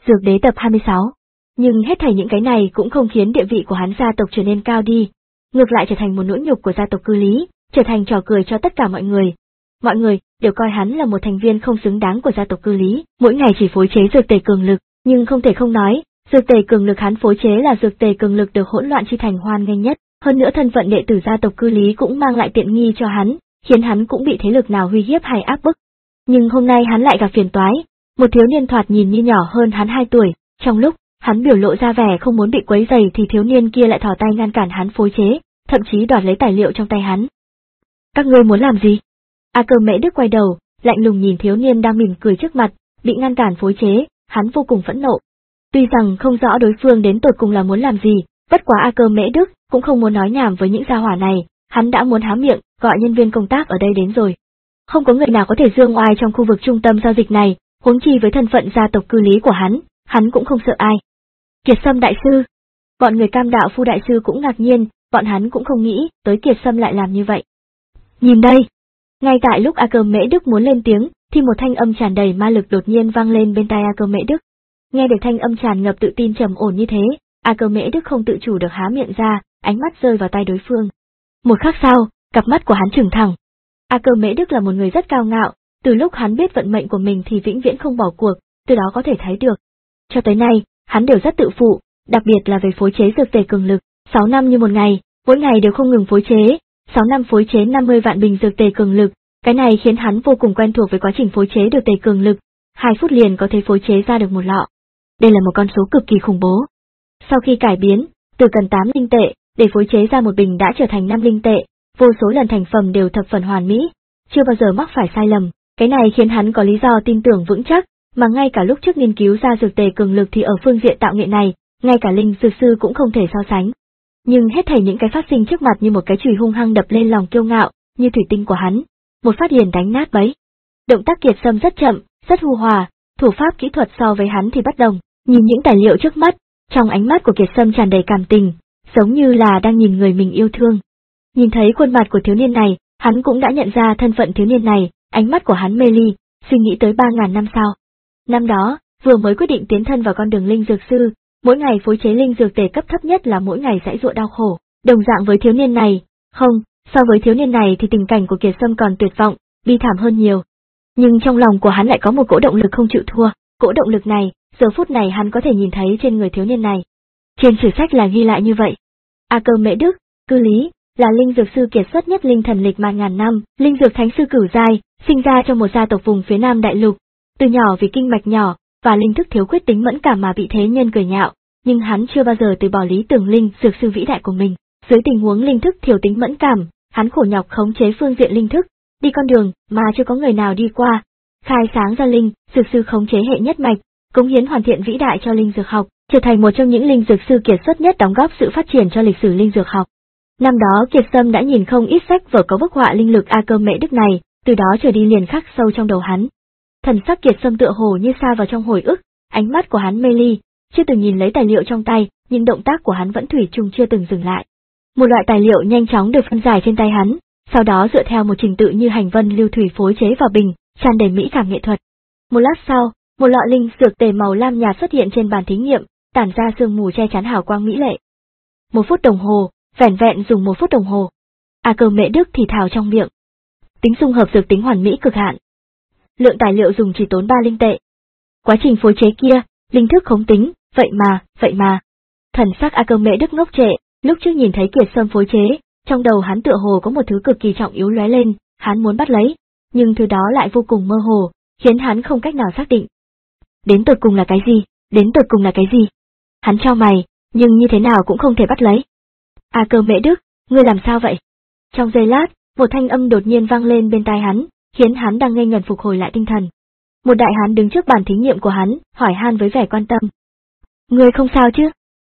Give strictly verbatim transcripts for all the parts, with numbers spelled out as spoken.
Dược đế tập hai mươi sáu. Nhưng hết thảy những cái này cũng không khiến địa vị của hắn gia tộc trở nên cao đi, ngược lại trở thành một nỗi nhục của gia tộc Cư Lý, trở thành trò cười cho tất cả mọi người. Mọi người đều coi hắn là một thành viên không xứng đáng của gia tộc Cư Lý, mỗi ngày chỉ phối chế dược tề cường lực, nhưng không thể không nói, dược tề cường lực hắn phối chế là dược tề cường lực được hỗn loạn chi thành hoan nghênh nhất, hơn nữa thân phận đệ tử gia tộc Cư Lý cũng mang lại tiện nghi cho hắn, khiến hắn cũng bị thế lực nào uy hiếp hay áp bức. Nhưng hôm nay hắn lại gặp phiền toái, một thiếu niên thoạt nhìn như nhỏ hơn hắn hai tuổi, trong lúc hắn biểu lộ ra vẻ không muốn bị quấy rầy thì thiếu niên kia lại thò tay ngăn cản hắn phối chế, thậm chí đoạt lấy tài liệu trong tay hắn. Các ngươi muốn làm gì? A Cơ Mễ Đức quay đầu, lạnh lùng nhìn thiếu niên đang mỉm cười trước mặt, bị ngăn cản phối chế, hắn vô cùng phẫn nộ. Tuy rằng không rõ đối phương đến tột cùng là muốn làm gì, bất quá A Cơ Mễ Đức cũng không muốn nói nhảm với những gia hỏa này, hắn đã muốn há miệng, gọi nhân viên công tác ở đây đến rồi. Không có người nào có thể dương oai trong khu vực trung tâm giao dịch này, huống chi với thân phận gia tộc Cư Lý của hắn, hắn cũng không sợ ai. Kiệt Sâm đại sư. Bọn người Cam Đạo Phu đại sư cũng ngạc nhiên, bọn hắn cũng không nghĩ tới Kiệt Sâm lại làm như vậy. Nhìn đây. Ngay tại lúc A Cơ Mễ Đức muốn lên tiếng, thì một thanh âm tràn đầy ma lực đột nhiên vang lên bên tai A Cơ Mễ Đức. Nghe được thanh âm tràn ngập tự tin trầm ổn như thế, A Cơ Mễ Đức không tự chủ được há miệng ra, ánh mắt rơi vào tai đối phương. Một khắc sau, cặp mắt của hắn trừng thẳng. A Cơ Mễ Đức là một người rất cao ngạo, từ lúc hắn biết vận mệnh của mình thì vĩnh viễn không bỏ cuộc, từ đó có thể thấy được. Cho tới nay, hắn đều rất tự phụ, đặc biệt là về phối chế dược tề cường lực, sáu năm như một ngày, mỗi ngày đều không ngừng phối chế, sáu năm phối chế năm mươi vạn bình dược tề cường lực, cái này khiến hắn vô cùng quen thuộc với quá trình phối chế dược tề cường lực, hai phút liền có thể phối chế ra được một lọ. Đây là một con số cực kỳ khủng bố. Sau khi cải biến, từ cần tám linh tệ, để phối chế ra một bình đã trở thành năm linh tệ, vô số lần thành phẩm đều thập phần hoàn mỹ, chưa bao giờ mắc phải sai lầm, cái này khiến hắn có lý do tin tưởng vững chắc, mà ngay cả lúc trước nghiên cứu ra dược tề cường lực thì ở phương diện tạo nghệ này, ngay cả linh dược sư cũng không thể so sánh. Nhưng hết thảy những cái phát sinh trước mặt như một cái chùy hung hăng đập lên lòng kiêu ngạo, như thủy tinh của hắn, một phát liền đánh nát bấy. Động tác Kiệt Sâm rất chậm, rất hu hòa, thủ pháp kỹ thuật so với hắn thì bất đồng, nhìn những tài liệu trước mắt, trong ánh mắt của Kiệt Sâm tràn đầy cảm tình, giống như là đang nhìn người mình yêu thương. Nhìn thấy khuôn mặt của thiếu niên này, hắn cũng đã nhận ra thân phận thiếu niên này, ánh mắt của hắn mê ly, suy nghĩ tới ba ngàn năm sau. Năm đó, vừa mới quyết định tiến thân vào con đường linh dược sư, mỗi ngày phối chế linh dược tề cấp thấp nhất là mỗi ngày giãy giụa đau khổ, đồng dạng với thiếu niên này, không, so với thiếu niên này thì tình cảnh của Kiệt Sâm còn tuyệt vọng, bi thảm hơn nhiều. Nhưng trong lòng của hắn lại có một cỗ động lực không chịu thua, cỗ động lực này, giờ phút này hắn có thể nhìn thấy trên người thiếu niên này. Trên sử sách là ghi lại như vậy. A Cơ Mễ Đức, Cư Lý, là linh dược sư kiệt xuất nhất linh thần lịch man ngàn năm, linh dược thánh sư cửu giai, sinh ra trong một gia tộc vùng phía Nam Đại Lục. Từ nhỏ vì kinh mạch nhỏ và linh thức thiếu khuyết tính mẫn cảm mà bị thế nhân cười nhạo, nhưng hắn chưa bao giờ từ bỏ lý tưởng linh dược sư vĩ đại của mình. Dưới tình huống linh thức thiếu tính mẫn cảm, hắn khổ nhọc khống chế phương diện linh thức, đi con đường mà chưa có người nào đi qua, khai sáng ra linh dược sư khống chế hệ nhất mạch, cống hiến hoàn thiện vĩ đại cho linh dược học, trở thành một trong những linh dược sư kiệt xuất nhất đóng góp sự phát triển cho lịch sử linh dược học. Năm đó Kiệt Sâm đã nhìn không ít sách vở có bức họa linh lực A Cơ Mễ Đức này, từ đó trở đi liền khắc sâu trong đầu hắn. Thần sắc Kiệt Sâm tựa hồ như sa vào trong hồi ức, ánh mắt của hắn mê ly, chưa từng nhìn lấy tài liệu trong tay, nhưng động tác của hắn vẫn thủy chung chưa từng dừng lại. Một loại tài liệu nhanh chóng được phân giải trên tay hắn, sau đó dựa theo một trình tự như hành vân lưu thủy phối chế vào bình, tràn đầy mỹ cảm nghệ thuật. Một lát sau, một lọ linh dược tề màu lam nhạt xuất hiện trên bàn thí nghiệm, tản ra sương mù che chắn hào quang mỹ lệ. Một phút đồng hồ, vẻn vẹn dùng một phút đồng hồ. A Cơ Mễ Đức thì thào trong miệng. Tính xung hợp dược tính hoàn mỹ cực hạn. Lượng tài liệu dùng chỉ tốn ba linh tệ. Quá trình phối chế kia, linh thức khống tính, vậy mà, vậy mà. Thần sắc A Cơ Mễ Đức ngốc trệ, lúc trước nhìn thấy Kiệt Sâm phối chế, trong đầu hắn tựa hồ có một thứ cực kỳ trọng yếu lóe lên, hắn muốn bắt lấy, nhưng thứ đó lại vô cùng mơ hồ, khiến hắn không cách nào xác định. Đến tột cùng là cái gì, đến tột cùng là cái gì? Hắn chau mày, nhưng như thế nào cũng không thể bắt lấy. A Cơ Mễ Đức, ngươi làm sao vậy? Trong giây lát, một thanh âm đột nhiên vang lên bên tai hắn, khiến hắn đang ngây ngẩn phục hồi lại tinh thần. Một đại hán đứng trước bàn thí nghiệm của hắn, hỏi han với vẻ quan tâm. Ngươi không sao chứ?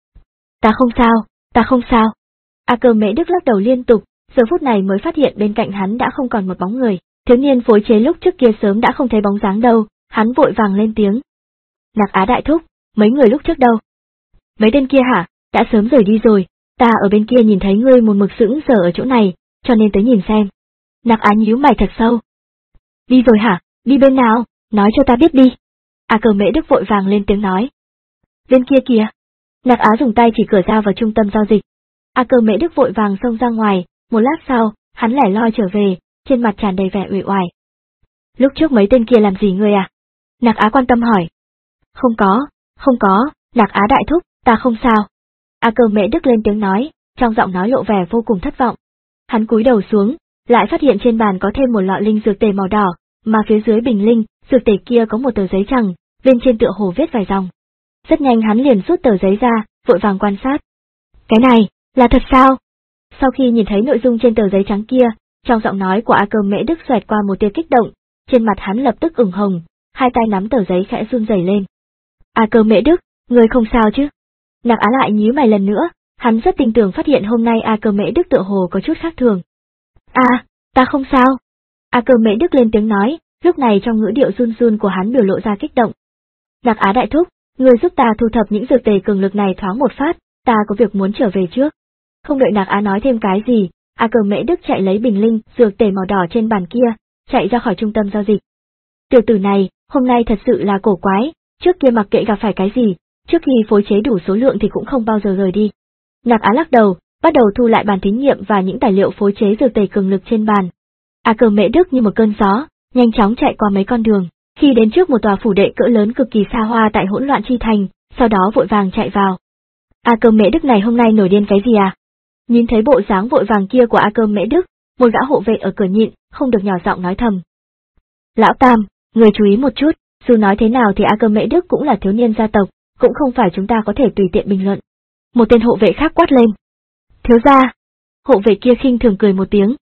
Ta không sao, ta không sao. A Cơ Mễ Đức lắc đầu liên tục, giờ phút này mới phát hiện bên cạnh hắn đã không còn một bóng người, thiếu niên phối chế lúc trước kia sớm đã không thấy bóng dáng đâu, hắn vội vàng lên tiếng. Nạc Á đại thúc, mấy người lúc trước đâu? Mấy tên kia hả, đã sớm rời đi rồi, ta ở bên kia nhìn thấy ngươi một mực sững sờ ở chỗ này, cho nên tới nhìn xem. Nạc Á nhíu mày thật sâu. Đi rồi hả, đi bên nào, nói cho ta biết đi. A Cơ Mễ Đức vội vàng lên tiếng nói, Bên kia kìa. Nạc Á dùng tay chỉ cửa ra vào trung tâm giao dịch. A Cơ Mễ Đức vội vàng xông ra ngoài, một lát sau, hắn lẻ loi trở về, trên mặt tràn đầy vẻ uể oải. Lúc trước mấy tên kia làm gì ngươi à? Nạc Á quan tâm hỏi. Không có, không có, Nạc Á đại thúc, ta không sao. A Cơ Mễ Đức lên tiếng nói, trong giọng nói lộ vẻ vô cùng thất vọng. Hắn cúi đầu xuống, lại phát hiện trên bàn có thêm một lọ linh dược tề màu đỏ, mà phía dưới bình linh, dược tề kia có một tờ giấy trắng, bên trên tựa hồ viết vài dòng. Rất nhanh hắn liền rút tờ giấy ra, vội vàng quan sát. Cái này, là thật sao? Sau khi nhìn thấy nội dung trên tờ giấy trắng kia, trong giọng nói của A Cơ Mễ Đức xoẹt qua một tia kích động, trên mặt hắn lập tức ửng hồng, hai tay nắm tờ giấy khẽ run rẩy lên. A Cơ Mễ Đức, ngươi không sao chứ? Nạc Á lại nhíu mày lần nữa, hắn rất tin tưởng phát hiện hôm nay A Cơ Mễ Đức tựa hồ có chút khác thường. À, ta không sao. A Cơ Mễ Đức lên tiếng nói, lúc này trong ngữ điệu run run của hắn biểu lộ ra kích động. Nạc Á đại thúc, ngươi giúp ta thu thập những dược tề cường lực này thoáng một phát, ta có việc muốn trở về trước. Không đợi Nạc Á nói thêm cái gì, A Cơ Mễ Đức chạy lấy bình linh, dược tề màu đỏ trên bàn kia, chạy ra khỏi trung tâm giao dịch. Tiểu tử này, hôm nay thật sự là cổ quái, trước kia mặc kệ gặp phải cái gì, trước khi phối chế đủ số lượng thì cũng không bao giờ rời đi. Nạc Á lắc đầu, bắt đầu thu lại bàn thí nghiệm và những tài liệu phối chế dược tề cường lực trên bàn. A Cơ Mễ Đức như một cơn gió, nhanh chóng chạy qua mấy con đường, khi đến trước một tòa phủ đệ cỡ lớn cực kỳ xa hoa tại Hỗn Loạn Chi Thành, sau đó vội vàng chạy vào. A Cơ Mễ Đức này hôm nay nổi điên cái gì à? Nhìn thấy bộ dáng vội vàng kia của A Cơ Mễ Đức, một gã hộ vệ ở cửa nhịn, không được nhỏ giọng nói thầm. Lão Tam, người chú ý một chút, dù nói thế nào thì A Cơ Mễ Đức cũng là thiếu niên gia tộc, cũng không phải chúng ta có thể tùy tiện bình luận. Một tên hộ vệ khác quát lên. Thiếu gia. Hộ vệ kia khinh thường cười một tiếng.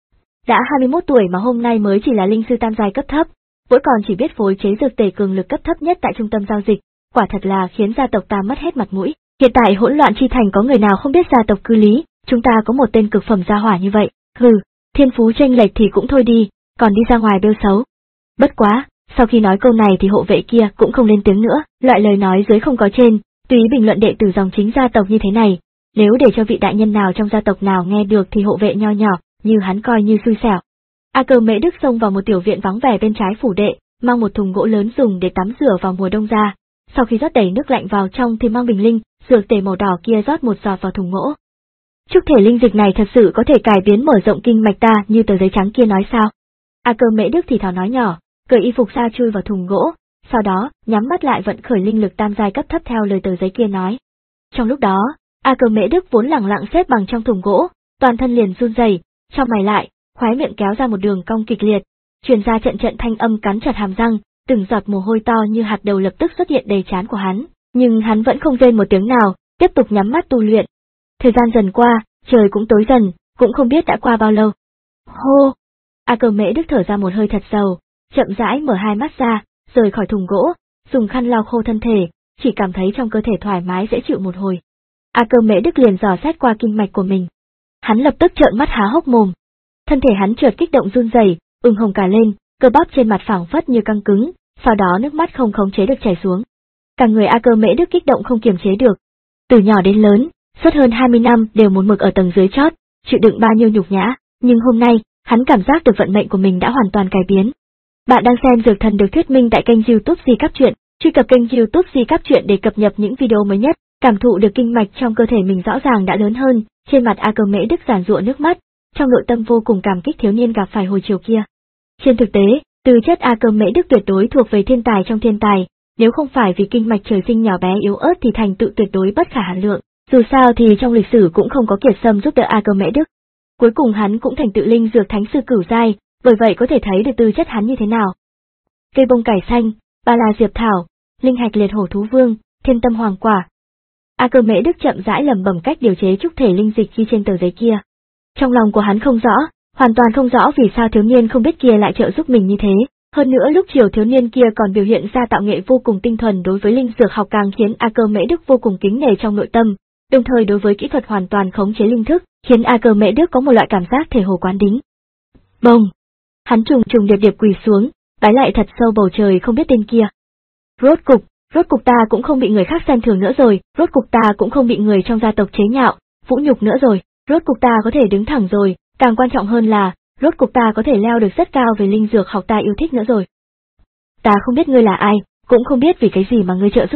Đã hai mươi mốt tuổi mà hôm nay mới chỉ là linh sư tam giai cấp thấp, vẫn còn chỉ biết phối chế dược tề cường lực cấp thấp nhất tại trung tâm giao dịch, quả thật là khiến gia tộc ta mất hết mặt mũi. Hiện tại Hỗn Loạn Chi Thành có người nào không biết gia tộc Cư Lý, chúng ta có một tên cực phẩm gia hỏa như vậy, hừ, thiên phú chênh lệch thì cũng thôi đi, còn đi ra ngoài bêu xấu. Bất quá, sau khi nói câu này thì hộ vệ kia cũng không lên tiếng nữa, loại lời nói dưới không có trên, tùy bình luận đệ tử dòng chính gia tộc như thế này, nếu để cho vị đại nhân nào trong gia tộc nào nghe được thì hộ vệ nho nhỏ, như hắn coi như xui xẻo. A Cơ Mễ Đức xông vào một tiểu viện vắng vẻ bên trái phủ đệ, mang một thùng gỗ lớn dùng để tắm rửa vào mùa đông ra, sau khi rót đầy nước lạnh vào trong thì mang bình linh, dược tề màu đỏ kia rót một giọt vào thùng gỗ. Chúc thể linh dịch này thật sự có thể cải biến mở rộng kinh mạch ta như tờ giấy trắng kia nói sao? A Cơ Mễ Đức thì thào nói nhỏ, cởi y phục ra chui vào thùng gỗ, sau đó nhắm mắt lại vận khởi linh lực tam giai cấp thấp theo lời tờ giấy kia nói. Trong lúc đó, A Cơ Mễ Đức vốn lẳng lặng xếp bằng trong thùng gỗ, toàn thân liền run rẩy, trong mày lại, khóe miệng kéo ra một đường cong kịch liệt, truyền ra trận trận thanh âm cắn chặt hàm răng, từng giọt mồ hôi to như hạt đậu lập tức xuất hiện đầy trán của hắn, nhưng hắn vẫn không rên một tiếng nào, tiếp tục nhắm mắt tu luyện. Thời gian dần qua, trời cũng tối dần, cũng không biết đã qua bao lâu. Hô! A Cơ Mễ Đức thở ra một hơi thật sâu, chậm rãi mở hai mắt ra, rời khỏi thùng gỗ, dùng khăn lau khô thân thể, chỉ cảm thấy trong cơ thể thoải mái dễ chịu một hồi. A Cơ Mễ Đức liền dò xét qua kinh mạch của mình. Hắn lập tức trợn mắt há hốc mồm. Thân thể hắn chợt kích động run rẩy, ửng hồng cả lên, cơ bắp trên mặt phẳng phất như căng cứng, sau đó nước mắt không khống chế được chảy xuống. Cả người A Cơ Mễ Đức kích động không kiềm chế được. Từ nhỏ đến lớn, suốt hơn hai mươi năm đều một mực ở tầng dưới chót, chịu đựng bao nhiêu nhục nhã, nhưng hôm nay, hắn cảm giác được vận mệnh của mình đã hoàn toàn cải biến. Bạn đang xem Dược Thần được thuyết minh tại kênh YouTube Di Cáp Truyện, truy cập kênh YouTube Di Cáp Truyện để cập nhật những video mới nhất, cảm thụ được kinh mạch trong cơ thể mình rõ ràng đã lớn hơn, trên mặt A Cơ Mễ Đức giàn giụa nước mắt, trong nội tâm vô cùng cảm kích thiếu niên gặp phải hồi chiều kia. Trên thực tế, tư chất A Cơ Mễ Đức tuyệt đối thuộc về thiên tài trong thiên tài, nếu không phải vì kinh mạch trời sinh nhỏ bé yếu ớt thì thành tựu tuyệt đối bất khả hạn lượng, dù sao thì trong lịch sử cũng không có kiệt sâm giúp đỡ A Cơ Mễ Đức. Cuối cùng hắn cũng thành tựu linh dược thánh sư cửu giai, bởi vậy có thể thấy được tư chất hắn như thế nào. Cây bông cải xanh, ba la diệp thảo, linh hạch liệt hổ thú vương, thiên tâm hoàng quả. A Cơ Mễ Đức chậm rãi lẩm bẩm cách điều chế trúc thể linh dịch khi trên tờ giấy kia. Trong lòng của hắn không rõ, hoàn toàn không rõ vì sao thiếu niên không biết kia lại trợ giúp mình như thế. Hơn nữa lúc chiều thiếu niên kia còn biểu hiện ra tạo nghệ vô cùng tinh thuần đối với linh dược học càng khiến A Cơ Mễ Đức vô cùng kính nể trong nội tâm, đồng thời đối với kỹ thuật hoàn toàn khống chế linh thức, khiến A Cơ Mễ Đức có một loại cảm giác thể hồ quán đính. Bông! Hắn trùng trùng điệp điệp quỳ xuống, bái lại thật sâu bầu trời không biết tên kia. Rốt cục, rốt cục ta cũng không bị người khác xem thường nữa rồi, rốt cục ta cũng không bị người trong gia tộc chế nhạo, vũ nhục nữa rồi, rốt cục ta có thể đứng thẳng rồi, càng quan trọng hơn là, rốt cục ta có thể leo được rất cao về linh dược học ta yêu thích nữa rồi. Ta không biết ngươi là ai, cũng không biết vì cái gì mà ngươi trợ giúp ta,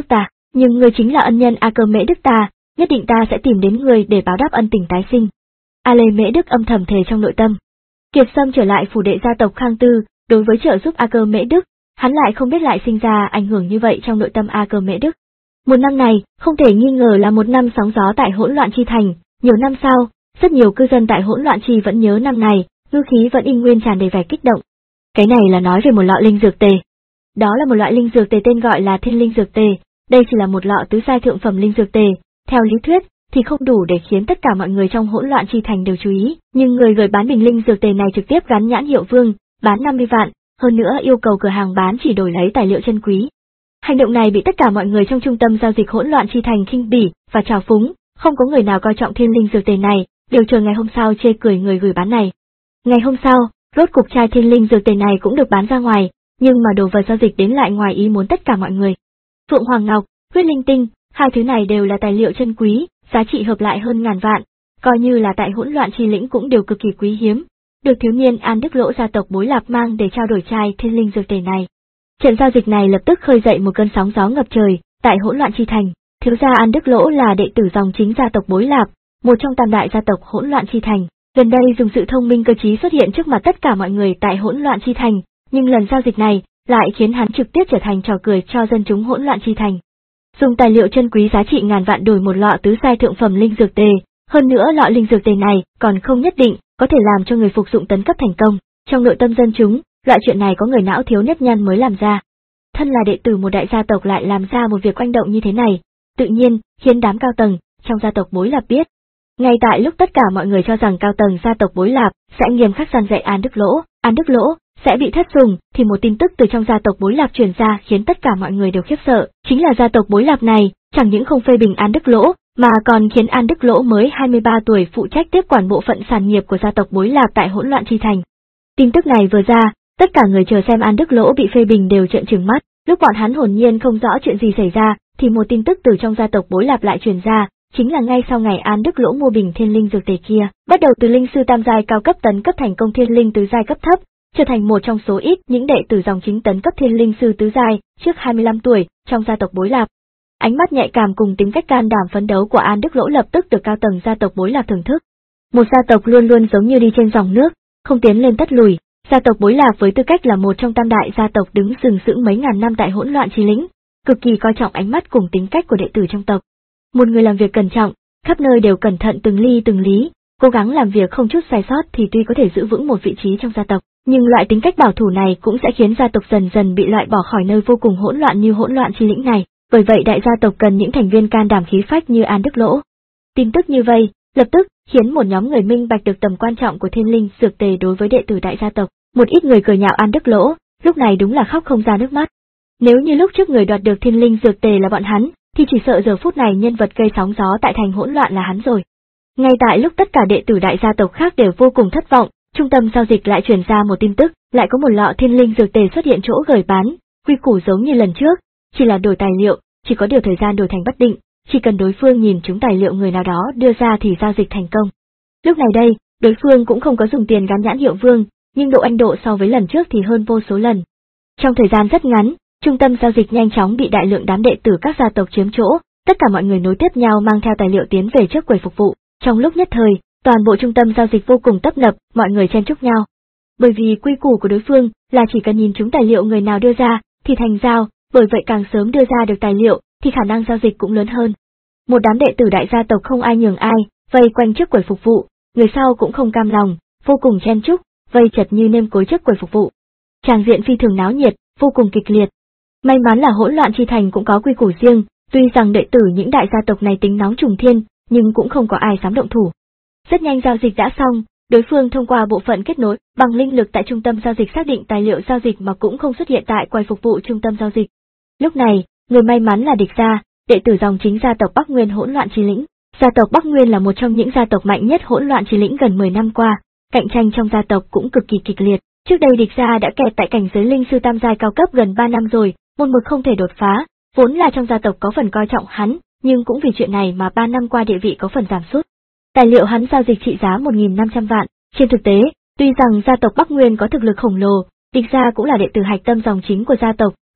Nhưng ngươi chính là ân nhân A Cơ Mễ Đức ta, nhất định ta sẽ tìm đến ngươi để báo đáp ân tình tái sinh. A Lê Mễ Đức âm thầm thề trong nội tâm. Kiệt Sâm trở lại phủ đệ gia tộc Khang Tư, đối với trợ giúp A Cơ Mễ Đức, hắn lại không biết lại sinh ra ảnh hưởng như vậy trong nội tâm A Cơ Mễ Đức. Một năm này, không thể nghi ngờ là một năm sóng gió tại hỗn loạn chi thành, nhiều năm sau, rất nhiều cư dân tại hỗn loạn chi vẫn nhớ năm này, ngư khí vẫn in nguyên tràn đầy vẻ kích động. Cái này là nói về một lọ linh dược tề. Đó là một loại linh dược tề tên gọi là Thiên Linh Dược Tề, đây chỉ là một lọ tứ giai thượng phẩm linh dược tề, theo lý thuyết thì không đủ để khiến tất cả mọi người trong hỗn loạn chi thành đều chú ý, nhưng người gửi bán bình linh dược tề này trực tiếp gắn nhãn hiệu Vương, bán năm mươi vạn, hơn nữa yêu cầu cửa hàng bán chỉ đổi lấy tài liệu chân quý. Hành động này bị tất cả mọi người trong trung tâm giao dịch hỗn loạn chi thành khinh bỉ và trào phúng, không có người nào coi trọng Thiên Linh Dược Tề này, đều chờ ngày hôm sau chê cười người gửi bán này. Ngày hôm sau, rốt cục chai Thiên Linh Dược Tề này cũng được bán ra ngoài, nhưng mà đồ vật giao dịch đến lại ngoài ý muốn tất cả mọi người. Phượng Hoàng Ngọc, huyết linh tinh, hai thứ này đều là tài liệu chân quý, giá trị hợp lại hơn ngàn vạn, coi như là tại hỗn loạn chi lĩnh cũng đều cực kỳ quý hiếm, được thiếu niên An Đức Lỗ gia tộc Bối Lạp mang để trao đổi chai Thiên Linh Dược Tề này. Trận giao dịch này lập tức khơi dậy một cơn sóng gió ngập trời, tại hỗn loạn chi thành, thiếu gia An Đức Lỗ là đệ tử dòng chính gia tộc Bối Lạp, một trong tam đại gia tộc hỗn loạn chi thành, gần đây dùng sự thông minh cơ trí xuất hiện trước mặt tất cả mọi người tại hỗn loạn chi thành, nhưng lần giao dịch này lại khiến hắn trực tiếp trở thành trò cười cho dân chúng hỗn loạn chi thành. Dùng tài liệu chân quý giá trị ngàn vạn đổi một lọ tứ giai thượng phẩm linh dược tề, hơn nữa lọ linh dược tề này còn không nhất định có thể làm cho người phục dụng tấn cấp thành công. Trong nội tâm dân chúng, loại chuyện này có người não thiếu nếp nhăn mới làm ra. Thân là đệ tử một đại gia tộc lại làm ra một việc oanh động như thế này, tự nhiên khiến đám cao tầng trong gia tộc Bối Lạp biết. Ngay tại lúc tất cả mọi người cho rằng cao tầng gia tộc Bối Lạp sẽ nghiêm khắc gian dạy An Đức Lỗ, An Đức Lỗ sẽ bị thất sủng, thì một tin tức từ trong gia tộc Bối Lạp truyền ra khiến tất cả mọi người đều khiếp sợ, chính là gia tộc Bối Lạp này chẳng những không phê bình An Đức Lỗ, mà còn khiến An Đức Lỗ mới hai mươi ba tuổi phụ trách tiếp quản bộ phận sản nghiệp của gia tộc Bối Lạp tại hỗn loạn chi thành. Tin tức này vừa ra, tất cả người chờ xem An Đức Lỗ bị phê bình đều trợn trừng mắt, lúc bọn hắn hồn nhiên không rõ chuyện gì xảy ra, thì một tin tức từ trong gia tộc Bối Lạp lại truyền ra, chính là ngay sau ngày An Đức Lỗ mua bình Thiên Linh Dược Tề kia, bắt đầu từ linh sư tam giai cao cấp tấn cấp thành công Thiên Linh tứ giai cấp thấp, trở thành một trong số ít những đệ tử dòng chính tấn cấp Thiên Linh sư tứ giai trước hai mươi lăm tuổi trong gia tộc Bối Lạp. Ánh mắt nhạy cảm cùng tính cách can đảm phấn đấu của An Đức Lỗ lập tức được cao tầng gia tộc Bối Lạp thưởng thức. Một gia tộc luôn luôn giống như đi trên dòng nước, không tiến lên tất lùi. Gia tộc Bối Lạp với tư cách là một trong tam đại gia tộc đứng sừng sững mấy ngàn năm tại hỗn loạn chi lĩnh, cực kỳ coi trọng ánh mắt cùng tính cách của đệ tử trong tộc. Một người làm việc cẩn trọng, khắp nơi đều cẩn thận từng ly từng lý, cố gắng làm việc không chút sai sót thì tuy có thể giữ vững một vị trí trong gia tộc, nhưng loại tính cách bảo thủ này cũng sẽ khiến gia tộc dần dần bị loại bỏ khỏi nơi vô cùng hỗn loạn như hỗn loạn chi lĩnh này. Bởi vậy đại gia tộc cần những thành viên can đảm khí phách như An Đức Lỗ. Tin tức như vậy, lập tức khiến một nhóm người minh bạch được tầm quan trọng của Thiên Linh Dược Tề đối với đệ tử đại gia tộc. Một ít người cười nhạo An Đức Lỗ, lúc này đúng là khóc không ra nước mắt. Nếu như lúc trước người đoạt được Thiên Linh Dược Tề là bọn hắn, thì chỉ sợ giờ phút này nhân vật gây sóng gió tại thành hỗn loạn là hắn rồi. Ngay tại lúc tất cả đệ tử đại gia tộc khác đều vô cùng thất vọng, trung tâm giao dịch lại truyền ra một tin tức, lại có một lọ Thiên Linh Dược Tề xuất hiện chỗ gửi bán, quy củ giống như lần trước, chỉ là đổi tài liệu, chỉ có điều thời gian đổi thành bất định, chỉ cần đối phương nhìn chúng tài liệu người nào đó đưa ra thì giao dịch thành công. Lúc này đây, đối phương cũng không có dùng tiền gắn nhãn hiệu Vương, nhưng độ anh độ so với lần trước thì hơn vô số lần. Trong thời gian rất ngắn, trung tâm giao dịch nhanh chóng bị đại lượng đám đệ tử các gia tộc chiếm chỗ, tất cả mọi người nối tiếp nhau mang theo tài liệu tiến về trước quầy phục vụ. Trong lúc nhất thời, toàn bộ trung tâm giao dịch vô cùng tấp nập, mọi người chen chúc nhau. Bởi vì quy củ của đối phương là chỉ cần nhìn chúng tài liệu người nào đưa ra thì thành giao, bởi vậy càng sớm đưa ra được tài liệu thì khả năng giao dịch cũng lớn hơn. Một đám đệ tử đại gia tộc không ai nhường ai, vây quanh trước quầy phục vụ, người sau cũng không cam lòng, vô cùng chen chúc, vây chật như nêm cối trước quầy phục vụ. Tràng diện phi thường náo nhiệt, vô cùng kịch liệt. May mắn là hỗn loạn chi thành cũng có quy củ riêng, tuy rằng đệ tử những đại gia tộc này tính nóng trùng thiên, nhưng cũng không có ai dám động thủ. Rất nhanh giao dịch đã xong, đối phương thông qua bộ phận kết nối bằng linh lực tại trung tâm giao dịch xác định tài liệu giao dịch mà cũng không xuất hiện tại quầy phục vụ trung tâm giao dịch. Lúc này, người may mắn là Địch Gia, đệ tử dòng chính gia tộc Bắc Nguyên hỗn loạn chi lĩnh. Gia tộc Bắc Nguyên là một trong những gia tộc mạnh nhất hỗn loạn chi lĩnh gần mười năm qua, cạnh tranh trong gia tộc cũng cực kỳ kịch liệt. Trước đây Địch Gia đã kẹt tại cảnh giới linh sư tam giai cao cấp gần ba năm rồi, một mực không thể đột phá, vốn là trong gia tộc có phần coi trọng hắn, nhưng cũng vì chuyện này mà ba năm qua địa vị có phần giảm sút. Tài liệu hắn giao dịch trị giá một nghìn năm trăm vạn, trên thực tế, tuy rằng gia tộc Bắc Nguyên có thực lực khổng lồ, Địch Gia cũng là đệ tử hạch tâm dòng chính của gia tộc,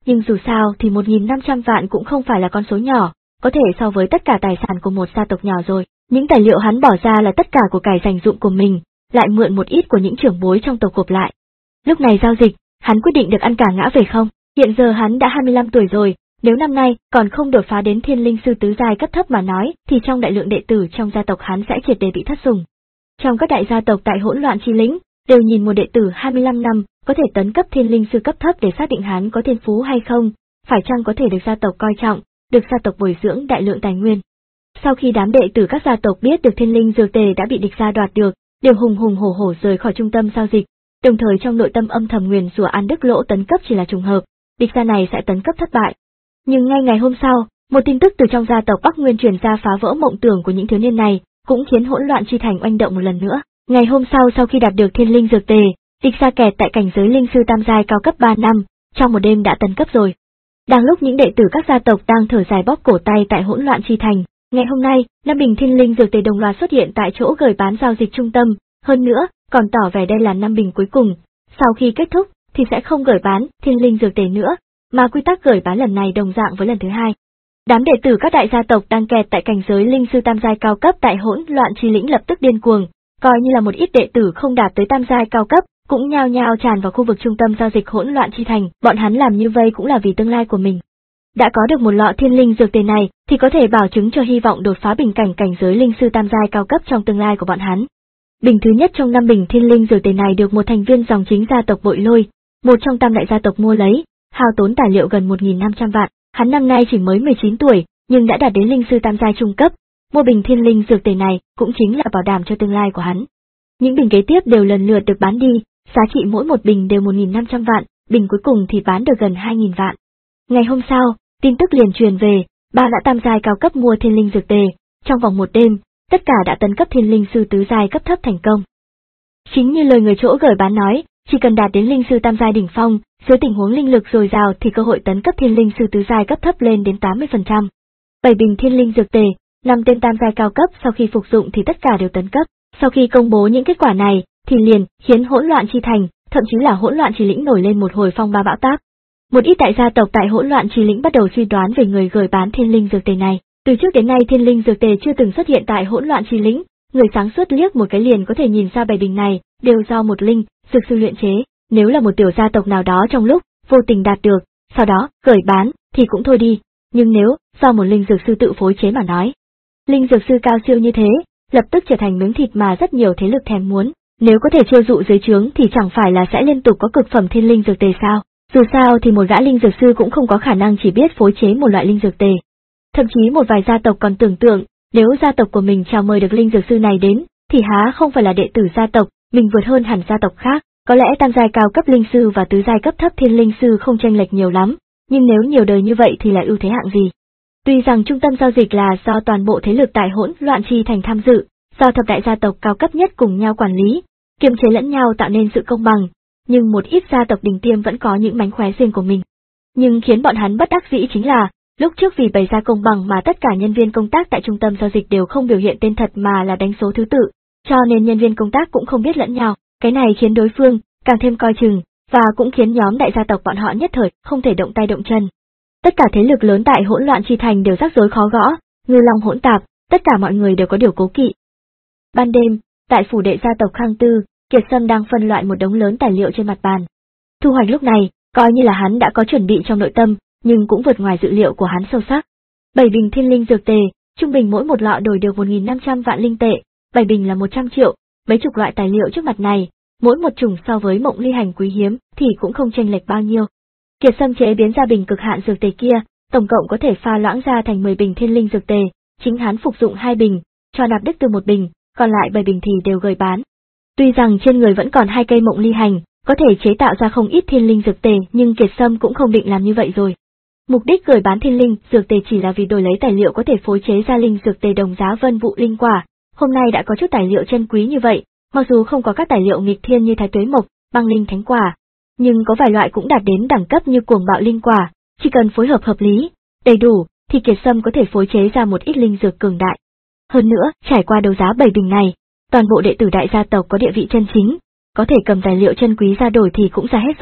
nhưng dù sao thì một nghìn năm trăm vạn cũng không phải là con số nhỏ, có thể so với tất cả tài sản của một gia tộc nhỏ rồi. Những tài liệu hắn bỏ ra là tất cả của cải dành dụng của mình, lại mượn một ít của những trưởng bối trong tộc gộp lại. Lúc này giao dịch, hắn quyết định được ăn cả ngã về không. Hiện giờ hắn đã hai mươi lăm tuổi rồi, nếu năm nay còn không đột phá đến thiên linh sư tứ giai cấp thấp mà nói, thì trong đại lượng đệ tử trong gia tộc hắn sẽ triệt để bị thất sủng. Trong các đại gia tộc tại hỗn loạn chi lĩnh, đều nhìn một đệ tử hai mươi lăm năm có thể tấn cấp thiên linh sư cấp thấp để xác định hắn có thiên phú hay không, phải chăng có thể được gia tộc coi trọng, được gia tộc bồi dưỡng đại lượng tài nguyên. Sau khi đám đệ tử các gia tộc biết được thiên linh dược tề đã bị địch gia đoạt được, đều hùng hùng hổ hổ rời khỏi trung tâm giao dịch, đồng thời trong nội tâm âm thầm nguyền rủa An Đức Lỗ tấn cấp chỉ là trùng hợp, địch gia này sẽ tấn cấp thất bại. Nhưng ngay ngày hôm sau, một tin tức từ trong gia tộc Bắc Nguyên truyền ra phá vỡ mộng tưởng của những thiếu niên này, cũng khiến hỗn loạn chi thành oanh động một lần nữa. Ngày hôm sau sau khi đạt được thiên linh dược tề, địch gia kẹt tại cảnh giới linh sư tam giai cao cấp ba năm, trong một đêm đã tấn cấp rồi. Đang lúc những đệ tử các gia tộc đang thở dài bóp cổ tay tại hỗn loạn chi thành, ngày hôm nay, năm bình thiên linh dược tề đồng loạt xuất hiện tại chỗ gửi bán giao dịch trung tâm, hơn nữa, còn tỏ vẻ đây là năm bình cuối cùng, sau khi kết thúc thì sẽ không gửi bán thiên linh dược tề nữa, mà quy tắc gửi bán lần này đồng dạng với lần thứ hai. Đám đệ tử các đại gia tộc đang kẹt tại cảnh giới linh sư tam giai cao cấp tại hỗn loạn chi lĩnh lập tức điên cuồng, coi như là một ít đệ tử không đạt tới tam giai cao cấp, cũng nhao nhao tràn vào khu vực trung tâm giao dịch hỗn loạn chi thành, bọn hắn làm như vậy cũng là vì tương lai của mình. Đã có được một lọ thiên linh dược tề này thì có thể bảo chứng cho hy vọng đột phá bình cảnh cảnh giới linh sư tam giai cao cấp trong tương lai của bọn hắn. Bình thứ nhất trong năm bình thiên linh dược tề này được một thành viên dòng chính gia tộc Bội Lôi, một trong tam đại gia tộc mua lấy, hao tốn tài liệu gần một nghìn năm trăm vạn, hắn năm nay chỉ mới mười chín tuổi, nhưng đã đạt đến linh sư tam giai trung cấp, mua bình thiên linh dược tề này cũng chính là bảo đảm cho tương lai của hắn. Những bình kế tiếp đều lần lượt được bán đi, giá trị mỗi một bình đều một nghìn năm trăm vạn, bình cuối cùng thì bán được gần hai nghìn vạn. Ngày hôm sau, tin tức liền truyền về, ba gã tam giai cao cấp mua thiên linh dược tề, trong vòng một đêm, tất cả đã tấn cấp thiên linh sư tứ giai cấp thấp thành công. Chính như lời người chỗ gửi bán nói, chỉ cần đạt đến linh sư tam giai đỉnh phong, dưới tình huống linh lực dồi dào thì cơ hội tấn cấp thiên linh sư tứ giai cấp thấp lên đến tám mươi phần trăm. bảy bình thiên linh dược tề, năm tên tam giai cao cấp sau khi phục dụng thì tất cả đều tấn cấp. Sau khi công bố những kết quả này, thì liền khiến hỗn loạn chi thành, thậm chí là hỗn loạn chi lĩnh nổi lên một hồi phong ba bão táp. Một ít đại gia tộc tại hỗn loạn chi lĩnh bắt đầu suy đoán về người gửi bán thiên linh dược tề này. Từ trước đến nay thiên linh dược tề chưa từng xuất hiện tại hỗn loạn chi lĩnh, người sáng suốt liếc một cái liền có thể nhìn ra bảy bình này đều do một linh dược sư luyện chế. Nếu là một tiểu gia tộc nào đó trong lúc vô tình đạt được, sau đó gửi bán thì cũng thôi đi, nhưng nếu do một linh dược sư tự phối chế mà nói, linh dược sư cao siêu như thế, lập tức trở thành miếng thịt mà rất nhiều thế lực thèm muốn. Nếu có thể chiêu dụ dưới trướng thì chẳng phải là sẽ liên tục có cực phẩm thiên linh dược tề sao? Dù sao thì một gã linh dược sư cũng không có khả năng chỉ biết phối chế một loại linh dược tề. Thậm chí một vài gia tộc còn tưởng tượng, nếu gia tộc của mình chào mời được linh dược sư này đến, thì há không phải là đệ tử gia tộc, mình vượt hơn hẳn gia tộc khác. Có lẽ tam giai cao cấp linh sư và tứ giai cấp thấp thiên linh sư không chênh lệch nhiều lắm, nhưng nếu nhiều đời như vậy thì là ưu thế hạng gì? Tuy rằng trung tâm giao dịch là do toàn bộ thế lực tại hỗn loạn chi thành tham dự, do thập đại gia tộc cao cấp nhất cùng nhau quản lý, kiềm chế lẫn nhau tạo nên sự công bằng, nhưng một ít gia tộc đỉnh tiêm vẫn có những mánh khóe riêng của mình. Nhưng khiến bọn hắn bất đắc dĩ chính là, lúc trước vì bày ra công bằng mà tất cả nhân viên công tác tại trung tâm giao dịch đều không biểu hiện tên thật mà là đánh số thứ tự, cho nên nhân viên công tác cũng không biết lẫn nhau, cái này khiến đối phương càng thêm coi chừng, và cũng khiến nhóm đại gia tộc bọn họ nhất thời không thể động tay động chân. Tất cả thế lực lớn tại hỗn loạn chi thành đều rắc rối khó gõ, ngư long hỗn tạp, tất cả mọi người đều có điều cố kỵ. Ban đêm, tại phủ đệ gia tộc Khang Tư, Kiệt Sâm đang phân loại một đống lớn tài liệu trên mặt bàn. Thu hoạch lúc này, coi như là hắn đã có chuẩn bị trong nội tâm, nhưng cũng vượt ngoài dự liệu của hắn sâu sắc. Bảy bình thiên linh dược tề, trung bình mỗi một lọ đổi được một nghìn năm trăm vạn linh tệ, bảy bình là một trăm triệu, mấy chục loại tài liệu trước mặt này, mỗi một chủng so với mộng ly hành quý hiếm thì cũng không chênh lệch bao nhiêu. Kiệt Sâm chế biến ra bình cực hạn dược tề kia, tổng cộng có thể pha loãng ra thành mười bình thiên linh dược tề, chính hắn phục dụng hai bình, cho nạp đức từ một bình, còn lại bảy bình thì đều gửi bán. Tuy rằng trên người vẫn còn hai cây mộng ly hành, có thể chế tạo ra không ít thiên linh dược tề, nhưng Kiệt Sâm cũng không định làm như vậy rồi. Mục đích gửi bán thiên linh dược tề chỉ là vì đổi lấy tài liệu có thể phối chế ra linh dược tề đồng giá vân vụ linh quả. Hôm nay đã có chút tài liệu chân quý như vậy, mặc dù không có các tài liệu nghịch thiên như thái tuế mộc, băng linh thánh quả, nhưng có vài loại cũng đạt đến đẳng cấp như cuồng bạo linh quả, chỉ cần phối hợp hợp lý, đầy đủ, thì Kiệt Sâm có thể phối chế ra một ít linh dược cường đại. Hơn nữa, trải qua đấu giá bảy bình này, toàn bộ đệ tử đại gia tộc có địa vị chân chính, có thể cầm tài liệu chân quý ra đổi thì cũng ra hết rồi.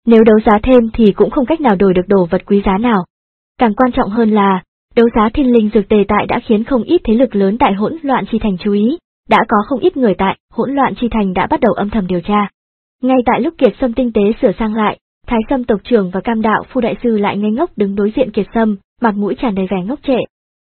Nếu đấu giá thêm thì cũng không cách nào đổi được đồ vật quý giá nào. Càng quan trọng hơn là, đấu giá thiên linh dược tề tại đã khiến không ít thế lực lớn tại Hỗn Loạn Chi Thành chú ý, đã có không ít người tại Hỗn Loạn Chi Thành đã bắt đầu âm thầm điều tra. Ngay tại lúc Kiệt Sâm tinh tế sửa sang lại, Thái Sâm tộc trưởng và Cam Đạo Phu đại sư lại ngây ngốc đứng đối diện Kiệt Sâm, mặt mũi tràn đầy vẻ ngốc trệ.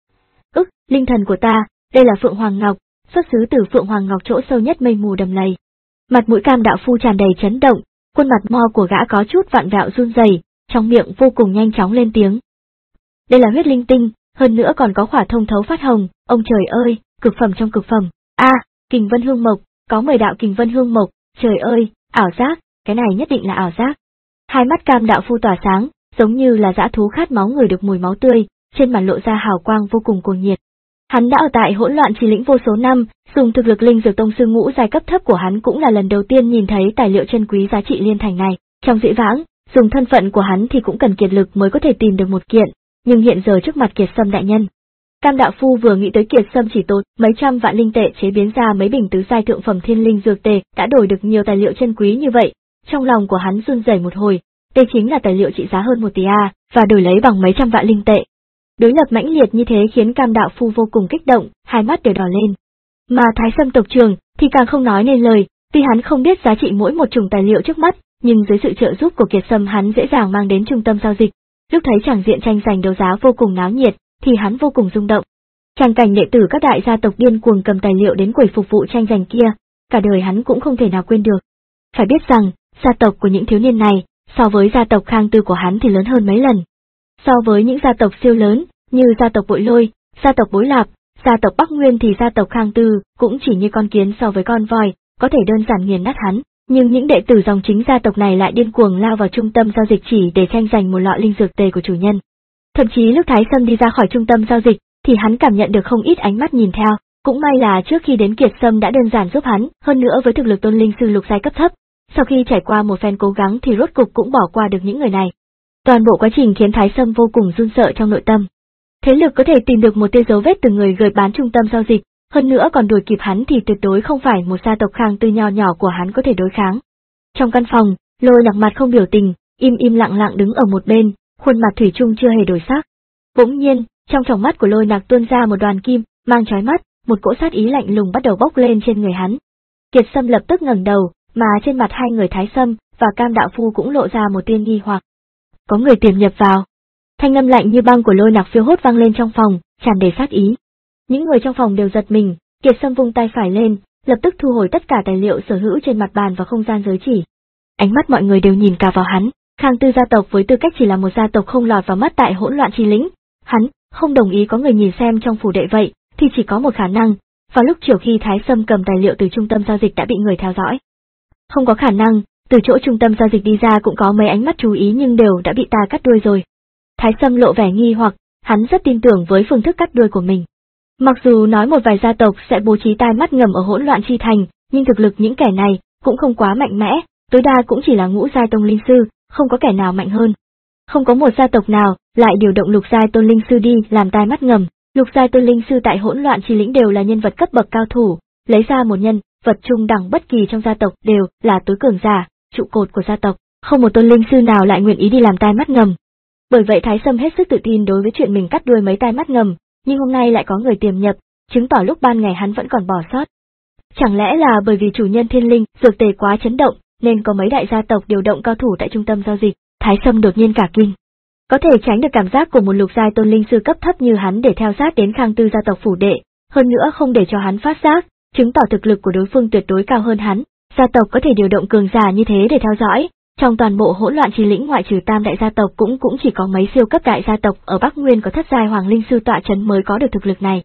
Ức, linh thần của ta, đây là Phượng Hoàng Ngọc, xuất xứ từ Phượng Hoàng Ngọc chỗ sâu nhất mây mù đầm lầy. Mặt mũi Cam Đạo Phu tràn đầy chấn động, khuôn mặt mo của gã có chút vặn vẹo run rẩy, trong miệng vô cùng nhanh chóng lên tiếng. Đây là huyết linh tinh, hơn nữa còn có khỏa thông thấu phát hồng, ông trời ơi, cực phẩm trong cực phẩm. A, à, Kình Vân Hương Mộc, có mười đạo Kình Vân Hương Mộc, trời ơi, ảo giác, cái này nhất định là ảo giác. Hai mắt Cam Đạo Phu tỏa sáng, giống như là dã thú khát máu người được mùi máu tươi, trên mặt lộ ra hào quang vô cùng cuồng nhiệt. Hắn đã ở tại Hỗn Loạn Chi lĩnh vô số năm, dùng thực lực linh dược tông sư ngũ giai cấp thấp của hắn cũng là lần đầu tiên nhìn thấy tài liệu chân quý giá trị liên thành này. Trong dĩ vãng, dùng thân phận của hắn thì cũng cần kiệt lực mới có thể tìm được một kiện, nhưng hiện giờ trước mặt Kiệt Sâm đại nhân. Cam Đạo Phu vừa nghĩ tới Kiệt Sâm chỉ tốn mấy trăm vạn linh tệ chế biến ra mấy bình tứ giai thượng phẩm thiên linh dược tề đã đổi được nhiều tài liệu chân quý như vậy, trong lòng của hắn run rẩy một hồi, đây chính là tài liệu trị giá hơn một tỷ a, và đổi lấy bằng mấy trăm vạn linh tệ. Đối lập mãnh liệt như thế khiến Cam Đạo Phu vô cùng kích động, hai mắt đều đỏ lên. Mà Thái Sâm tộc trưởng thì càng không nói nên lời, tuy hắn không biết giá trị mỗi một chủng tài liệu trước mắt, nhưng dưới sự trợ giúp của Kiệt Sâm hắn dễ dàng mang đến trung tâm giao dịch. Lúc thấy tràng diện tranh giành đấu giá vô cùng náo nhiệt, thì hắn vô cùng rung động. Tràng cảnh đệ tử các đại gia tộc điên cuồng cầm tài liệu đến quầy phục vụ tranh giành kia, cả đời hắn cũng không thể nào quên được. Phải biết rằng, gia tộc của những thiếu niên này, so với gia tộc Khang Tư của hắn thì lớn hơn mấy lần. So với những gia tộc siêu lớn, như gia tộc Bội Lôi, gia tộc Bối Lạp, gia tộc Bắc Nguyên thì gia tộc Khang Tư cũng chỉ như con kiến so với con voi, có thể đơn giản nghiền nát hắn. Nhưng những đệ tử dòng chính gia tộc này lại điên cuồng lao vào trung tâm giao dịch chỉ để tranh giành một lọ linh dược tề của chủ nhân. Thậm chí lúc Thái Sâm đi ra khỏi trung tâm giao dịch, thì hắn cảm nhận được không ít ánh mắt nhìn theo, cũng may là trước khi đến Kiệt Sâm đã đơn giản giúp hắn, hơn nữa với thực lực tôn linh sư lục giai cấp thấp, sau khi trải qua một phen cố gắng thì rốt cục cũng bỏ qua được những người này. Toàn bộ quá trình khiến Thái Sâm vô cùng run sợ trong nội tâm. Thế lực có thể tìm được một tia dấu vết từ người gửi bán trung tâm giao dịch, hơn nữa còn đuổi kịp hắn thì tuyệt đối không phải một gia tộc Khang Tư nho nhỏ của hắn có thể đối kháng. Trong căn phòng, Lôi Nặc mặt không biểu tình, im im lặng lặng đứng ở một bên, khuôn mặt thủy chung chưa hề đổi sắc. Bỗng nhiên, trong tròng mắt của Lôi Nặc tuôn ra một đoàn kim, mang chói mắt, một cỗ sát ý lạnh lùng bắt đầu bốc lên trên người hắn. Kiệt Sâm lập tức ngẩng đầu, mà trên mặt hai người Thái Sâm và Cam Đạo Phu cũng lộ ra một tia nghi hoặc. Có người tiềm nhập vào. Thanh âm lạnh như băng của Lôi Nặc phiêu hốt vang lên trong phòng, tràn đầy sát ý. Những người trong phòng đều giật mình, Kiệt Sâm vung tay phải lên, lập tức thu hồi tất cả tài liệu sở hữu trên mặt bàn và không gian giới chỉ. Ánh mắt mọi người đều nhìn cả vào hắn, Khang Tư gia tộc với tư cách chỉ là một gia tộc không lọt vào mắt tại Hỗn Loạn Chi lĩnh, hắn không đồng ý có người nhìn xem trong phủ đệ vậy, thì chỉ có một khả năng, vào lúc chiều khi Thái Sâm cầm tài liệu từ trung tâm giao dịch đã bị người theo dõi. Không có khả năng, từ chỗ trung tâm giao dịch đi ra cũng có mấy ánh mắt chú ý nhưng đều đã bị ta cắt đuôi rồi. Thái Sâm lộ vẻ nghi hoặc, hắn rất tin tưởng với phương thức cắt đuôi của mình. Mặc dù nói một vài gia tộc sẽ bố trí tai mắt ngầm ở Hỗn Loạn Chi thành, nhưng thực lực những kẻ này cũng không quá mạnh mẽ, tối đa cũng chỉ là ngũ giai tông linh sư, không có kẻ nào mạnh hơn. Không có một gia tộc nào lại điều động lục giai tôn linh sư đi làm tai mắt ngầm. Lục giai tôn linh sư tại Hỗn Loạn Chi lĩnh đều là nhân vật cấp bậc cao thủ, lấy ra một nhân vật trung đẳng bất kỳ trong gia tộc đều là tối cường giả, trụ cột của gia tộc, không một tôn linh sư nào lại nguyện ý đi làm tai mắt ngầm. Bởi vậy Thái Sâm hết sức tự tin đối với chuyện mình cắt đuôi mấy tai mắt ngầm, nhưng hôm nay lại có người tiềm nhập, chứng tỏ lúc ban ngày hắn vẫn còn bỏ sót. Chẳng lẽ là bởi vì chủ nhân thiên linh dược tề quá chấn động, nên có mấy đại gia tộc điều động cao thủ tại trung tâm giao dịch? Thái Sâm đột nhiên cả kinh. Có thể tránh được cảm giác của một lục giai tôn linh sư cấp thấp như hắn để theo sát đến Khang Tư gia tộc phủ đệ, hơn nữa không để cho hắn phát giác, chứng tỏ thực lực của đối phương tuyệt đối cao hơn hắn. Gia tộc có thể điều động cường giả như thế để theo dõi, trong toàn bộ Hỗn Loạn Chi lĩnh ngoại trừ tam đại gia tộc cũng cũng chỉ có mấy siêu cấp đại gia tộc ở Bắc Nguyên có thất giai hoàng linh sư tọa trấn mới có được thực lực này.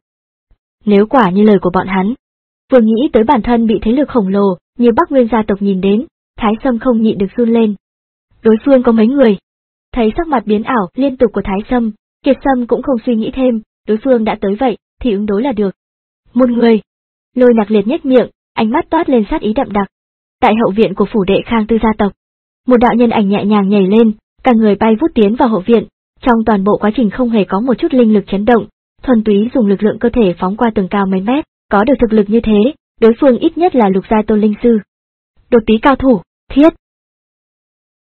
Nếu quả như lời của bọn hắn, vừa nghĩ tới bản thân bị thế lực khổng lồ như Bắc Nguyên gia tộc nhìn đến, Thái Sâm không nhịn được run lên. Đối phương có mấy người? Thấy sắc mặt biến ảo liên tục của Thái Sâm, Kiệt Sâm cũng không suy nghĩ thêm, đối phương đã tới vậy thì ứng đối là được. Một người. Lôi Nặc liệt nhếch miệng, ánh mắt toát lên sát ý đậm đặc. Tại hậu viện của phủ đệ Khang Tư gia tộc, một đạo nhân ảnh nhẹ nhàng nhảy lên, cả người bay vút tiến vào hậu viện, trong toàn bộ quá trình không hề có một chút linh lực chấn động, thuần túy dùng lực lượng cơ thể phóng qua tường cao mấy mét, có được thực lực như thế, đối phương ít nhất là lục giai tôn linh sư. Đột tí cao thủ, thiết.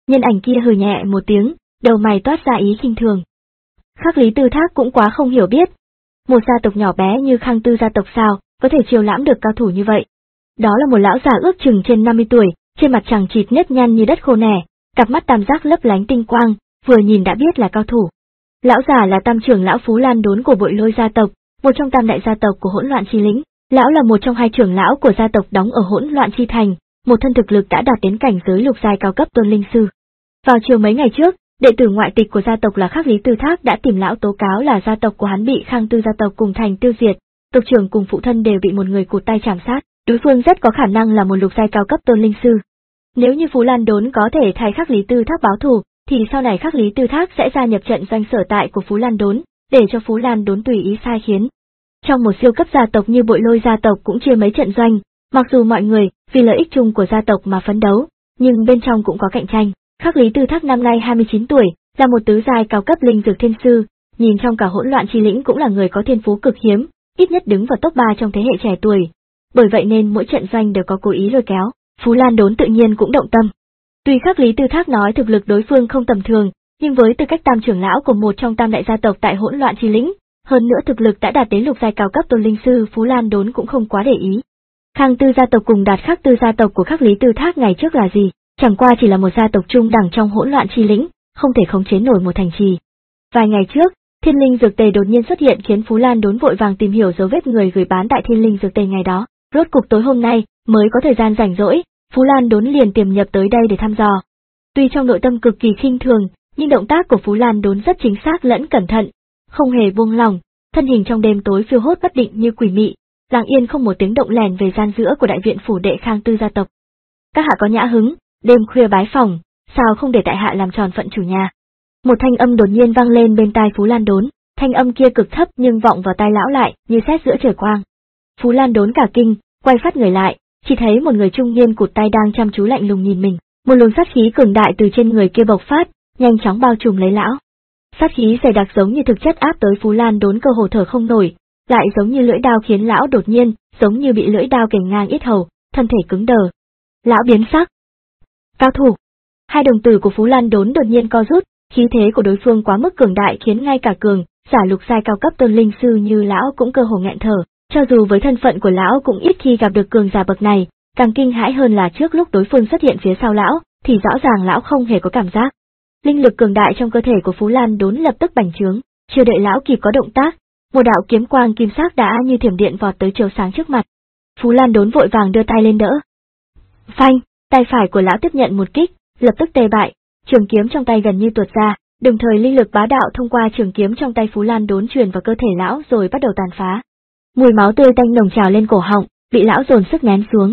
Nhân ảnh kia hừ nhẹ một tiếng, đầu mày toát ra ý khinh thường. Khắc Lý Tư Thác cũng quá không hiểu biết. Một gia tộc nhỏ bé như Khang Tư gia tộc sao, có thể chiêu lãm được cao thủ như vậy. Đó là một lão già ước chừng trên năm mươi tuổi, trên mặt chằng chịt nếp nhăn như đất khô nẻ, cặp mắt tam giác lấp lánh tinh quang, vừa nhìn đã biết là cao thủ. Lão già là tam trưởng lão Phú Lan Đốn của Bội Lôi gia tộc, một trong tam đại gia tộc của Hỗn Loạn Chi Lĩnh. Lão là một trong hai trưởng lão của gia tộc đóng ở Hỗn Loạn Chi Thành, một thân thực lực đã đạt đến cảnh giới lục giai cao cấp tôn linh sư. Vào chiều mấy ngày trước, đệ tử ngoại tịch của gia tộc là Khắc Lý Tư Thác đã tìm lão tố cáo là gia tộc của hắn bị Khang Tư gia tộc cùng thành tiêu diệt, tộc trưởng cùng phụ thân đều bị một người cụt tay chảm sát, đối phương rất có khả năng là một lục giai cao cấp tôn linh sư. Nếu như Phú Lan Đốn có thể thay Khắc Lý Tư Thác báo thù, thì sau này Khắc Lý Tư Thác sẽ gia nhập trận doanh sở tại của Phú Lan Đốn, để cho Phú Lan Đốn tùy ý sai khiến. Trong một siêu cấp gia tộc như Bội Lôi gia tộc cũng chia mấy trận doanh, mặc dù mọi người vì lợi ích chung của gia tộc mà phấn đấu, nhưng bên trong cũng có cạnh tranh. Khắc Lý Tư Thác năm nay hai mươi chín tuổi, là một tứ giai cao cấp linh dược thiên sư, nhìn trong cả Hỗn Loạn Chi Lĩnh cũng là người có thiên phú cực hiếm, ít nhất đứng vào top ba trong thế hệ trẻ tuổi. Bởi vậy nên mỗi trận doanh đều có cố ý lôi kéo, Phú Lan Đốn tự nhiên cũng động tâm. Tuy Khắc Lý Tư Thác nói thực lực đối phương không tầm thường, nhưng với tư cách tam trưởng lão của một trong tam đại gia tộc tại Hỗn Loạn Chi Lĩnh, hơn nữa thực lực đã đạt đến lục giai cao cấp tôn linh sư, Phú Lan Đốn cũng không quá để ý. Khang Tư gia tộc cùng Đạt Khắc Tư gia tộc của Khắc Lý Tư Thác ngày trước là gì? Chẳng qua chỉ là một gia tộc trung đẳng trong Hỗn Loạn Chi Lĩnh, không thể khống chế nổi một thành trì. Vài ngày trước, Thiên Linh dược tề đột nhiên xuất hiện khiến Phú Lan Đốn vội vàng tìm hiểu dấu vết người gửi bán tại Thiên Linh dược tề ngày đó. Rốt cục tối hôm nay mới có thời gian rảnh rỗi, Phú Lan Đốn liền tiềm nhập tới đây để thăm dò. Tuy trong nội tâm cực kỳ khinh thường, nhưng động tác của Phú Lan Đốn rất chính xác lẫn cẩn thận, không hề buông lỏng, thân hình trong đêm tối phiêu hốt bất định như quỷ mị, lặng yên không một tiếng động lèn về gian giữa của đại viện phủ đệ Khang Tư gia tộc. Các hạ có nhã hứng, đêm khuya bái phòng, sao không để tại hạ làm tròn phận chủ nhà? Một thanh âm đột nhiên vang lên bên tai Phú Lan Đốn, thanh âm kia cực thấp nhưng vọng vào tai lão lại như sét giữa trời quang. Phú Lan Đốn cả kinh, quay phát người lại, chỉ thấy một người trung niên cụt tay đang chăm chú lạnh lùng nhìn mình, một luồng sát khí cường đại từ trên người kia bộc phát, nhanh chóng bao trùm lấy lão. Sát khí dày đặc giống như thực chất áp tới Phú Lan Đốn cơ hồ thở không nổi, lại giống như lưỡi đao khiến lão đột nhiên, giống như bị lưỡi đao kềnh ngang yết hầu, thân thể cứng đờ. Lão biến sắc. Cao thủ. Hai đồng tử của Phú Lan Đốn đột nhiên co rút, khí thế của đối phương quá mức cường đại khiến ngay cả cường giả lục giai cao cấp tôn linh sư như lão cũng cơ hồ nghẹn thở. Cho dù với thân phận của lão cũng ít khi gặp được cường giả bậc này, càng kinh hãi hơn là trước lúc đối phương xuất hiện phía sau lão, thì rõ ràng lão không hề có cảm giác. Linh lực cường đại trong cơ thể của Phú Lan Đốn lập tức bành trướng, chưa đợi lão kịp có động tác, một đạo kiếm quang kim sắc đã như thiểm điện vọt tới chiếu sáng trước mặt. Phú Lan Đốn vội vàng đưa tay lên đỡ. Phanh, tay phải của lão tiếp nhận một kích, lập tức tê bại, trường kiếm trong tay gần như tuột ra, đồng thời linh lực bá đạo thông qua trường kiếm trong tay Phú Lan Đốn truyền vào cơ thể lão rồi bắt đầu tàn phá. Mùi máu tươi tanh nồng trào lên cổ họng, bị lão dồn sức nén xuống.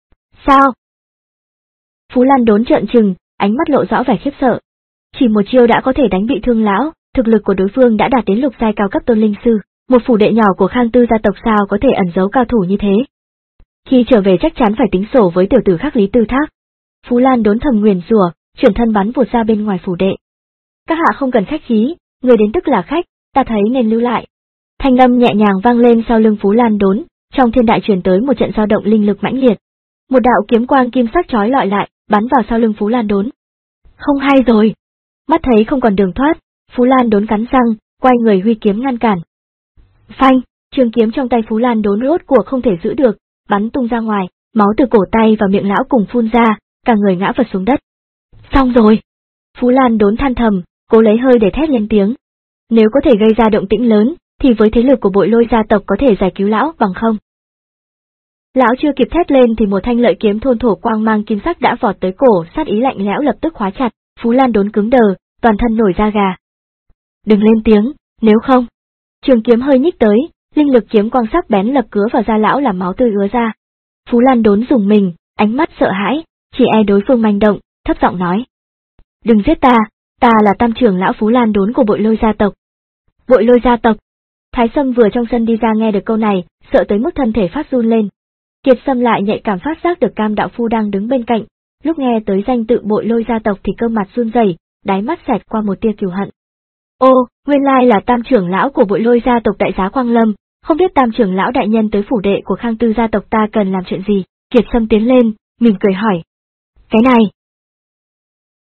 Sao? Phú Lan Đốn trợn trừng, ánh mắt lộ rõ vẻ khiếp sợ. Chỉ một chiêu đã có thể đánh bị thương lão, thực lực của đối phương đã đạt đến lục giai cao cấp tôn linh sư, một phủ đệ nhỏ của Khang Tư gia tộc sao có thể ẩn giấu cao thủ như thế. Khi trở về chắc chắn phải tính sổ với tiểu tử Khắc Lý Tư Thác. Phú Lan Đốn thầm nguyền rủa, chuyển thân bắn vụt ra bên ngoài phủ đệ. Các hạ không cần khách khí, người đến tức là khách, ta thấy nên lưu lại. Thanh âm nhẹ nhàng vang lên sau lưng Phú Lan Đốn, trong thiên đại truyền tới một trận dao động linh lực mãnh liệt. Một đạo kiếm quang kim sắc chói lọi lại, bắn vào sau lưng Phú Lan Đốn. Không hay rồi. Mắt thấy không còn đường thoát, Phú Lan Đốn cắn răng, quay người huy kiếm ngăn cản. Phanh, trường kiếm trong tay Phú Lan Đốn rốt cuộc không thể giữ được, bắn tung ra ngoài, máu từ cổ tay và miệng lão cùng phun ra, cả người ngã vật xuống đất. Xong rồi. Phú Lan Đốn than thầm, cố lấy hơi để thét lên tiếng. Nếu có thể gây ra động tĩnh lớn, thì với thế lực của Bội Lôi gia tộc có thể giải cứu lão bằng không? Lão chưa kịp thét lên thì một thanh lợi kiếm thôn thổ quang mang kim sắc đã vọt tới cổ, sát ý lạnh lẽo lập tức khóa chặt, Phú Lan Đốn cứng đờ, toàn thân nổi da gà. Đừng lên tiếng, nếu không. Trường kiếm hơi nhích tới, linh lực kiếm quang sắc bén lập cứa vào da lão làm máu tươi ứa ra. Phú Lan Đốn dùng mình, ánh mắt sợ hãi, chỉ e đối phương manh động, thấp giọng nói. Đừng giết ta, ta là tam trưởng lão Phú Lan Đốn của Bội Lôi gia tộc. Bội Lôi gia tộc. Thái Sâm vừa trong sân đi ra nghe được câu này, sợ tới mức thân thể phát run lên. Kiệt Sâm lại nhạy cảm phát giác được Cam đạo phu đang đứng bên cạnh, lúc nghe tới danh tự Bội Lôi gia tộc thì cơ mặt run rẩy, đáy mắt xẹt qua một tia kiều hận. Ô, nguyên lai là tam trưởng lão của Bội Lôi gia tộc đại giá Quang Lâm, không biết tam trưởng lão đại nhân tới phủ đệ của Khang Tư gia tộc ta cần làm chuyện gì? Kiệt Sâm tiến lên, mỉm cười hỏi. Cái này.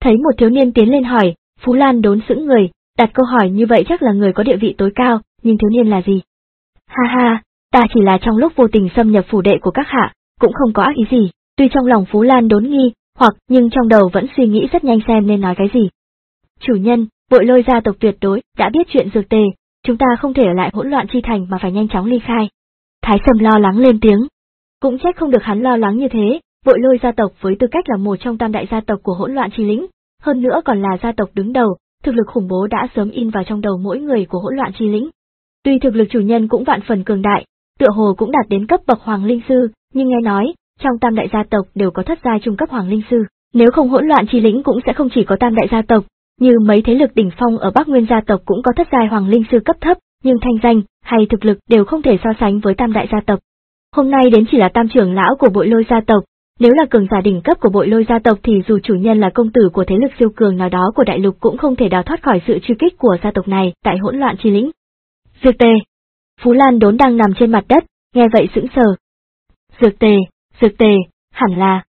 Thấy một thiếu niên tiến lên hỏi, Phú Lan Đốn sững người, đặt câu hỏi như vậy chắc là người có địa vị tối cao, nhưng thiếu niên là gì? Ha ha, ta chỉ là trong lúc vô tình xâm nhập phủ đệ của các hạ, cũng không có ác ý gì, tuy trong lòng Phú Lan Đốn nghi, hoặc nhưng trong đầu vẫn suy nghĩ rất nhanh xem nên nói cái gì. Chủ nhân, Bội Lôi gia tộc tuyệt đối đã biết chuyện dược tề, chúng ta không thể ở lại hỗn loạn chi thành mà phải nhanh chóng ly khai. Thái Sâm lo lắng lên tiếng. Cũng trách không được hắn lo lắng như thế, Bội Lôi gia tộc với tư cách là một trong tam đại gia tộc của hỗn loạn chi lĩnh, hơn nữa còn là gia tộc đứng đầu, thực lực khủng bố đã sớm in vào trong đầu mỗi người của hỗn loạn chi lĩnh. Tuy thực lực chủ nhân cũng vạn phần cường đại, tựa hồ cũng đạt đến cấp bậc hoàng linh sư, nhưng nghe nói, trong tam đại gia tộc đều có thất giai trung cấp hoàng linh sư, nếu không hỗn loạn chi lĩnh cũng sẽ không chỉ có tam đại gia tộc, như mấy thế lực đỉnh phong ở Bắc Nguyên gia tộc cũng có thất giai hoàng linh sư cấp thấp, nhưng thanh danh hay thực lực đều không thể so sánh với tam đại gia tộc. Hôm nay đến chỉ là tam trưởng lão của Bội Lôi gia tộc, nếu là cường giả đỉnh cấp của Bội Lôi gia tộc thì dù chủ nhân là công tử của thế lực siêu cường nào đó của đại lục cũng không thể đào thoát khỏi sự truy kích của gia tộc này tại hỗn loạn chi lĩnh. Dược tề. Phú Lan Đốn đang nằm trên mặt đất, nghe vậy sững sờ. Dược tề, dược tề, hẳn là.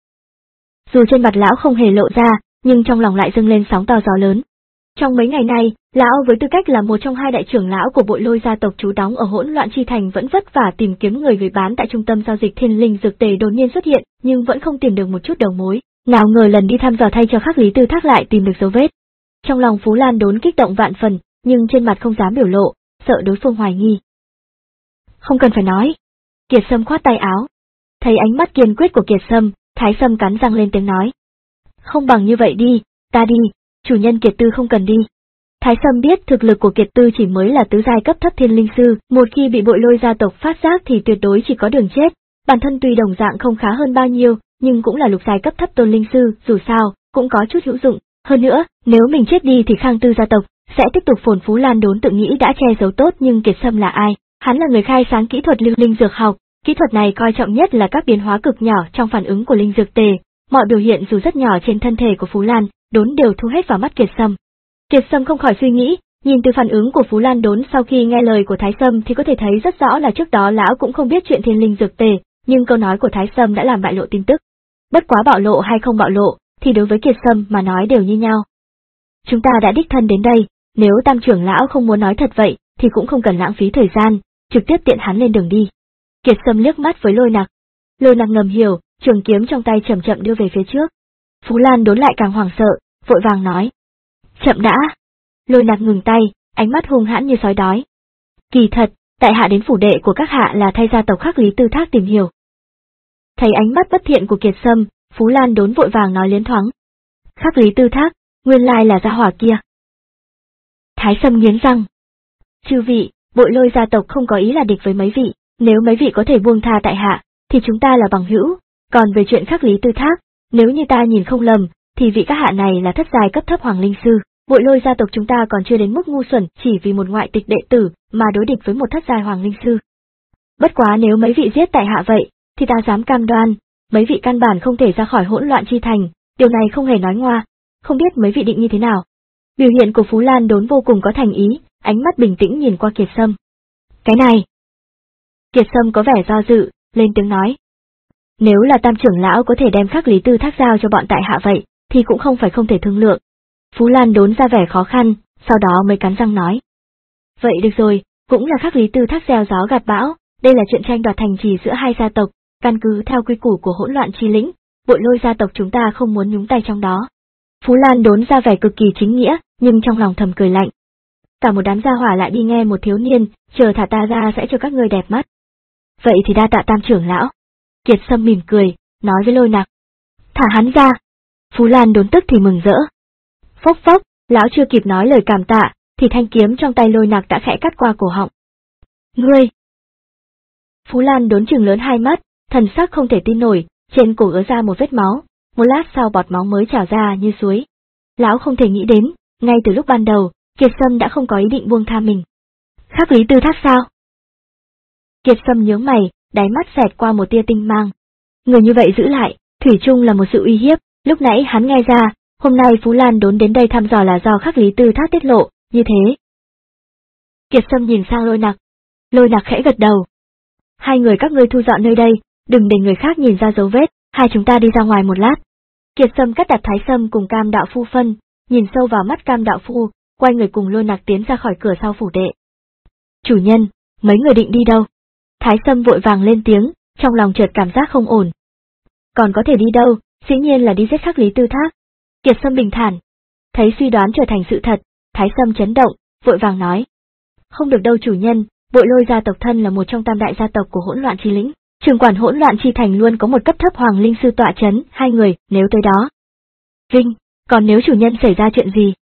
Dù trên mặt lão không hề lộ ra, nhưng trong lòng lại dâng lên sóng to gió lớn. Trong mấy ngày nay, lão với tư cách là một trong hai đại trưởng lão của Bội Lôi gia tộc trú đóng ở hỗn loạn chi thành vẫn vất vả tìm kiếm người gửi bán tại trung tâm giao dịch thiên linh dược tề đột nhiên xuất hiện, nhưng vẫn không tìm được một chút đầu mối. Nào ngờ lần đi thăm dò thay cho Khắc Lý Tư Thác lại tìm được dấu vết. Trong lòng Phú Lan Đốn kích động vạn phần, nhưng trên mặt không dám biểu lộ, sợ đối phương hoài nghi. Không cần phải nói. Kiệt Sâm khoát tay áo. Thấy ánh mắt kiên quyết của Kiệt Sâm, Thái Sâm cắn răng lên tiếng nói. Không bằng như vậy đi, ta đi, chủ nhân Kiệt Tư không cần đi. Thái Sâm biết thực lực của Kiệt Tư chỉ mới là tứ giai cấp thấp thiên linh sư, một khi bị Bội Lôi gia tộc phát giác thì tuyệt đối chỉ có đường chết. Bản thân tuy đồng dạng không khá hơn bao nhiêu, nhưng cũng là lục giai cấp thấp tôn linh sư, dù sao, cũng có chút hữu dụng. Hơn nữa, nếu mình chết đi thì Khang Tư gia tộc sẽ tiếp tục phồn. Phú Lan Đốn tự nghĩ đã che giấu tốt, nhưng Kiệt Sâm là ai? Hắn là người khai sáng kỹ thuật lưu linh dược học, kỹ thuật này coi trọng nhất là các biến hóa cực nhỏ trong phản ứng của linh dược tề, mọi biểu hiện dù rất nhỏ trên thân thể của Phú Lan Đốn đều thu hết vào mắt Kiệt Sâm. Kiệt Sâm không khỏi suy nghĩ, nhìn từ phản ứng của Phú Lan Đốn sau khi nghe lời của Thái Sâm thì có thể thấy rất rõ là trước đó lão cũng không biết chuyện thiên linh dược tề, nhưng câu nói của Thái Sâm đã làm bại lộ tin tức. Bất quá bạo lộ hay không bạo lộ, thì đối với Kiệt Sâm mà nói đều như nhau. Chúng ta đã đích thân đến đây, nếu tam trưởng lão không muốn nói thật vậy, thì cũng không cần lãng phí thời gian, trực tiếp tiện hắn lên đường đi. Kiệt Sâm liếc mắt với Lôi Nặc. Lôi Nặc ngầm hiểu, trường kiếm trong tay chậm chậm đưa về phía trước. Phú Lan Đốn lại càng hoảng sợ, vội vàng nói. Chậm đã. Lôi Nặc ngừng tay, ánh mắt hung hãn như sói đói. Kỳ thật, tại hạ đến phủ đệ của các hạ là thay gia tộc Khắc Lý Tư Thác tìm hiểu. Thấy ánh mắt bất thiện của Kiệt Sâm, Phú Lan Đốn vội vàng nói liến thoáng. Khắc Lý Tư Thác, nguyên lai là gia hỏa kia. Thái Sâm nghiến răng. Chư vị, Bội Lôi gia tộc không có ý là địch với mấy vị, nếu mấy vị có thể buông tha tại hạ, thì chúng ta là bằng hữu, còn về chuyện Khắc Lý Tư Thác, nếu như ta nhìn không lầm, thì vị các hạ này là thất giai cấp thấp hoàng linh sư, Bội Lôi gia tộc chúng ta còn chưa đến mức ngu xuẩn chỉ vì một ngoại tịch đệ tử mà đối địch với một thất giai hoàng linh sư. Bất quá nếu mấy vị giết tại hạ vậy, thì ta dám cam đoan, mấy vị căn bản không thể ra khỏi hỗn loạn chi thành, điều này không hề nói ngoa, không biết mấy vị định như thế nào. Biểu hiện của Phú Lan Đốn vô cùng có thành ý, ánh mắt bình tĩnh nhìn qua Kiệt Sâm. Cái này. Kiệt Sâm có vẻ do dự, lên tiếng nói. Nếu là tam trưởng lão có thể đem Khắc Lý Tư Thác giao cho bọn tại hạ vậy, thì cũng không phải không thể thương lượng. Phú Lan Đốn ra vẻ khó khăn, sau đó mới cắn răng nói. Vậy được rồi, cũng là Khắc Lý Tư Thác gieo gió gặt bão, đây là chuyện tranh đoạt thành trì giữa hai gia tộc, căn cứ theo quy củ của hỗn loạn chi lĩnh, Bội Lôi gia tộc chúng ta không muốn nhúng tay trong đó. Phú Lan Đốn ra vẻ cực kỳ chính nghĩa, nhưng trong lòng thầm cười lạnh. Cả một đám gia hỏa lại đi nghe một thiếu niên, chờ thả ta ra sẽ cho các ngươi đẹp mắt. Vậy thì đa tạ tam trưởng lão. Kiệt Sâm mỉm cười, nói với Lôi Nặc. Thả hắn ra. Phú Lan Đốn tức thì mừng rỡ. Phốc phốc, lão chưa kịp nói lời cảm tạ, thì thanh kiếm trong tay Lôi Nặc đã khẽ cắt qua cổ họng. Ngươi! Phú Lan Đốn trừng lớn hai mắt, thần sắc không thể tin nổi, trên cổ ứa ra một vết máu, một lát sau bọt máu mới trào ra như suối. Lão không thể nghĩ đến, ngay từ lúc ban đầu, Kiệt Sâm đã không có ý định buông tha mình. Khắc Lý Tư Thác sao? Kiệt Sâm nhướng mày, đáy mắt xẹt qua một tia tinh mang. Người như vậy giữ lại, thủy chung là một sự uy hiếp, lúc nãy hắn nghe ra, hôm nay Phú Lan Đốn đến đây thăm dò là do Khắc Lý Tư Thác tiết lộ, như thế. Kiệt Sâm nhìn sang Lôi Nặc. Lôi Nặc khẽ gật đầu. Hai người các ngươi thu dọn nơi đây, đừng để người khác nhìn ra dấu vết, hai chúng ta đi ra ngoài một lát. Kiệt Sâm cắt đặt Thái Sâm cùng Cam đạo phu phân, nhìn sâu vào mắt Cam đạo phu, quay người cùng Lôi Nặc tiến ra khỏi cửa sau phủ đệ. Chủ nhân, mấy người định đi đâu? Thái Sâm vội vàng lên tiếng, trong lòng chợt cảm giác không ổn. Còn có thể đi đâu, dĩ nhiên là đi giết Khắc Lý Tư Thác. Kiệt Sâm bình thản. Thấy suy đoán trở thành sự thật, Thái Sâm chấn động, vội vàng nói. Không được đâu chủ nhân, Bội Lôi gia tộc thân là một trong tam đại gia tộc của Hỗn Loạn Chi Lĩnh. Trưởng quản Hỗn Loạn Chi Thành luôn có một cấp thấp hoàng linh sư tọa chấn, hai người, nếu tới đó. Vinh, còn nếu chủ nhân xảy ra chuyện gì?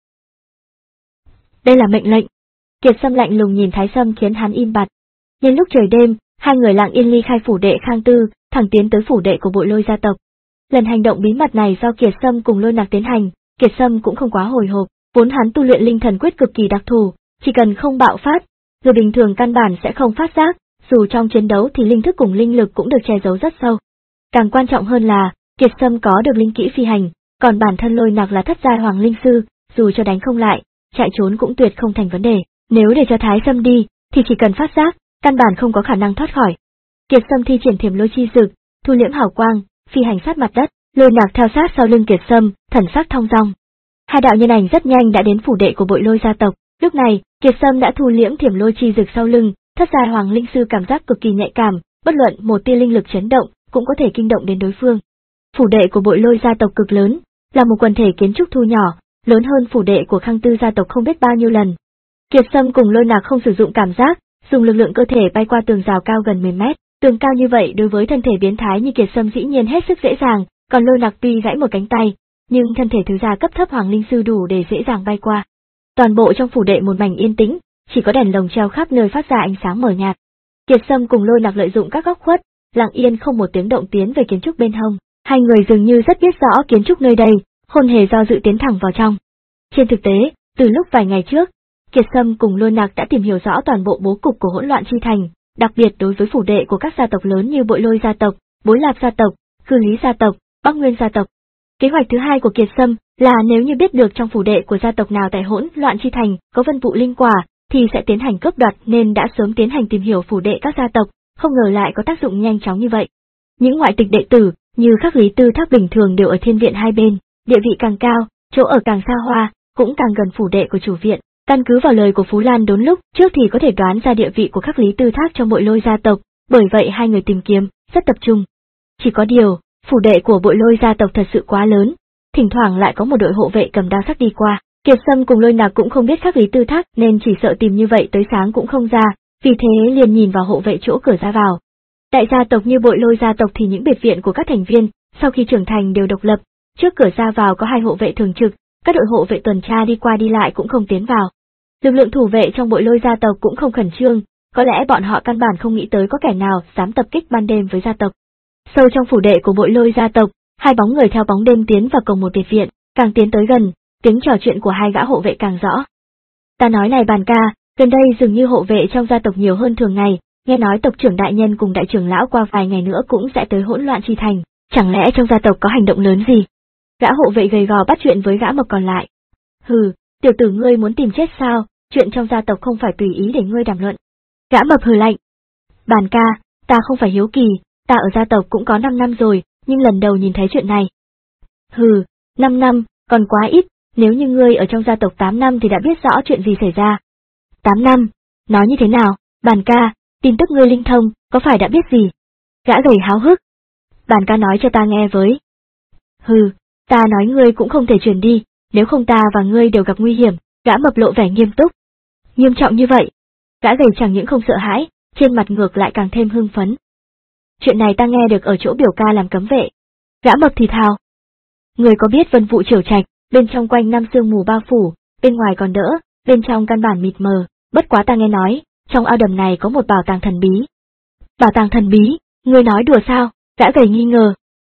Đây là mệnh lệnh. Kiệt Sâm lạnh lùng nhìn Thái Sâm khiến hắn im bặt. Nhân lúc trời đêm, hai người lặng yên ly khai phủ đệ Khang Tư, thẳng tiến tới phủ đệ của Bội Lôi gia tộc. Lần hành động bí mật này do Kiệt Sâm cùng Lôi Nặc tiến hành, Kiệt Sâm cũng không quá hồi hộp, vốn hắn tu luyện linh thần quyết cực kỳ đặc thù, chỉ cần không bạo phát, người bình thường căn bản sẽ không phát giác, dù trong chiến đấu thì linh thức cùng linh lực cũng được che giấu rất sâu. Càng quan trọng hơn là, Kiệt Sâm có được linh kỹ phi hành, còn bản thân Lôi Nặc là thất giai hoàng linh sư, dù cho đánh không lại, chạy trốn cũng tuyệt không thành vấn đề, nếu để cho Thái Sâm đi, thì chỉ cần phát giác, căn bản không có khả năng thoát khỏi. Kiệt Sâm thi triển Thiểm Lôi chi dực, thu liễm hào quang, phi hành sát mặt đất, Lôi Nặc theo sát sau lưng Kiệt Sâm, thần sắc thong dong. Hai đạo nhân ảnh rất nhanh đã đến phủ đệ của Bội Lôi gia tộc, lúc này, Kiệt Sâm đã thu liễm Thiểm Lôi chi dực sau lưng, thất giai hoàng linh sư cảm giác cực kỳ nhạy cảm, bất luận một tia linh lực chấn động, cũng có thể kinh động đến đối phương. Phủ đệ của Bội Lôi gia tộc cực lớn, là một quần thể kiến trúc thu nhỏ, lớn hơn phủ đệ của Khang Tư gia tộc không biết bao nhiêu lần. Kiệt Sâm cùng Lôi Nặc không sử dụng cảm giác, dùng lực lượng cơ thể bay qua tường rào cao gần mười mét, tường cao như vậy đối với thân thể biến thái như Kiệt Sâm dĩ nhiên hết sức dễ dàng, còn Lôi Nặc tuy gãy một cánh tay, nhưng thân thể thứ gia cấp thấp hoàng linh sư đủ để dễ dàng bay qua. Toàn bộ trong phủ đệ một mảnh yên tĩnh, chỉ có đèn lồng treo khắp nơi phát ra ánh sáng mờ nhạt. Kiệt Sâm cùng Lôi Nặc lợi dụng các góc khuất, lặng yên không một tiếng động tiến về kiến trúc bên hông. Hai người dường như rất biết rõ kiến trúc nơi đây, không hề do dự tiến thẳng vào trong. Trên thực tế, từ lúc vài ngày trước, Kiệt Sâm cùng Lôi Nặc đã tìm hiểu rõ toàn bộ bố cục của Hỗn Loạn Chi Thành, đặc biệt đối với phủ đệ của các gia tộc lớn như Bội Lôi gia tộc, Bối Lạp gia tộc, Khư Lý gia tộc, Bắc Nguyên gia tộc. Kế hoạch thứ hai của Kiệt Sâm là nếu như biết được trong phủ đệ của gia tộc nào tại Hỗn Loạn Chi Thành có vân vụ linh quả, thì sẽ tiến hành cướp đoạt, nên đã sớm tiến hành tìm hiểu phủ đệ các gia tộc, không ngờ lại có tác dụng nhanh chóng như vậy. Những ngoại tịch đệ tử như Khắc Lý Tư Thác bình thường đều ở thiên viện hai bên, địa vị càng cao, chỗ ở càng xa hoa, cũng càng gần phủ đệ của chủ viện. Căn cứ vào lời của Phú Lan đốn lúc trước thì có thể đoán ra địa vị của Khắc Lý Tư Thác trong Bội Lôi gia tộc, bởi vậy hai người tìm kiếm rất tập trung. Chỉ có điều, phủ đệ của Bội Lôi gia tộc thật sự quá lớn, thỉnh thoảng lại có một đội hộ vệ cầm đao sắc đi qua. Kiệt Sâm cùng Lôi Nặc cũng không biết Khắc Lý Tư Thác nên chỉ sợ tìm như vậy tới sáng cũng không ra, vì thế liền nhìn vào hộ vệ chỗ cửa ra vào. Đại gia tộc như Bội Lôi gia tộc thì những biệt viện của các thành viên, sau khi trưởng thành đều độc lập, trước cửa ra vào có hai hộ vệ thường trực, các đội hộ vệ tuần tra đi qua đi lại cũng không tiến vào. Lực lượng thủ vệ trong Bội Lôi gia tộc cũng không khẩn trương, có lẽ bọn họ căn bản không nghĩ tới có kẻ nào dám tập kích ban đêm với gia tộc. Sâu trong phủ đệ của Bội Lôi gia tộc, hai bóng người theo bóng đêm tiến vào cổng một biệt viện, càng tiến tới gần, tiếng trò chuyện của hai gã hộ vệ càng rõ. Ta nói này Bàn ca, gần đây dường như hộ vệ trong gia tộc nhiều hơn thường ngày, nghe nói tộc trưởng đại nhân cùng đại trưởng lão qua vài ngày nữa cũng sẽ tới Hỗn Loạn Chi Thành, chẳng lẽ trong gia tộc có hành động lớn gì? Gã hộ vệ gầy gò bắt chuyện với gã mập còn lại. Hừ, tiểu tử ngươi muốn tìm chết sao, chuyện trong gia tộc không phải tùy ý để ngươi đàm luận. Gã mập hừ lạnh. Bàn ca, ta không phải hiếu kỳ, ta ở gia tộc cũng có năm năm rồi, nhưng lần đầu nhìn thấy chuyện này. Hừ, năm năm, còn quá ít, nếu như ngươi ở trong gia tộc tám năm thì đã biết rõ chuyện gì xảy ra. tám năm, nói như thế nào, Bàn ca, tin tức ngươi linh thông, có phải đã biết gì? Gã gầy háo hức. Bàn ca nói cho ta nghe với. Hừ, ta nói ngươi cũng không thể truyền đi, nếu không ta và ngươi đều gặp nguy hiểm. Gã mập lộ vẻ nghiêm túc. Nghiêm trọng như vậy. Gã gầy chẳng những không sợ hãi, trên mặt ngược lại càng thêm hưng phấn. Chuyện này ta nghe được ở chỗ biểu ca làm cấm vệ. Gã mập thì thào. Ngươi có biết vân vụ triều trạch, bên trong quanh năm sương mù bao phủ, bên ngoài còn đỡ, bên trong căn bản mịt mờ, bất quá ta nghe nói, trong ao đầm này có một bảo tàng thần bí. Bảo tàng thần bí, ngươi nói đùa sao? Gã gầy nghi ngờ.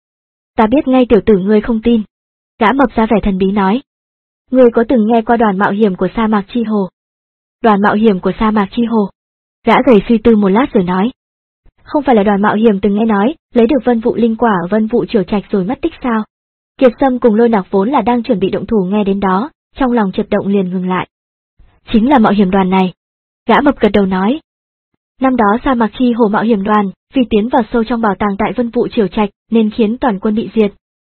Ta biết ngay tiểu tử ngươi không tin. Gã mập ra vẻ thần bí nói. Ngươi có từng nghe qua đoàn mạo hiểm của sa mạc Chi Hồ? Đoàn mạo hiểm của sa mạc Chi Hồ. Gã gầy suy tư một lát rồi nói. Không phải là đoàn mạo hiểm từng nghe nói, lấy được vân vụ linh quả ở vân vụ triều trạch rồi mất tích sao? Kiệt Sâm cùng Lôi Nặc vốn là đang chuẩn bị động thủ nghe đến đó, trong lòng chợt động liền ngừng lại. Chính là mạo hiểm đoàn này. Gã mập gật đầu nói. Năm đó sa mạc Chi Hồ mạo hiểm đoàn, vì tiến vào sâu trong bảo tàng tại vân vụ triều trạch, nên khiến toàn quân bị diệt.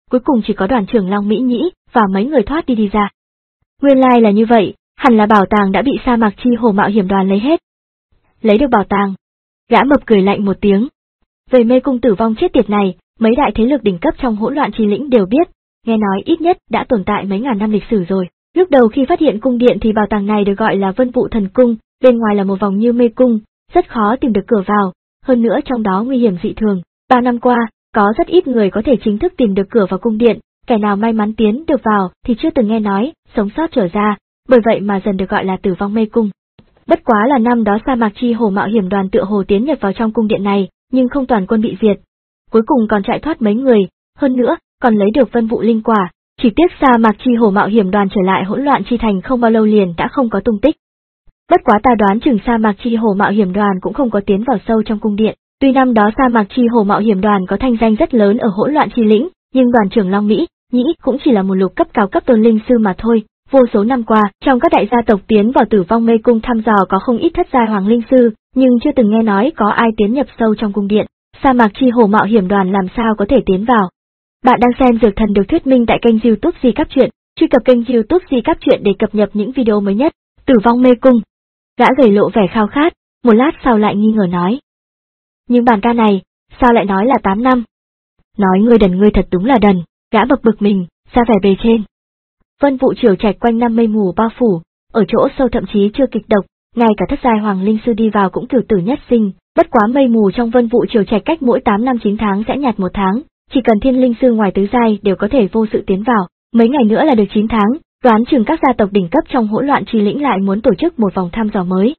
cuối cùng chỉ có đoàn trưởng Long Mỹ Nhĩ và mấy người thoát đi đi ra. Nguyên lai là như vậy, hẳn là bảo tàng đã bị sa mạc chi hồ mạo hiểm đoàn lấy hết. Lấy được bảo tàng. Gã mập cười lạnh một tiếng. Về mê cung tử vong chết tiệt này, mấy đại thế lực đỉnh cấp trong hỗn loạn chi lĩnh đều biết, nghe nói ít nhất đã tồn tại mấy ngàn năm lịch sử rồi. Lúc đầu khi phát hiện cung điện thì bảo tàng này được gọi là Vân Vụ Thần Cung, bên ngoài là một vòng như mê cung, rất khó tìm được cửa vào, hơn nữa trong đó nguy hiểm dị thường. Bao năm qua, có rất ít người có thể chính thức tìm được cửa vào cung điện, kẻ nào may mắn tiến được vào thì chưa từng nghe nói, sống sót trở ra, bởi vậy mà dần được gọi là tử vong mê cung. Bất quá là năm đó sa mạc chi hồ mạo hiểm đoàn tựa hồ tiến nhập vào trong cung điện này, nhưng không toàn quân bị diệt. Cuối cùng còn chạy thoát mấy người, hơn nữa, còn lấy được Vân Vụ linh quả, chỉ tiếc sa mạc chi hồ mạo hiểm đoàn trở lại hỗn loạn chi thành không bao lâu liền đã không có tung tích. Bất quá ta đoán chừng sa mạc chi hồ mạo hiểm đoàn cũng không có tiến vào sâu trong cung điện. Tuy năm đó sa mạc chi hồ mạo hiểm đoàn có thanh danh rất lớn ở hỗn loạn chi lĩnh, nhưng đoàn trưởng Long Mỹ Nhĩ cũng chỉ là một lục cấp cao cấp tôn linh sư mà thôi. Vô số năm qua, trong các đại gia tộc tiến vào tử vong mê cung thăm dò có không ít thất giai hoàng linh sư, nhưng chưa từng nghe nói có ai tiến nhập sâu trong cung điện. Sa mạc chi hồ mạo hiểm đoàn làm sao có thể tiến vào? Bạn đang xem Dược Thần được thuyết minh tại kênh YouTube Di Cáp Truyện, truy cập kênh YouTube Di Cáp Truyện để cập nhật những video mới nhất. Tử vong mê cung. Gã gầy lộ vẻ khao khát, một lát sau lại nghi ngờ nói. Nhưng bản ca này, sao lại nói là tám năm? Nói ngươi đần ngươi thật đúng là đần, gã bực bực mình, ra vẻ bề trên. Vân Vụ Triều Trạch quanh năm mây mù bao phủ, ở chỗ sâu thậm chí chưa kịch độc, ngay cả thất giai hoàng linh sư đi vào cũng cửu tử nhất sinh, bất quá mây mù trong Vân Vụ Triều Trạch cách mỗi tám năm chín tháng sẽ nhạt một tháng, chỉ cần thiên linh sư ngoài tứ giai đều có thể vô sự tiến vào, mấy ngày nữa là được chín tháng, đoán chừng các gia tộc đỉnh cấp trong hỗn loạn chi lĩnh lại muốn tổ chức một vòng thăm dò mới.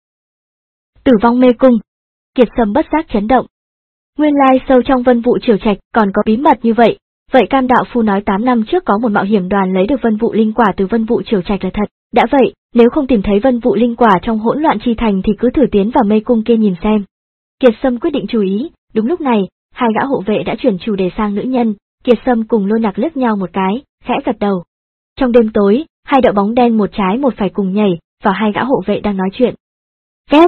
Tử vong mê cung. Kiệt Sâm bất giác chấn động. Nguyên lai sâu trong Vân Vụ Triều Trạch còn có bí mật như vậy. Vậy Cam đạo phu nói tám năm trước có một mạo hiểm đoàn lấy được Vân Vụ linh quả từ Vân Vụ Triều Trạch là thật. Đã vậy, nếu không tìm thấy Vân Vụ linh quả trong hỗn loạn chi thành thì cứ thử tiến vào mê cung kia nhìn xem. Kiệt Sâm quyết định chú ý. Đúng lúc này, hai gã hộ vệ đã chuyển chủ đề sang nữ nhân. Kiệt Sâm cùng Lôi Nặc liếc nhau một cái, khẽ gật đầu. Trong đêm tối, hai đạo bóng đen một trái một phải cùng nhảy vào hai gã hộ vệ đang nói chuyện. Phép.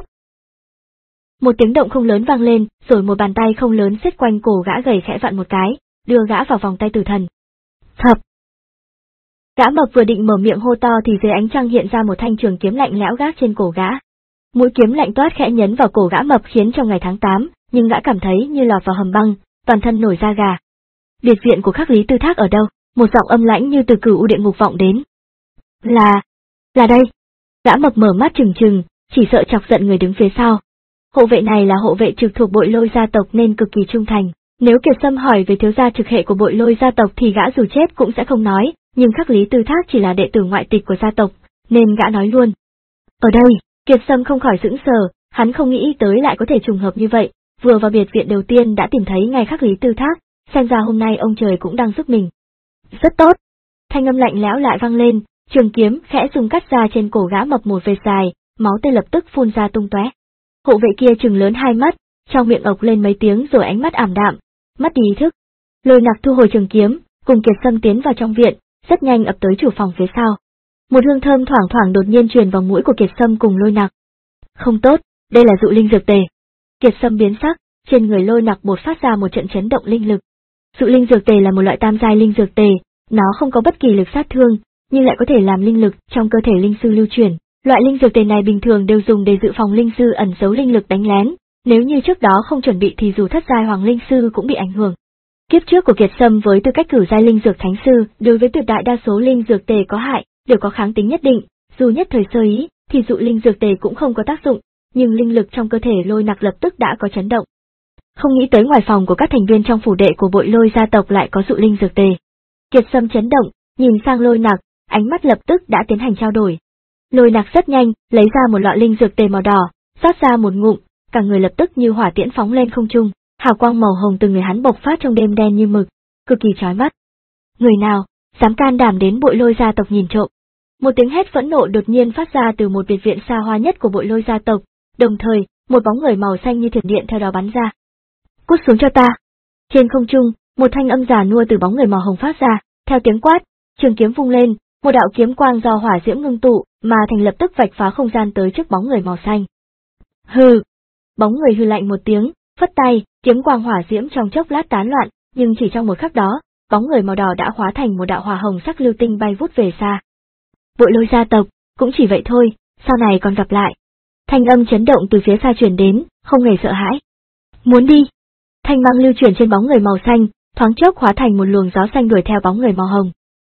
Một tiếng động không lớn vang lên, rồi một bàn tay không lớn siết quanh cổ gã gầy khẽ vặn một cái, đưa gã vào vòng tay tử thần. Thập. Gã mập vừa định mở miệng hô to thì dưới ánh trăng hiện ra một thanh trường kiếm lạnh lẽo gác trên cổ gã. Mũi kiếm lạnh toát khẽ nhấn vào cổ gã mập khiến trong ngày tháng tám, nhưng gã cảm thấy như lọt vào hầm băng, toàn thân nổi da gà. Biệt viện của Khắc Lý Tư Thác ở đâu? Một giọng âm lãnh như từ cửu u địa ngục vọng đến. Là, là đây. Gã mập mở mắt trừng trừng, chỉ sợ chọc giận người đứng phía sau. Hộ vệ này là hộ vệ trực thuộc Bội Lôi gia tộc nên cực kỳ trung thành. Nếu Kiệt Sâm hỏi về thiếu gia trực hệ của Bội Lôi gia tộc thì gã dù chết cũng sẽ không nói, nhưng Khắc Lý Tư Thác chỉ là đệ tử ngoại tịch của gia tộc, nên gã nói luôn. Ở đây, Kiệt Sâm không khỏi sững sờ, hắn không nghĩ tới lại có thể trùng hợp như vậy, vừa vào biệt viện đầu tiên đã tìm thấy ngay Khắc Lý Tư Thác, xem ra hôm nay ông trời cũng đang giúp mình. Rất tốt. Thanh âm lạnh lẽo lại vang lên, trường kiếm khẽ dùng cắt ra trên cổ gã mập một vệt dài, máu tươi lập tức phun ra tung tóe. Hộ vệ kia trừng lớn hai mắt, trong miệng ộc lên mấy tiếng rồi ánh mắt ảm đạm, mất đi ý thức. Lôi Nặc thu hồi trường kiếm, cùng Kiệt Sâm tiến vào trong viện, rất nhanh ập tới chủ phòng phía sau. Một hương thơm thoảng thoảng đột nhiên truyền vào mũi của Kiệt Sâm cùng Lôi Nặc. Không tốt, đây là dụ linh dược tề. Kiệt Sâm biến sắc, trên người Lôi Nặc bột phát ra một trận chấn động linh lực. Dụ linh dược tề là một loại tam giai linh dược tề, nó không có bất kỳ lực sát thương, nhưng lại có thể làm linh lực trong cơ thể linh sư lưu chuyển. Loại linh dược tề này bình thường đều dùng để dự phòng linh sư ẩn giấu linh lực đánh lén, nếu như trước đó không chuẩn bị thì dù thất giai hoàng linh sư cũng bị ảnh hưởng. Kiếp trước của Kiệt Sâm với tư cách cử giai linh dược thánh sư, đối với tuyệt đại đa số linh dược tề có hại, đều có kháng tính nhất định, dù nhất thời sơ ý, thì dụ linh dược tề cũng không có tác dụng, nhưng linh lực trong cơ thể Lôi Nặc lập tức đã có chấn động. Không nghĩ tới ngoài phòng của các thành viên trong phủ đệ của Bội Lôi gia tộc lại có dụ linh dược tề. Kiệt Sâm chấn động, nhìn sang Lôi Nặc, ánh mắt lập tức đã tiến hành trao đổi. Lôi Nặc rất nhanh, lấy ra một lọ linh dược tề màu đỏ, rót ra một ngụm, cả người lập tức như hỏa tiễn phóng lên không trung, hào quang màu hồng từ người hắn bộc phát trong đêm đen như mực, cực kỳ chói mắt. Người nào dám can đảm đến Bội Lôi gia tộc nhìn trộm? Một tiếng hét phẫn nộ đột nhiên phát ra từ một biệt viện xa hoa nhất của Bội Lôi gia tộc, đồng thời, một bóng người màu xanh như thiểm điện theo đó bắn ra. Cút xuống cho ta! Trên không trung, một thanh âm già nua từ bóng người màu hồng phát ra, theo tiếng quát, trường kiếm vung lên, một đạo kiếm quang do hỏa diễm ngưng tụ, mà thành lập tức vạch phá không gian tới trước bóng người màu xanh. Hừ! Bóng người hừ lạnh một tiếng, phất tay, kiếm quang hỏa diễm trong chốc lát tán loạn, nhưng chỉ trong một khắc đó, bóng người màu đỏ đã hóa thành một đạo hỏa hồng sắc lưu tinh bay vút về xa. Bội Lôi gia tộc, cũng chỉ vậy thôi, sau này còn gặp lại. Thanh âm chấn động từ phía xa truyền đến, không hề sợ hãi. Muốn đi. Thanh mang lưu chuyển trên bóng người màu xanh, thoáng chốc hóa thành một luồng gió xanh đuổi theo bóng người màu hồng.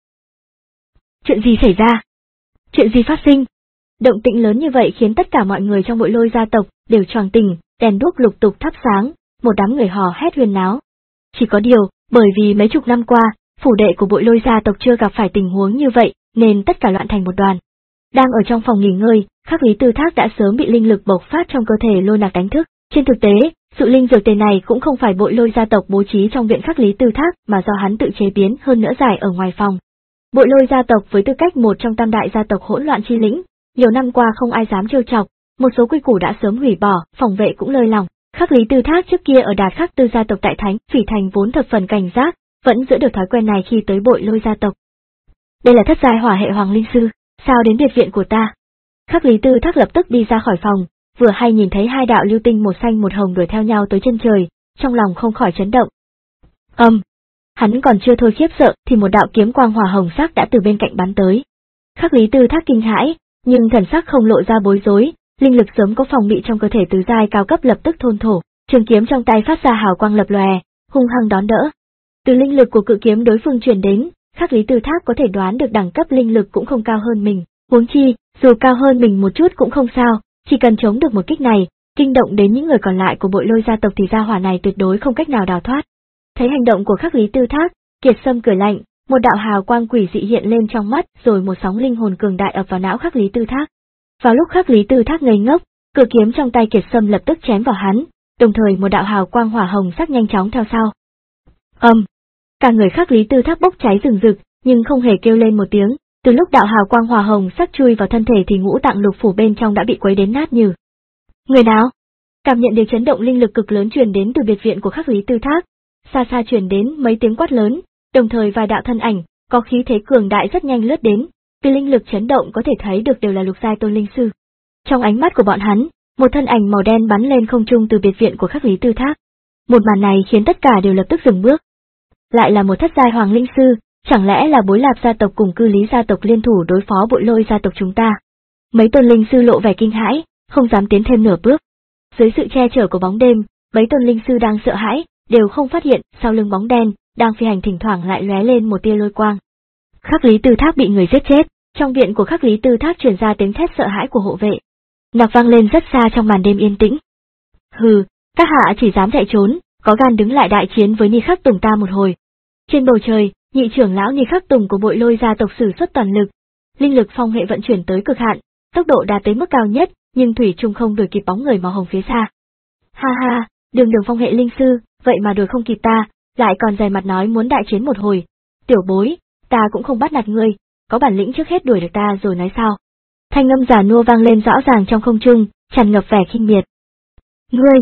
Chuyện gì xảy ra? Chuyện gì phát sinh? Động tĩnh lớn như vậy khiến tất cả mọi người trong Bội Lôi gia tộc đều choàng tỉnh, đèn đuốc lục tục thắp sáng, một đám người hò hét huyên náo. Chỉ có điều, bởi vì mấy chục năm qua, phủ đệ của Bội Lôi gia tộc chưa gặp phải tình huống như vậy, nên tất cả loạn thành một đoàn. Đang ở trong phòng nghỉ ngơi, Khắc Lý Tư Thác đã sớm bị linh lực bộc phát trong cơ thể lôi nạc đánh thức. Trên thực tế, sự linh dược tề này cũng không phải Bội Lôi gia tộc bố trí trong viện Khắc Lý Tư Thác mà do hắn tự chế biến, hơn nữa giải ở ngoài phòng. Bội Lôi gia tộc với tư cách một trong tam đại gia tộc hỗn loạn chi lĩnh, nhiều năm qua không ai dám trêu chọc, một số quy củ đã sớm hủy bỏ, phòng vệ cũng lơi lỏng. Khắc Lý Tư Thác trước kia ở Đạt Khắc Tư gia tộc tại Thánh Phỉ Thành vốn thập phần cảnh giác, vẫn giữ được thói quen này khi tới Bội Lôi gia tộc. Đây là thất giai hỏa hệ hoàng linh sư, sao đến biệt viện của ta? Khắc Lý Tư Thác lập tức đi ra khỏi phòng, vừa hay nhìn thấy hai đạo lưu tinh một xanh một hồng đuổi theo nhau tới chân trời, trong lòng không khỏi chấn động. Âm, um, hắn còn chưa thôi khiếp sợ thì một đạo kiếm quang hỏa hồng sắc đã từ bên cạnh bắn tới. Khắc Lý Tư Thác kinh hãi, nhưng thần sắc không lộ ra bối rối, linh lực sớm có phòng bị trong cơ thể tứ giai cao cấp lập tức thôn thổ, trường kiếm trong tay phát ra hào quang lập lòe, hung hăng đón đỡ. Từ linh lực của cự kiếm đối phương truyền đến, Khắc Lý Tư Thác có thể đoán được đẳng cấp linh lực cũng không cao hơn mình, huống chi, dù cao hơn mình một chút cũng không sao, chỉ cần chống được một kích này, kinh động đến những người còn lại của Bội Lôi gia tộc thì gia hỏa này tuyệt đối không cách nào đào thoát. Thấy hành động của Khắc Lý Tư Thác, Kiệt Sâm cười lạnh, một đạo hào quang quỷ dị hiện lên trong mắt, rồi một sóng linh hồn cường đại ập vào não Khắc Lý Tư Thác. Vào lúc Khắc Lý Tư Thác ngây ngốc, cự kiếm trong tay Kiệt Sâm lập tức chém vào hắn, đồng thời một đạo hào quang hỏa hồng sắc nhanh chóng theo sau. Ầm, um, cả người Khắc Lý Tư Thác bốc cháy rừng rực, nhưng không hề kêu lên một tiếng. Từ lúc đạo hào quang hỏa hồng sắc chui vào thân thể thì ngũ tạng lục phủ bên trong đã bị quấy đến nát nhừ. Người nào? Cảm nhận được chấn động linh lực cực lớn truyền đến từ biệt viện của Khắc Lý Tư Thác, xa xa truyền đến mấy tiếng quát lớn, đồng thời vài đạo thân ảnh, có khí thế cường đại rất nhanh lướt đến, từ linh lực chấn động có thể thấy được đều là lục giai tôn linh sư. Trong ánh mắt của bọn hắn, một thân ảnh màu đen bắn lên không trung từ biệt viện của Khắc Lý Tư Thác. Một màn này khiến tất cả đều lập tức dừng bước. Lại là một thất giai hoàng linh sư, chẳng lẽ là Bối Lạp gia tộc cùng Cư Lý gia tộc liên thủ đối phó Bội Lôi gia tộc chúng ta? Mấy tôn linh sư lộ vẻ kinh hãi, không dám tiến thêm nửa bước. Dưới sự che chở của bóng đêm, mấy tôn linh sư đang sợ hãi, đều không phát hiện sau lưng bóng đen đang phi hành thỉnh thoảng lại lóe lên một tia lôi quang. Khắc Lý Tư Thác bị người giết chết, trong viện của Khắc Lý Tư Thác truyền ra tiếng thét sợ hãi của hộ vệ. Nọc vang lên rất xa trong màn đêm yên tĩnh. Hừ, các hạ chỉ dám chạy trốn, có gan đứng lại đại chiến với Ni Khắc Tùng ta một hồi. Trên bầu trời, nhị trưởng lão Ni Khắc Tùng của Bội Lôi gia tộc sử xuất toàn lực, linh lực phong hệ vận chuyển tới cực hạn, tốc độ đạt tới mức cao nhất, nhưng thủy chung không đuổi kịp bóng người màu hồng phía xa. Ha ha, đường đường phong hệ linh sư, vậy mà đuổi không kịp ta, lại còn dày mặt nói muốn đại chiến một hồi. Tiểu bối, ta cũng không bắt nạt ngươi, có bản lĩnh trước hết đuổi được ta rồi nói sao. Thanh âm giả nua vang lên rõ ràng trong không trung, tràn ngập vẻ khinh miệt. Ngươi!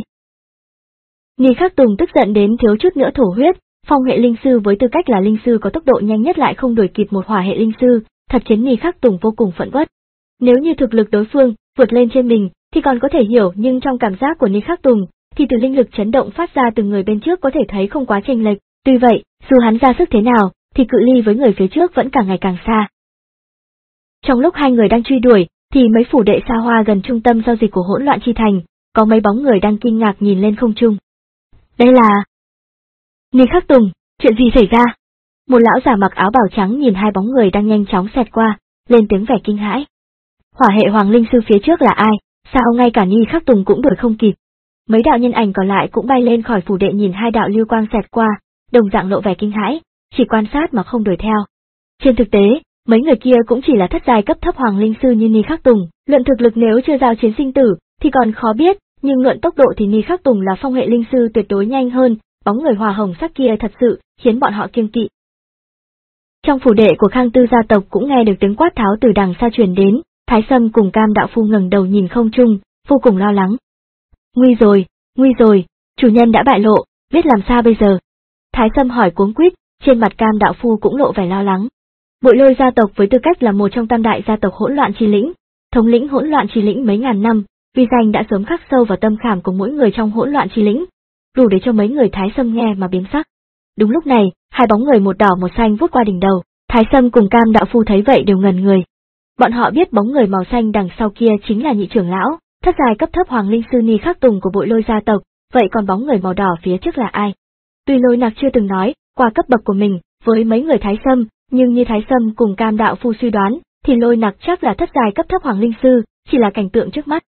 Ni Khắc Tùng tức giận đến thiếu chút nữa thổ huyết, phong hệ linh sư với tư cách là linh sư có tốc độ nhanh nhất lại không đuổi kịp một hỏa hệ linh sư, thật khiến Ni Khắc Tùng vô cùng phẫn uất. Nếu như thực lực đối phương vượt lên trên mình thì còn có thể hiểu, nhưng trong cảm giác của Ni Khắc Tùng thì từ linh lực chấn động phát ra từ người bên trước có thể thấy không quá chênh lệch, tuy vậy, dù hắn ra sức thế nào thì cự ly với người phía trước vẫn càng ngày càng xa. Trong lúc hai người đang truy đuổi, thì mấy phủ đệ xa hoa gần trung tâm giao dịch của hỗn loạn chi thành, có mấy bóng người đang kinh ngạc nhìn lên không trung. Đây là... Ni Khắc Tùng, chuyện gì xảy ra? Một lão già mặc áo bào trắng nhìn hai bóng người đang nhanh chóng xẹt qua, lên tiếng vẻ kinh hãi. Hỏa hệ hoàng linh sư phía trước là ai, sao ngay cả Ni Khắc Tùng cũng đuổi không kịp? Mấy đạo nhân ảnh còn lại cũng bay lên khỏi phủ đệ nhìn hai đạo lưu quang xẹt qua, đồng dạng lộ vẻ kinh hãi, chỉ quan sát mà không đuổi theo. Trên thực tế, mấy người kia cũng chỉ là thất giai cấp thấp hoàng linh sư như Ni Khắc Tùng, luận thực lực nếu chưa giao chiến sinh tử thì còn khó biết, nhưng luận tốc độ thì Ni Khắc Tùng là phong hệ linh sư tuyệt đối nhanh hơn, bóng người hòa hồng sắc kia thật sự khiến bọn họ kiêng kỵ. Trong phủ đệ của Khang Tư gia tộc cũng nghe được tiếng quát tháo từ đằng xa truyền đến, Thái Sâm cùng Cam đạo phu ngẩng đầu nhìn không trung, vô cùng lo lắng. Nguy rồi, nguy rồi, chủ nhân đã bại lộ, biết làm sao bây giờ? Thái Sâm hỏi cuống quýt, trên mặt Cam đạo phu cũng lộ vẻ lo lắng. Bội Lôi gia tộc với tư cách là một trong tam đại gia tộc hỗn loạn chi lĩnh, thống lĩnh hỗn loạn chi lĩnh mấy ngàn năm, uy danh đã sớm khắc sâu vào tâm khảm của mỗi người trong hỗn loạn chi lĩnh, đủ để cho mấy người Thái Sâm nghe mà biến sắc. Đúng lúc này, hai bóng người một đỏ một xanh vút qua đỉnh đầu, Thái Sâm cùng Cam đạo phu thấy vậy đều ngẩn người. Bọn họ biết bóng người màu xanh đằng sau kia chính là nhị trưởng lão, thất giai cấp thấp Hoàng Linh Sư Ni Khắc Tùng của Bội Lôi gia tộc, vậy còn bóng người màu đỏ phía trước là ai? Tuy Lôi Nặc chưa từng nói qua cấp bậc của mình với mấy người Thái Sâm, nhưng như Thái Sâm cùng Cam đạo phu suy đoán, thì Lôi Nặc chắc là thất giai cấp thấp Hoàng Linh Sư, chỉ là cảnh tượng trước mắt.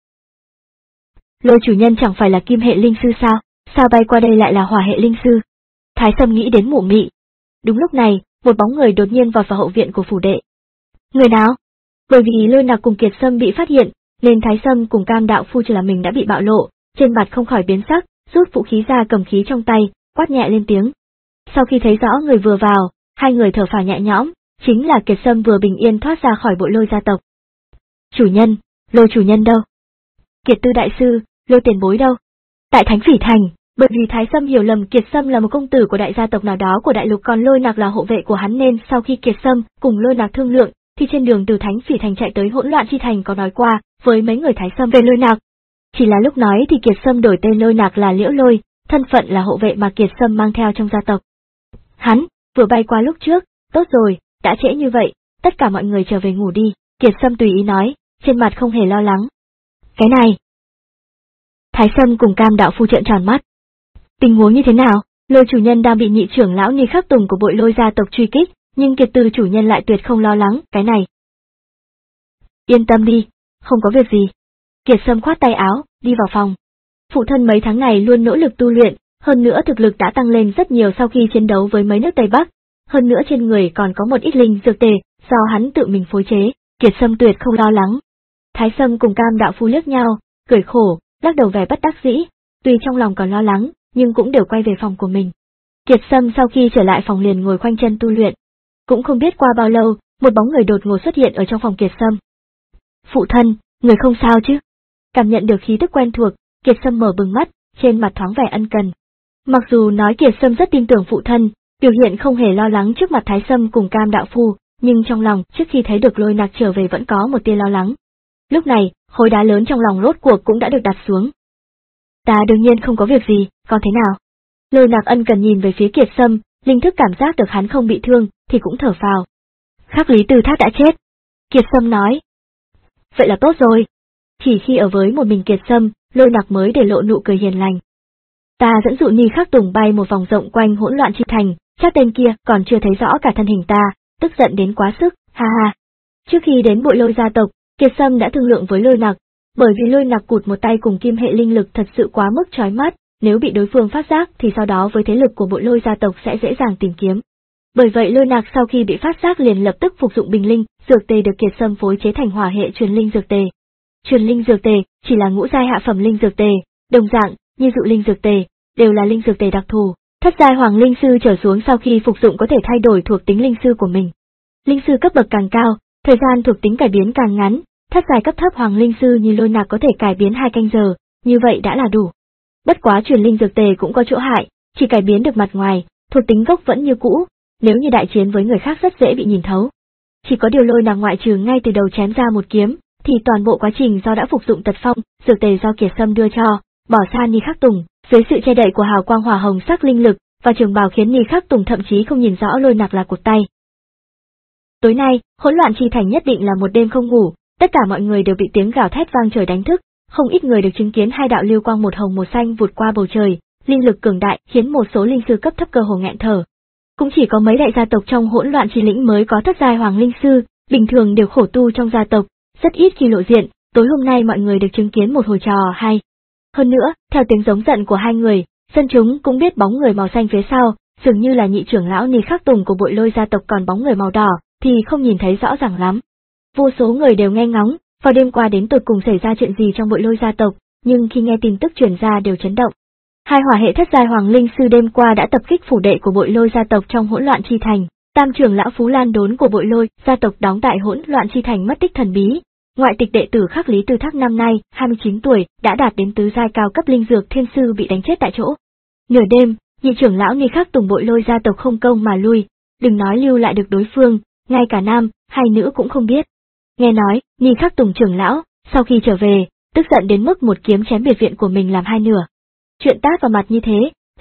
Lôi chủ nhân chẳng phải là kim hệ linh sư sao, sao bay qua đây lại là hỏa hệ linh sư? Thái Sâm nghĩ đến Mụ Mị. Đúng lúc này, một bóng người đột nhiên vọt vào hậu viện của phủ đệ. Người nào? Bởi vì Lôi Nặc cùng Kiệt Sâm bị phát hiện, nên Thái Sâm cùng Cam đạo phu cho là mình đã bị bạo lộ, trên mặt không khỏi biến sắc, rút vũ khí ra cầm khí trong tay, quát nhẹ lên tiếng. Sau khi thấy rõ người vừa vào, hai người thở phào nhẹ nhõm, chính là Kiệt Sâm vừa bình yên thoát ra khỏi Bội Lôi gia tộc. Chủ nhân, Lôi chủ nhân đâu? Kiệt Tư đại sư, Lôi tiền bối đâu? Tại Thánh Phỉ Thành, bởi vì Thái Sâm hiểu lầm Kiệt Sâm là một công tử của đại gia tộc nào đó của đại lục, còn Lôi Nặc là hộ vệ của hắn, nên sau khi Kiệt Sâm cùng Lôi Nặc thương lượng, thì trên đường từ Thánh Phỉ Thành chạy tới Hỗn Loạn Chi Thành có nói qua với mấy người Thái Sâm về Lôi Nặc. Chỉ là lúc nói thì Kiệt Sâm đổi tên Lôi Nặc là Liễu Lôi, thân phận là hộ vệ mà Kiệt Sâm mang theo trong gia tộc. Hắn vừa bay qua lúc trước, tốt rồi, đã trễ như vậy, tất cả mọi người trở về ngủ đi, Kiệt Sâm tùy ý nói, trên mặt không hề lo lắng. Cái này... Thái Sâm cùng Cam đạo phu trợn tròn mắt. Tình huống như thế nào? Lôi chủ nhân đang bị nhị trưởng lão Ni Khắc Tùng của Bội Lôi gia tộc truy kích, nhưng Kiệt Tư chủ nhân lại tuyệt không lo lắng, cái này. Yên tâm đi, không có việc gì. Kiệt Sâm khoát tay áo, đi vào phòng. Phụ thân mấy tháng này luôn nỗ lực tu luyện, hơn nữa thực lực đã tăng lên rất nhiều sau khi chiến đấu với mấy nước Tây Bắc, hơn nữa trên người còn có một ít linh dược tề, do hắn tự mình phối chế, Kiệt Sâm tuyệt không lo lắng. Thái Sâm cùng Cam đạo phu liếc nhau, cười khổ, lắc đầu vẻ bất đắc dĩ, tuy trong lòng còn lo lắng, nhưng cũng đều quay về phòng của mình. Kiệt Sâm sau khi trở lại phòng liền ngồi khoanh chân tu luyện. Cũng không biết qua bao lâu, một bóng người đột ngột xuất hiện ở trong phòng Kiệt Sâm. Phụ thân, người không sao chứ? Cảm nhận được khí tức quen thuộc, Kiệt Sâm mở bừng mắt, trên mặt thoáng vẻ ân cần. Mặc dù nói Kiệt Sâm rất tin tưởng phụ thân, biểu hiện không hề lo lắng trước mặt Thái Sâm cùng Cam đạo phu, nhưng trong lòng trước khi thấy được Lôi Nặc trở về vẫn có một tia lo lắng. Lúc này, khối đá lớn trong lòng rốt cuộc cũng đã được đặt xuống. Ta đương nhiên không có việc gì, còn thế nào? Lôi Nặc ân cần nhìn về phía Kiệt Sâm, linh thức cảm giác được hắn không bị thương, thì cũng thở phào. Khắc Lý Tư Thác đã chết. Kiệt Sâm nói. Vậy là tốt rồi. Chỉ khi ở với một mình Kiệt Sâm, Lôi Nặc mới để lộ nụ cười hiền lành. Ta dẫn dụ Ni Khắc Tùng bay một vòng rộng quanh Hỗn Loạn Chi Thành, chắc tên kia còn chưa thấy rõ cả thân hình ta, tức giận đến quá sức, ha ha. Trước khi đến Bội Lôi gia tộc, Kiệt Sâm đã thương lượng với Lôi Nặc, bởi vì Lôi Nặc cụt một tay cùng kim hệ linh lực thật sự quá mức chói mắt, nếu bị đối phương phát giác thì sau đó với thế lực của Bội Lôi gia tộc sẽ dễ dàng tìm kiếm. Bởi vậy Lôi Nặc sau khi bị phát giác liền lập tức phục dụng bình linh, dược tề được Kiệt Sâm phối chế thành hỏa hệ truyền linh dược tề. Truyền linh dược tề chỉ là ngũ giai hạ phẩm linh dược tề, đồng dạng như dụ linh dược tề, đều là linh dược tề đặc thù. Thất giai Hoàng Linh sư trở xuống sau khi phục dụng có thể thay đổi thuộc tính linh sư của mình. Linh sư cấp bậc càng cao, thời gian thuộc tính cải biến càng ngắn, thất giai cấp thấp Hoàng Linh sư như Lôi Nặc có thể cải biến hai canh giờ, như vậy đã là đủ. Bất quá truyền linh dược tề cũng có chỗ hại, chỉ cải biến được mặt ngoài, thuộc tính gốc vẫn như cũ, nếu như đại chiến với người khác rất dễ bị nhìn thấu. Chỉ có điều Lôi Nặc ngoại trừ ngay từ đầu chém ra một kiếm, thì toàn bộ quá trình do đã phục dụng tật phong, dược tề do Kiệt Sâm đưa cho, bỏ xa Ni Khắc Tùng, dưới sự che đậy của hào quang hỏa hồng sắc linh lực và trường bào khiến Ni Khắc Tùng thậm chí không nhìn rõ Lôi Nặc là cụt tay. Tối nay, Hỗn Loạn Chi Thành nhất định là một đêm không ngủ, tất cả mọi người đều bị tiếng gào thét vang trời đánh thức, không ít người được chứng kiến hai đạo lưu quang một hồng một xanh vụt qua bầu trời, linh lực cường đại khiến một số linh sư cấp thấp cơ hồ nghẹn thở. Cũng chỉ có mấy đại gia tộc trong Hỗn Loạn Chi lĩnh mới có thất giai Hoàng Linh sư, bình thường đều khổ tu trong gia tộc, rất ít khi lộ diện, tối hôm nay mọi người được chứng kiến một hồi trò hay. Hơn nữa, theo tiếng giống giận của hai người, dân chúng cũng biết bóng người màu xanh phía sau, dường như là nhị trưởng lão Ni Khắc Tùng của Bội Lôi gia tộc, còn bóng người màu đỏ thì không nhìn thấy rõ ràng lắm. Vô số người đều nghe ngóng, vào đêm qua đến tột cùng xảy ra chuyện gì trong Bội Lôi gia tộc, nhưng khi nghe tin tức truyền ra đều chấn động. Hai hỏa hệ thất giai Hoàng Linh sư đêm qua đã tập kích phủ đệ của Bội Lôi gia tộc trong Hỗn Loạn Chi Thành. Tam trưởng lão Phú Lan Đốn của Bội Lôi gia tộc đóng tại Hỗn Loạn Chi Thành mất tích thần bí. Ngoại tịch đệ tử Khắc Lý Tư Thác năm nay hai mươi chín tuổi đã đạt đến tứ giai cao cấp linh dược thiên sư bị đánh chết tại chỗ. Nửa đêm, nhị trưởng lão Ni Khắc Tùng Bội Lôi gia tộc không công mà lui, đừng nói lưu lại được đối phương, ngay cả nam hay nữ cũng không biết. Nghe nói, Ni Khắc Tùng trưởng lão sau khi trở về, tức giận đến mức một kiếm chém biệt viện của mình làm hai nửa. Chuyện tát vào mặt như thế,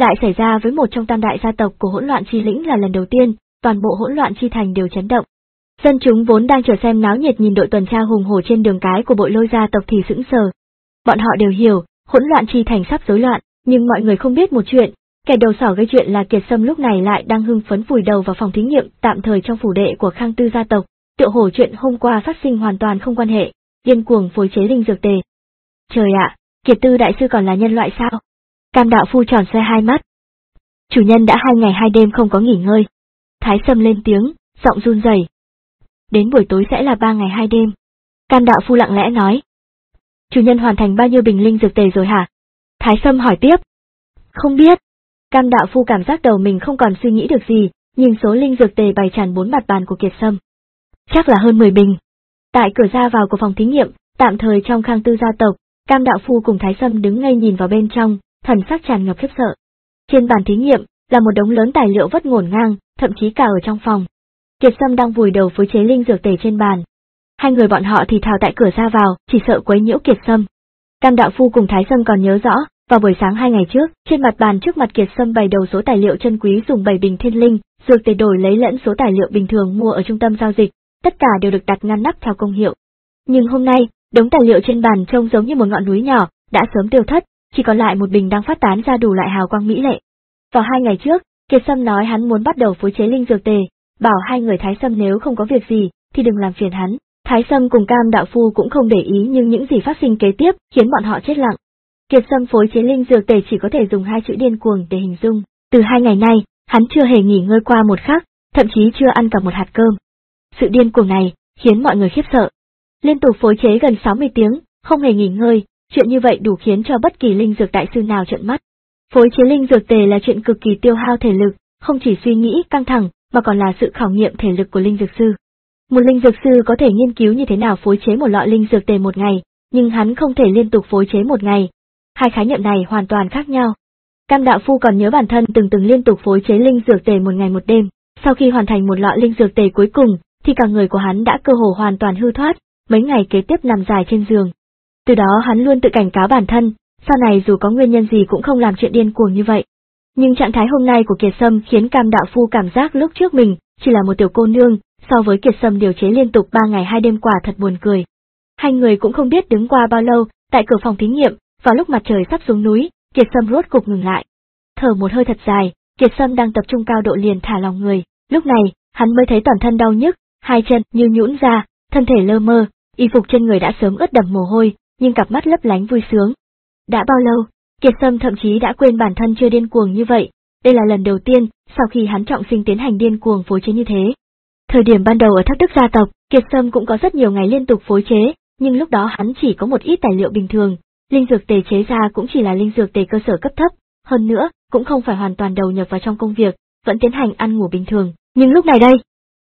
lại xảy ra với một trong tam đại gia tộc của hỗn loạn chi lĩnh là lần đầu tiên, toàn bộ hỗn loạn chi thành đều chấn động. Dân chúng vốn đang chờ xem náo nhiệt nhìn đội tuần tra hùng hổ trên đường cái của Bội Lôi gia tộc thì sững sờ. Bọn họ đều hiểu, hỗn loạn chi thành sắp rối loạn, nhưng mọi người không biết một chuyện, kẻ đầu sỏ gây chuyện là Kiệt Sâm lúc này lại đang hưng phấn vùi đầu vào phòng thí nghiệm tạm thời trong phủ đệ của Khang Tư gia tộc, tựa hồ chuyện hôm qua phát sinh hoàn toàn không quan hệ, điên cuồng phối chế linh dược tề. Trời ạ, Kiệt Tư đại sư còn là nhân loại sao? Cam đạo phu tròn xoe hai mắt. Chủ nhân đã hai ngày hai đêm không có nghỉ ngơi. Thái Sâm lên tiếng, giọng run rẩy. Đến buổi tối sẽ là ba ngày hai đêm. Cam đạo phu lặng lẽ nói. Chủ nhân hoàn thành bao nhiêu bình linh dược tề rồi hả? Thái Sâm hỏi tiếp. Không biết. Cam đạo phu cảm giác đầu mình không còn suy nghĩ được gì, nhìn số linh dược tề bày tràn bốn mặt bàn của Kiệt Sâm. Chắc là hơn mười bình. Tại cửa ra vào của phòng thí nghiệm, tạm thời trong Khang Tư gia tộc, Cam đạo phu cùng Thái Sâm đứng ngây nhìn vào bên trong, thần sắc tràn ngập khiếp sợ. Trên bàn thí nghiệm là một đống lớn tài liệu vất ngổn ngang, thậm chí cả ở trong phòng. Kiệt Sâm đang vùi đầu phối chế linh dược tề trên bàn. Hai người bọn họ thì thào tại cửa ra vào, chỉ sợ quấy nhiễu Kiệt Sâm. Cam đạo phu cùng Thái Sâm còn nhớ rõ, vào buổi sáng hai ngày trước, trên mặt bàn trước mặt Kiệt Sâm bày đầu số tài liệu chân quý dùng bảy bình thiên linh, dược tề đổi lấy lẫn số tài liệu bình thường mua ở trung tâm giao dịch, tất cả đều được đặt ngăn nắp theo công hiệu. Nhưng hôm nay, đống tài liệu trên bàn trông giống như một ngọn núi nhỏ, đã sớm tiêu thất, chỉ còn lại một bình đang phát tán ra đủ loại hào quang mỹ lệ. Vào hai ngày trước, Kiệt Sâm nói hắn muốn bắt đầu phối chế linh dược tề, bảo hai người Thái Sâm nếu không có việc gì, thì đừng làm phiền hắn. Thái Sâm cùng Cam đạo phu cũng không để ý, nhưng những gì phát sinh kế tiếp khiến bọn họ chết lặng. Kiệt Sâm phối chế linh dược tề chỉ có thể dùng hai chữ điên cuồng để hình dung. Từ hai ngày nay, hắn chưa hề nghỉ ngơi qua một khắc, thậm chí chưa ăn cả một hạt cơm. Sự điên cuồng này khiến mọi người khiếp sợ. Liên tục phối chế gần sáu mươi tiếng, không hề nghỉ ngơi, chuyện như vậy đủ khiến cho bất kỳ linh dược đại sư nào trợn mắt. Phối chế linh dược tề là chuyện cực kỳ tiêu hao thể lực, không chỉ suy nghĩ căng thẳng, mà còn là sự khảo nghiệm thể lực của linh dược sư. Một linh dược sư có thể nghiên cứu như thế nào phối chế một lọ linh dược tề một ngày, nhưng hắn không thể liên tục phối chế một ngày. Hai khái niệm này hoàn toàn khác nhau. Cam đạo phu còn nhớ bản thân từng từng liên tục phối chế linh dược tề một ngày một đêm, sau khi hoàn thành một lọ linh dược tề cuối cùng, thì cả người của hắn đã cơ hồ hoàn toàn hư thoát, mấy ngày kế tiếp nằm dài trên giường. Từ đó hắn luôn tự cảnh cáo bản thân, sau này dù có nguyên nhân gì cũng không làm chuyện điên cuồng như vậy. Nhưng trạng thái hôm nay của Kiệt Sâm khiến Cam đạo phu cảm giác lúc trước mình chỉ là một tiểu cô nương, so với Kiệt Sâm điều chế liên tục ba ngày hai đêm quả thật buồn cười. Hai người cũng không biết đứng qua bao lâu, tại cửa phòng thí nghiệm, vào lúc mặt trời sắp xuống núi, Kiệt Sâm rốt cục ngừng lại. Thở một hơi thật dài, Kiệt Sâm đang tập trung cao độ liền thả lòng người, lúc này, hắn mới thấy toàn thân đau nhức, hai chân như nhũn ra, thân thể lơ mơ, y phục trên người đã sớm ướt đẫm mồ hôi, nhưng cặp mắt lấp lánh vui sướng. Đã bao lâu, Kiệt Sâm thậm chí đã quên bản thân chưa điên cuồng như vậy, đây là lần đầu tiên, sau khi hắn trọng sinh tiến hành điên cuồng phối chế như thế. Thời điểm ban đầu ở Thác Đức gia tộc, Kiệt Sâm cũng có rất nhiều ngày liên tục phối chế, nhưng lúc đó hắn chỉ có một ít tài liệu bình thường, linh dược tề chế ra cũng chỉ là linh dược tề cơ sở cấp thấp, hơn nữa, cũng không phải hoàn toàn đầu nhập vào trong công việc, vẫn tiến hành ăn ngủ bình thường, nhưng lúc này đây.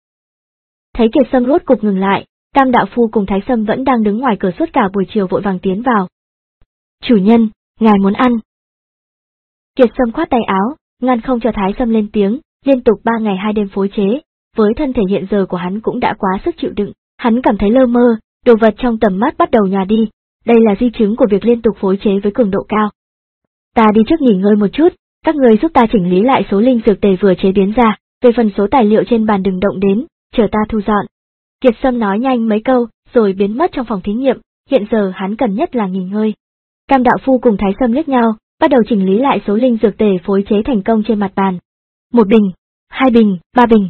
Thấy Kiệt Sâm rốt cục ngừng lại, Cam đạo phu cùng Thái Sâm vẫn đang đứng ngoài cửa suốt cả buổi chiều vội vàng tiến vào. Chủ nhân, ngài muốn ăn. Kiệt Sâm khoát tay áo, ngăn không cho Thái Sâm lên tiếng, liên tục ba ngày hai đêm phối chế, với thân thể hiện giờ của hắn cũng đã quá sức chịu đựng, hắn cảm thấy lơ mơ, đồ vật trong tầm mắt bắt đầu nhòa đi, đây là di chứng của việc liên tục phối chế với cường độ cao. Ta đi trước nghỉ ngơi một chút, các người giúp ta chỉnh lý lại số linh dược tề vừa chế biến ra, về phần số tài liệu trên bàn đừng động đến, chờ ta thu dọn. Kiệt Sâm nói nhanh mấy câu, rồi biến mất trong phòng thí nghiệm, hiện giờ hắn cần nhất là nghỉ ngơi. Cam đạo phu cùng Thái Sâm liếc nhau, bắt đầu chỉnh lý lại số linh dược tề phối chế thành công trên mặt bàn. Một bình, hai bình, ba bình.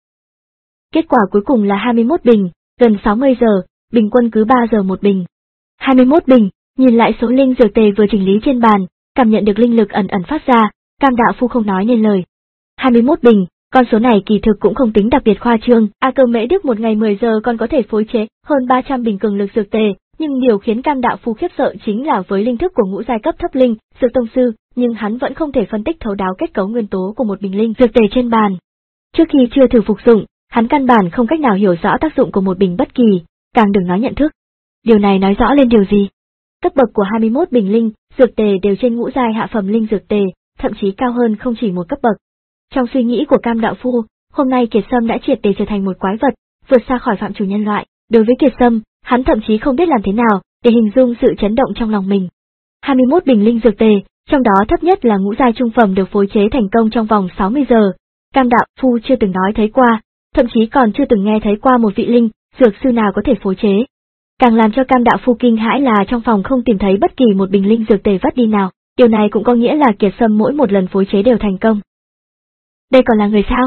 Kết quả cuối cùng là hai mươi mốt bình, gần sáu mươi giờ, bình quân cứ ba giờ một bình. hai mươi mốt bình, nhìn lại số linh dược tề vừa chỉnh lý trên bàn, cảm nhận được linh lực ẩn ẩn phát ra, Cam đạo phu không nói nên lời. hai mươi mốt bình, con số này kỳ thực cũng không tính đặc biệt khoa trương, A Cơ Mễ Đức một ngày mười giờ còn có thể phối chế hơn ba trăm bình cường lực dược tề, nhưng điều khiến Cam đạo phu khiếp sợ chính là với linh thức của ngũ giai cấp thấp linh, dược tông sư, nhưng hắn vẫn không thể phân tích thấu đáo kết cấu nguyên tố của một bình linh dược tề trên bàn. Trước khi chưa thử phục dụng, hắn căn bản không cách nào hiểu rõ tác dụng của một bình bất kỳ, càng đừng nói nhận thức. Điều này nói rõ lên điều gì? Cấp bậc của hai mươi mốt bình linh dược tề đều trên ngũ giai hạ phẩm linh dược tề, thậm chí cao hơn không chỉ một cấp bậc. Trong suy nghĩ của Cam đạo phu, hôm nay Kiệt Sâm đã triệt để trở thành một quái vật, vượt xa khỏi phạm trù nhân loại. Đối với Kiệt Sâm, hắn thậm chí không biết làm thế nào để hình dung sự chấn động trong lòng mình. hai mươi mốt bình linh dược tề, trong đó thấp nhất là ngũ giai trung phẩm được phối chế thành công trong vòng sáu mươi giờ. Cam đạo phu chưa từng nói thấy qua, thậm chí còn chưa từng nghe thấy qua một vị linh dược sư nào có thể phối chế. Càng làm cho Cam đạo phu kinh hãi là trong phòng không tìm thấy bất kỳ một bình linh dược tề vất đi nào, điều này cũng có nghĩa là Kiệt Sâm mỗi một lần phối chế đều thành công. Đây còn là người sao?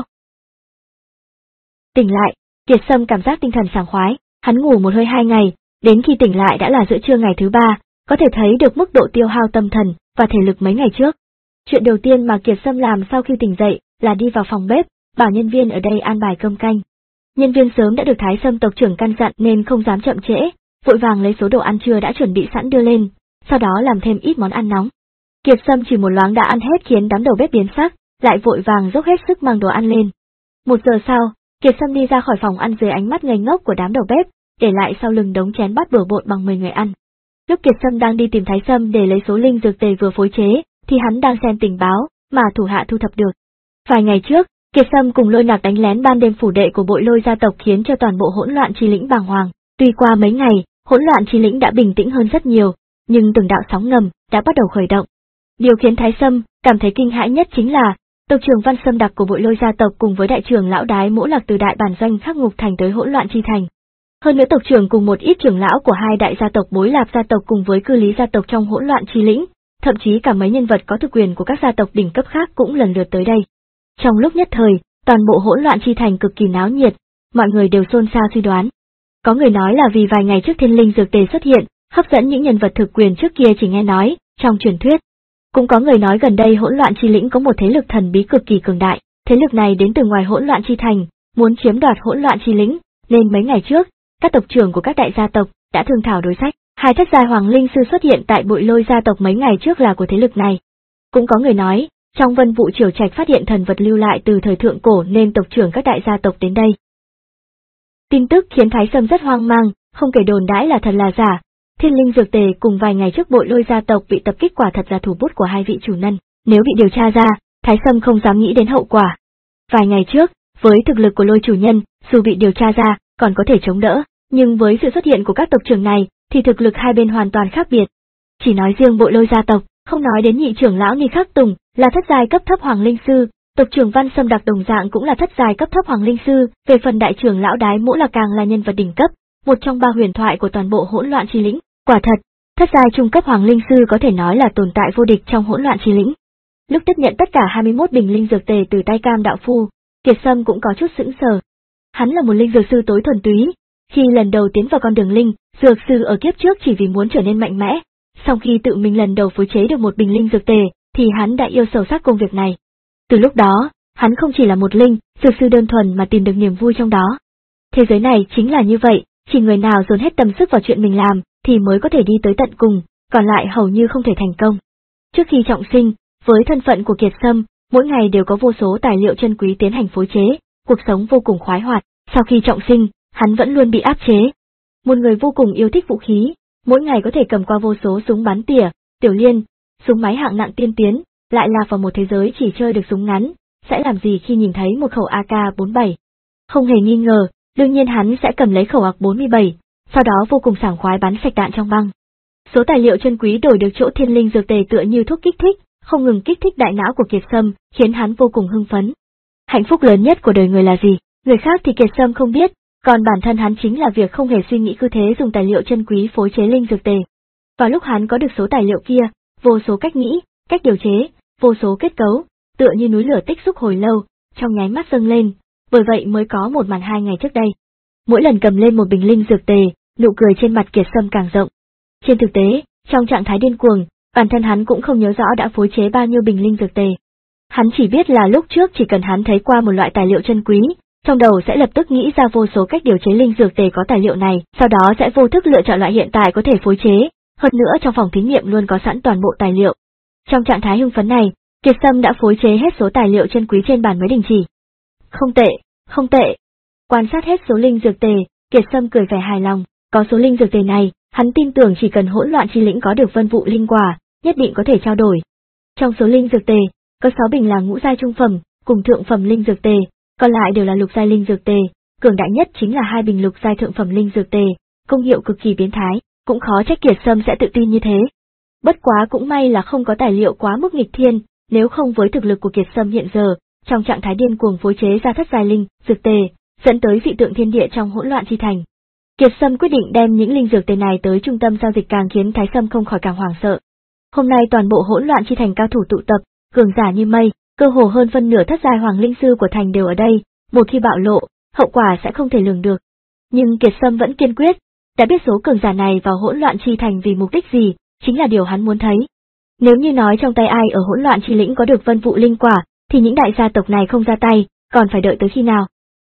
Tỉnh lại, Kiệt Sâm cảm giác tinh thần sảng khoái, hắn ngủ một hơi hai ngày, đến khi tỉnh lại đã là giữa trưa ngày thứ ba, có thể thấy được mức độ tiêu hao tâm thần và thể lực mấy ngày trước. Chuyện đầu tiên mà Kiệt Sâm làm sau khi tỉnh dậy là đi vào phòng bếp, bảo nhân viên ở đây an bài cơm canh. Nhân viên sớm đã được Thái Sâm tộc trưởng căn dặn nên không dám chậm trễ, vội vàng lấy số đồ ăn trưa đã chuẩn bị sẵn đưa lên, sau đó làm thêm ít món ăn nóng. Kiệt Sâm chỉ một loáng đã ăn hết khiến đám đầu bếp biến sắc, lại vội vàng dốc hết sức mang đồ ăn lên. Một giờ sau, Kiệt Sâm đi ra khỏi phòng ăn dưới ánh mắt ngây ngốc của đám đầu bếp, để lại sau lưng đống chén bát bừa bộn bằng mười người ăn. Lúc Kiệt Sâm đang đi tìm Thái Sâm để lấy số linh dược tề vừa phối chế, thì hắn đang xem tình báo mà thủ hạ thu thập được. Vài ngày trước, Kiệt Sâm cùng Lôi Nặc đánh lén ban đêm phủ đệ của Bội Lôi gia tộc khiến cho toàn bộ hỗn loạn chi lĩnh bàng hoàng. Tuy qua mấy ngày, hỗn loạn chi lĩnh đã bình tĩnh hơn rất nhiều, nhưng từng đạo sóng ngầm đã bắt đầu khởi động. Điều khiến Thái Sâm cảm thấy kinh hãi nhất chính là tộc trưởng Văn Sâm Đặc của Bội Lôi gia tộc cùng với đại trưởng lão Đái Mỗ Lạc từ đại bản doanh Khắc Ngục thành tới hỗn loạn chi thành. Hơn nữa tộc trưởng cùng một ít trưởng lão của hai đại gia tộc Bối Lạp gia tộc cùng với Cư Lý gia tộc trong hỗn loạn chi lĩnh, thậm chí cả mấy nhân vật có thực quyền của các gia tộc đỉnh cấp khác cũng lần lượt tới đây. Trong lúc nhất thời, toàn bộ hỗn loạn chi thành cực kỳ náo nhiệt, mọi người đều xôn xao suy đoán. Có người nói là vì vài ngày trước thiên linh dược tề xuất hiện, hấp dẫn những nhân vật thực quyền trước kia chỉ nghe nói, trong truyền thuyết. Cũng có người nói gần đây hỗn loạn chi lĩnh có một thế lực thần bí cực kỳ cường đại, thế lực này đến từ ngoài hỗn loạn chi thành, muốn chiếm đoạt hỗn loạn chi lĩnh, nên mấy ngày trước, các tộc trưởng của các đại gia tộc đã thương thảo đối sách. Hai thất giai hoàng linh sư xuất hiện tại Bội Lôi gia tộc mấy ngày trước là của thế lực này. Cũng có người nói, trong Vân Vụ Triều Trạch phát hiện thần vật lưu lại từ thời thượng cổ nên tộc trưởng các đại gia tộc đến đây. Tin tức khiến Thái Sâm rất hoang mang, không kể đồn đãi là thật là giả. Thiên linh dược tề cùng vài ngày trước Bội Lôi gia tộc bị tập kích quả thật là thủ bút của hai vị chủ nhân, nếu bị điều tra ra, Thái Sâm không dám nghĩ đến hậu quả. Vài ngày trước, với thực lực của Lôi chủ nhân, dù bị điều tra ra, còn có thể chống đỡ, nhưng với sự xuất hiện của các tộc trưởng này, thì thực lực hai bên hoàn toàn khác biệt. Chỉ nói riêng Bội Lôi gia tộc, không nói đến nhị trưởng lão Ni Khắc Tùng, là thất giai cấp thấp hoàng linh sư, tộc trưởng Văn Sâm Đặc đồng dạng cũng là thất giai cấp thấp hoàng linh sư, về phần đại trưởng lão Đái Mỗ là càng là nhân vật đỉnh cấp, một trong ba huyền thoại của toàn bộ hỗn loạn chi lĩnh. Quả thật, thất giai trung cấp hoàng linh sư có thể nói là tồn tại vô địch trong hỗn loạn chi lĩnh. Lúc tiếp nhận tất cả hai mươi mốt bình linh dược tề từ tay Cam đạo phu, Kiệt Sâm cũng có chút sững sờ. Hắn là một linh dược sư tối thuần túy, khi lần đầu tiến vào con đường linh dược sư ở kiếp trước chỉ vì muốn trở nên mạnh mẽ, sau khi tự mình lần đầu phối chế được một bình linh dược tề, thì hắn đã yêu sâu sắc công việc này. Từ lúc đó, hắn không chỉ là một linh dược sư đơn thuần mà tìm được niềm vui trong đó. Thế giới này chính là như vậy, chỉ người nào dồn hết tâm sức vào chuyện mình làm, thì mới có thể đi tới tận cùng, còn lại hầu như không thể thành công. Trước khi trọng sinh, với thân phận của Kiệt Sâm, mỗi ngày đều có vô số tài liệu chân quý tiến hành phối chế, cuộc sống vô cùng khoái hoạt. Sau khi trọng sinh, hắn vẫn luôn bị áp chế. Một người vô cùng yêu thích vũ khí, mỗi ngày có thể cầm qua vô số súng bắn tỉa, tiểu liên, súng máy hạng nặng tiên tiến, lại là vào một thế giới chỉ chơi được súng ngắn, sẽ làm gì khi nhìn thấy một khẩu A K bốn mươi bảy? Không hề nghi ngờ, đương nhiên hắn sẽ cầm lấy khẩu A K bốn mươi bảy, sau đó vô cùng sảng khoái bắn sạch đạn trong băng. Số tài liệu chân quý đổi được chỗ thiên linh dược tề tựa như thuốc kích thích, không ngừng kích thích đại não của Kiệt Sâm, khiến hắn vô cùng hưng phấn. Hạnh phúc lớn nhất của đời người là gì? Người khác thì Kiệt Sâm không biết, còn bản thân hắn chính là việc không hề suy nghĩ cứ thế dùng tài liệu chân quý phối chế linh dược tề. Vào lúc hắn có được số tài liệu kia, vô số cách nghĩ, cách điều chế, vô số kết cấu, tựa như núi lửa tích xúc hồi lâu, trong nháy mắt dâng lên, bởi vậy mới có một màn hai ngày trước đây. Mỗi lần cầm lên một bình linh dược tề, nụ cười trên mặt Kiệt Sâm càng rộng. Trên thực tế, trong trạng thái điên cuồng, bản thân hắn cũng không nhớ rõ đã phối chế bao nhiêu bình linh dược tề. Hắn chỉ biết là lúc trước chỉ cần hắn thấy qua một loại tài liệu chân quý, trong đầu sẽ lập tức nghĩ ra vô số cách điều chế linh dược tề có tài liệu này, sau đó sẽ vô thức lựa chọn loại hiện tại có thể phối chế, hơn nữa trong phòng thí nghiệm luôn có sẵn toàn bộ tài liệu. Trong trạng thái hưng phấn này, Kiệt Sâm đã phối chế hết số tài liệu chân quý trên bàn mới đình chỉ. Không tệ, không tệ. Quan sát hết số linh dược tề, Kiệt Sâm cười vẻ hài lòng, có số linh dược tề này, hắn tin tưởng chỉ cần hỗn loạn chi lĩnh có được vân vụ linh quả, nhất định có thể trao đổi. Trong số linh dược tề, có sáu bình là ngũ giai trung phẩm, cùng thượng phẩm linh dược tề, còn lại đều là lục giai linh dược tề, cường đại nhất chính là hai bình lục giai thượng phẩm linh dược tề, công hiệu cực kỳ biến thái, cũng khó trách Kiệt Sâm sẽ tự tin như thế. Bất quá cũng may là không có tài liệu quá mức nghịch thiên, nếu không với thực lực của Kiệt Sâm hiện giờ, trong trạng thái điên cuồng phối chế ra thất giai linh, dược tề, dẫn tới dị tượng thiên địa trong hỗn loạn chi thành. Kiệt Sâm quyết định đem những linh dược tề này tới trung tâm giao dịch càng khiến Thái Sâm không khỏi càng hoảng sợ. Hôm nay toàn bộ hỗn loạn chi thành cao thủ tụ tập, cường giả như mây, cơ hồ hơn phân nửa thất giai hoàng linh sư của thành đều ở đây, một khi bạo lộ, hậu quả sẽ không thể lường được. Nhưng Kiệt Sâm vẫn kiên quyết, đã biết số cường giả này vào hỗn loạn chi thành vì mục đích gì, chính là điều hắn muốn thấy. Nếu như nói trong tay ai ở hỗn loạn chi lĩnh có được vân vụ linh quả, thì những đại gia tộc này không ra tay, còn phải đợi tới khi nào?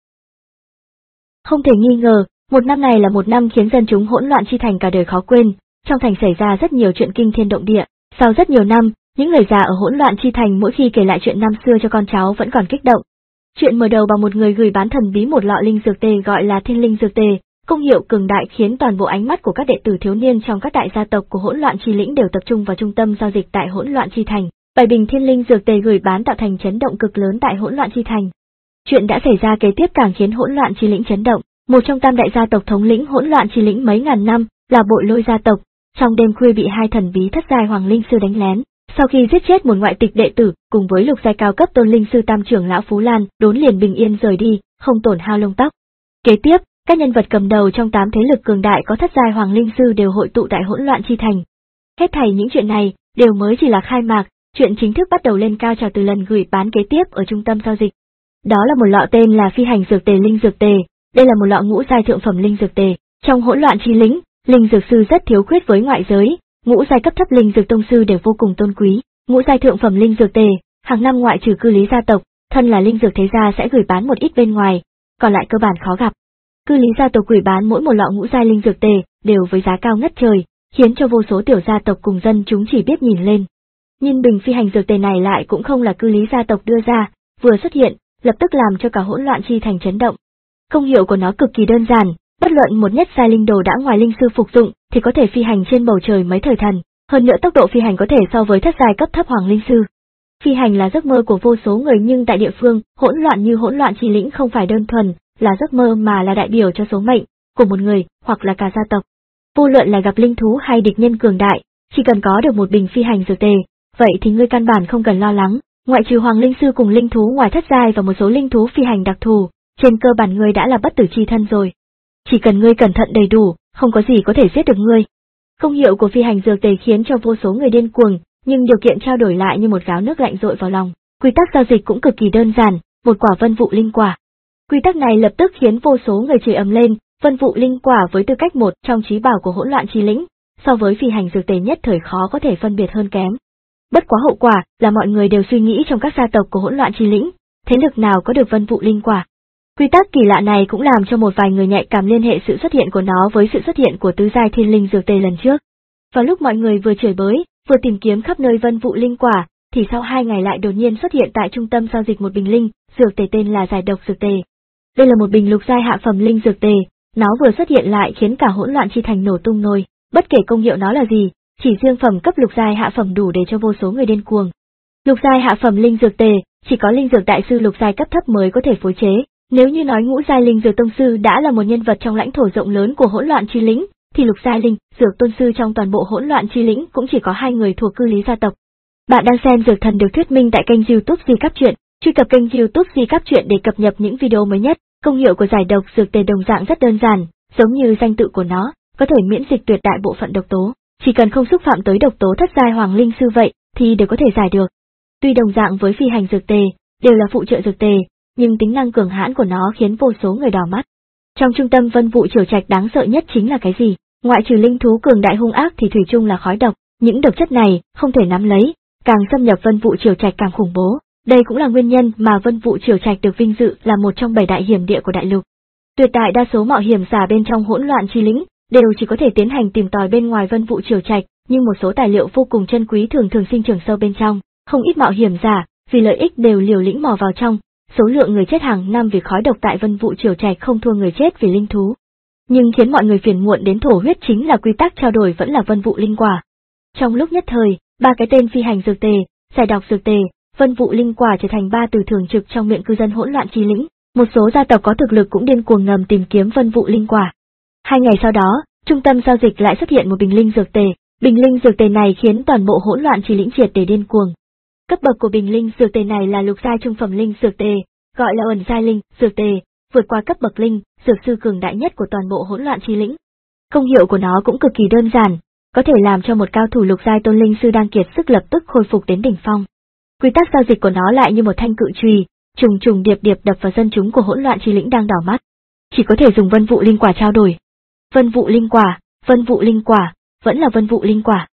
Không thể nghi ngờ, một năm này là một năm khiến dân chúng hỗn loạn chi thành cả đời khó quên, trong thành xảy ra rất nhiều chuyện kinh thiên động địa, sau rất nhiều năm, những người già ở hỗn loạn chi thành mỗi khi kể lại chuyện năm xưa cho con cháu vẫn còn kích động. Chuyện mở đầu bằng một người gửi bán thần bí một lọ linh dược tề gọi là Thiên Linh dược tề, công hiệu cường đại khiến toàn bộ ánh mắt của các đệ tử thiếu niên trong các đại gia tộc của hỗn loạn chi lĩnh đều tập trung vào trung tâm giao dịch tại hỗn loạn chi thành. Bảy bình Thiên Linh dược tề gửi bán tạo thành chấn động cực lớn tại hỗn loạn chi thành. Chuyện đã xảy ra kế tiếp càng khiến hỗn loạn chi lĩnh chấn động. Một trong tam đại gia tộc thống lĩnh hỗn loạn chi lĩnh mấy ngàn năm là Bội Lôi gia tộc, trong đêm khuya bị hai thần bí thất giai hoàng linh sư đánh lén. Sau khi giết chết một ngoại tịch đệ tử, cùng với lục giai cao cấp tôn linh sư tam trưởng lão Phú Lan, đốn liền bình yên rời đi, không tổn hao lông tóc. Kế tiếp, các nhân vật cầm đầu trong tám thế lực cường đại có thất giai hoàng linh sư đều hội tụ tại hỗn loạn chi thành. Hết thảy những chuyện này đều mới chỉ là khai mạc, chuyện chính thức bắt đầu lên cao trào từ lần gửi bán kế tiếp ở trung tâm giao dịch. Đó là một lọ tên là Phi Hành dược tề linh dược tề, đây là một lọ ngũ giai thượng phẩm linh dược tề. Trong hỗn loạn chi lĩnh, linh dược sư rất thiếu khuyết với ngoại giới, ngũ giai cấp thấp linh dược tông sư đều vô cùng tôn quý. Ngũ giai thượng phẩm linh dược tề, hàng năm ngoại trừ cư lý gia tộc, thân là linh dược thế gia sẽ gửi bán một ít bên ngoài, còn lại cơ bản khó gặp. Cư lý gia tộc gửi bán mỗi một lọ ngũ giai linh dược tề đều với giá cao ngất trời, khiến cho vô số tiểu gia tộc cùng dân chúng chỉ biết nhìn lên. Nhưng bình Phi Hành dược tề này lại cũng không là cư lý gia tộc đưa ra, vừa xuất hiện, lập tức làm cho cả hỗn loạn chi thành chấn động. Công hiệu của nó cực kỳ đơn giản, bất luận một nhất giai linh đồ đã ngoài linh sư phục dụng thì có thể phi hành trên bầu trời mấy thời thần, hơn nữa tốc độ phi hành có thể so với thất giai cấp thấp hoàng linh sư. Phi hành là giấc mơ của vô số người, nhưng tại địa phương hỗn loạn như hỗn loạn chi lĩnh không phải đơn thuần là giấc mơ mà là đại biểu cho số mệnh của một người hoặc là cả gia tộc. Vô luận là gặp linh thú hay địch nhân cường đại, chỉ cần có được một bình phi hành dược tề, vậy thì ngươi căn bản không cần lo lắng, ngoại trừ hoàng linh sư cùng linh thú ngoài thất giai và một số linh thú phi hành đặc thù, trên cơ bản ngươi đã là bất tử chi thân rồi. Chỉ cần ngươi cẩn thận đầy đủ, không có gì có thể giết được ngươi. Công hiệu của phi hành dược tề khiến cho vô số người điên cuồng, nhưng điều kiện trao đổi lại như một gáo nước lạnh dội vào lòng. Quy tắc giao dịch cũng cực kỳ đơn giản, một quả vân vụ linh quả. Quy tắc này lập tức khiến vô số người chửi ầm lên, vân vụ linh quả với tư cách một trong trí bảo của hỗn loạn chi lĩnh, so với phi hành dược tề nhất thời khó có thể phân biệt hơn kém. Bất quá hậu quả là mọi người đều suy nghĩ trong các gia tộc của hỗn loạn chi lĩnh, thế lực nào có được vân vụ linh quả. Quy tắc kỳ lạ này cũng làm cho một vài người nhạy cảm liên hệ sự xuất hiện của nó với sự xuất hiện của tứ giai thiên linh dược tề lần trước. Vào lúc mọi người vừa chửi bới, vừa tìm kiếm khắp nơi vân vụ linh quả, thì sau hai ngày lại đột nhiên xuất hiện tại trung tâm giao dịch một bình linh dược tề tên là giải độc dược tề. Đây là một bình lục giai hạ phẩm linh dược tề, nó vừa xuất hiện lại khiến cả hỗn loạn chi thành nổ tung nồi. Bất kể công hiệu nó là gì, chỉ riêng phẩm cấp lục giai hạ phẩm đủ để cho vô số người điên cuồng. Lục giai hạ phẩm linh dược tề, chỉ có linh dược đại sư lục giai cấp thấp mới có thể phối chế. Nếu như nói ngũ giai linh dược tông sư đã là một nhân vật trong lãnh thổ rộng lớn của hỗn loạn chi lĩnh, thì lục giai linh dược tôn sư trong toàn bộ hỗn loạn chi lĩnh cũng chỉ có hai người thuộc cư lý gia tộc. Bạn đang xem Dược Thần được thuyết minh tại kênh YouTube Di Cáp Truyện, truy cập kênh YouTube Di Cáp Truyện để cập nhật những video mới nhất. Công hiệu của giải độc dược tề đồng dạng rất đơn giản, giống như danh tự của nó, có thể miễn dịch tuyệt đại bộ phận độc tố, chỉ cần không xúc phạm tới độc tố thất giai hoàng linh sư vậy thì đều có thể giải được. Tuy đồng dạng với phi hành dược tề, đều là phụ trợ dược tề, nhưng tính năng cường hãn của nó khiến vô số người đỏ mắt. Trong trung tâm Vân Vụ Triều Trạch đáng sợ nhất chính là cái gì? Ngoại trừ linh thú cường đại hung ác thì thủy chung là khói độc, những độc chất này không thể nắm lấy, càng xâm nhập Vân Vụ Triều Trạch càng khủng bố. Đây cũng là nguyên nhân mà Vân Vụ Triều Trạch được vinh dự là một trong bảy đại hiểm địa của đại lục. Tuyệt đại đa số mạo hiểm giả bên trong hỗn loạn chi lĩnh đều chỉ có thể tiến hành tìm tòi bên ngoài Vân Vụ Triều Trạch, nhưng một số tài liệu vô cùng chân quý thường thường sinh trưởng sâu bên trong, không ít mạo hiểm giả vì lợi ích đều liều lĩnh mò vào trong. Số lượng người chết hàng năm vì khói độc tại Vân Vụ Triều Trạch không thua người chết vì linh thú. Nhưng khiến mọi người phiền muộn đến thổ huyết chính là quy tắc trao đổi vẫn là Vân Vụ linh quả. Trong lúc nhất thời, ba cái tên phi hành dược tề, giải độc dược tề, Vân Vụ linh quả trở thành ba từ thường trực trong miệng cư dân hỗn loạn chi lĩnh. Một số gia tộc có thực lực cũng điên cuồng ngầm tìm kiếm Vân Vụ linh quả. Hai ngày sau đó, trung tâm giao dịch lại xuất hiện một bình linh dược tề, Bình linh dược tề này khiến toàn bộ hỗn loạn chi lĩnh triệt để điên cuồng. Cấp bậc của bình linh dược tề này là lục giai trung phẩm linh dược tề, gọi là ẩn giai linh dược tề, vượt qua cấp bậc linh dược sư cường đại nhất của toàn bộ hỗn loạn chi lĩnh. Công hiệu của nó cũng cực kỳ đơn giản, có thể làm cho một cao thủ lục giai tôn linh sư đang kiệt sức lập tức khôi phục đến đỉnh phong. Quy tắc giao dịch của nó lại như một thanh cự chùy, trùng trùng điệp điệp đập vào dân chúng của hỗn loạn chi lĩnh đang đỏ mắt. Chỉ có thể dùng vân vụ linh quả trao đổi. Vân vụ linh quả, vân vụ linh quả, vẫn là vân vụ linh quả.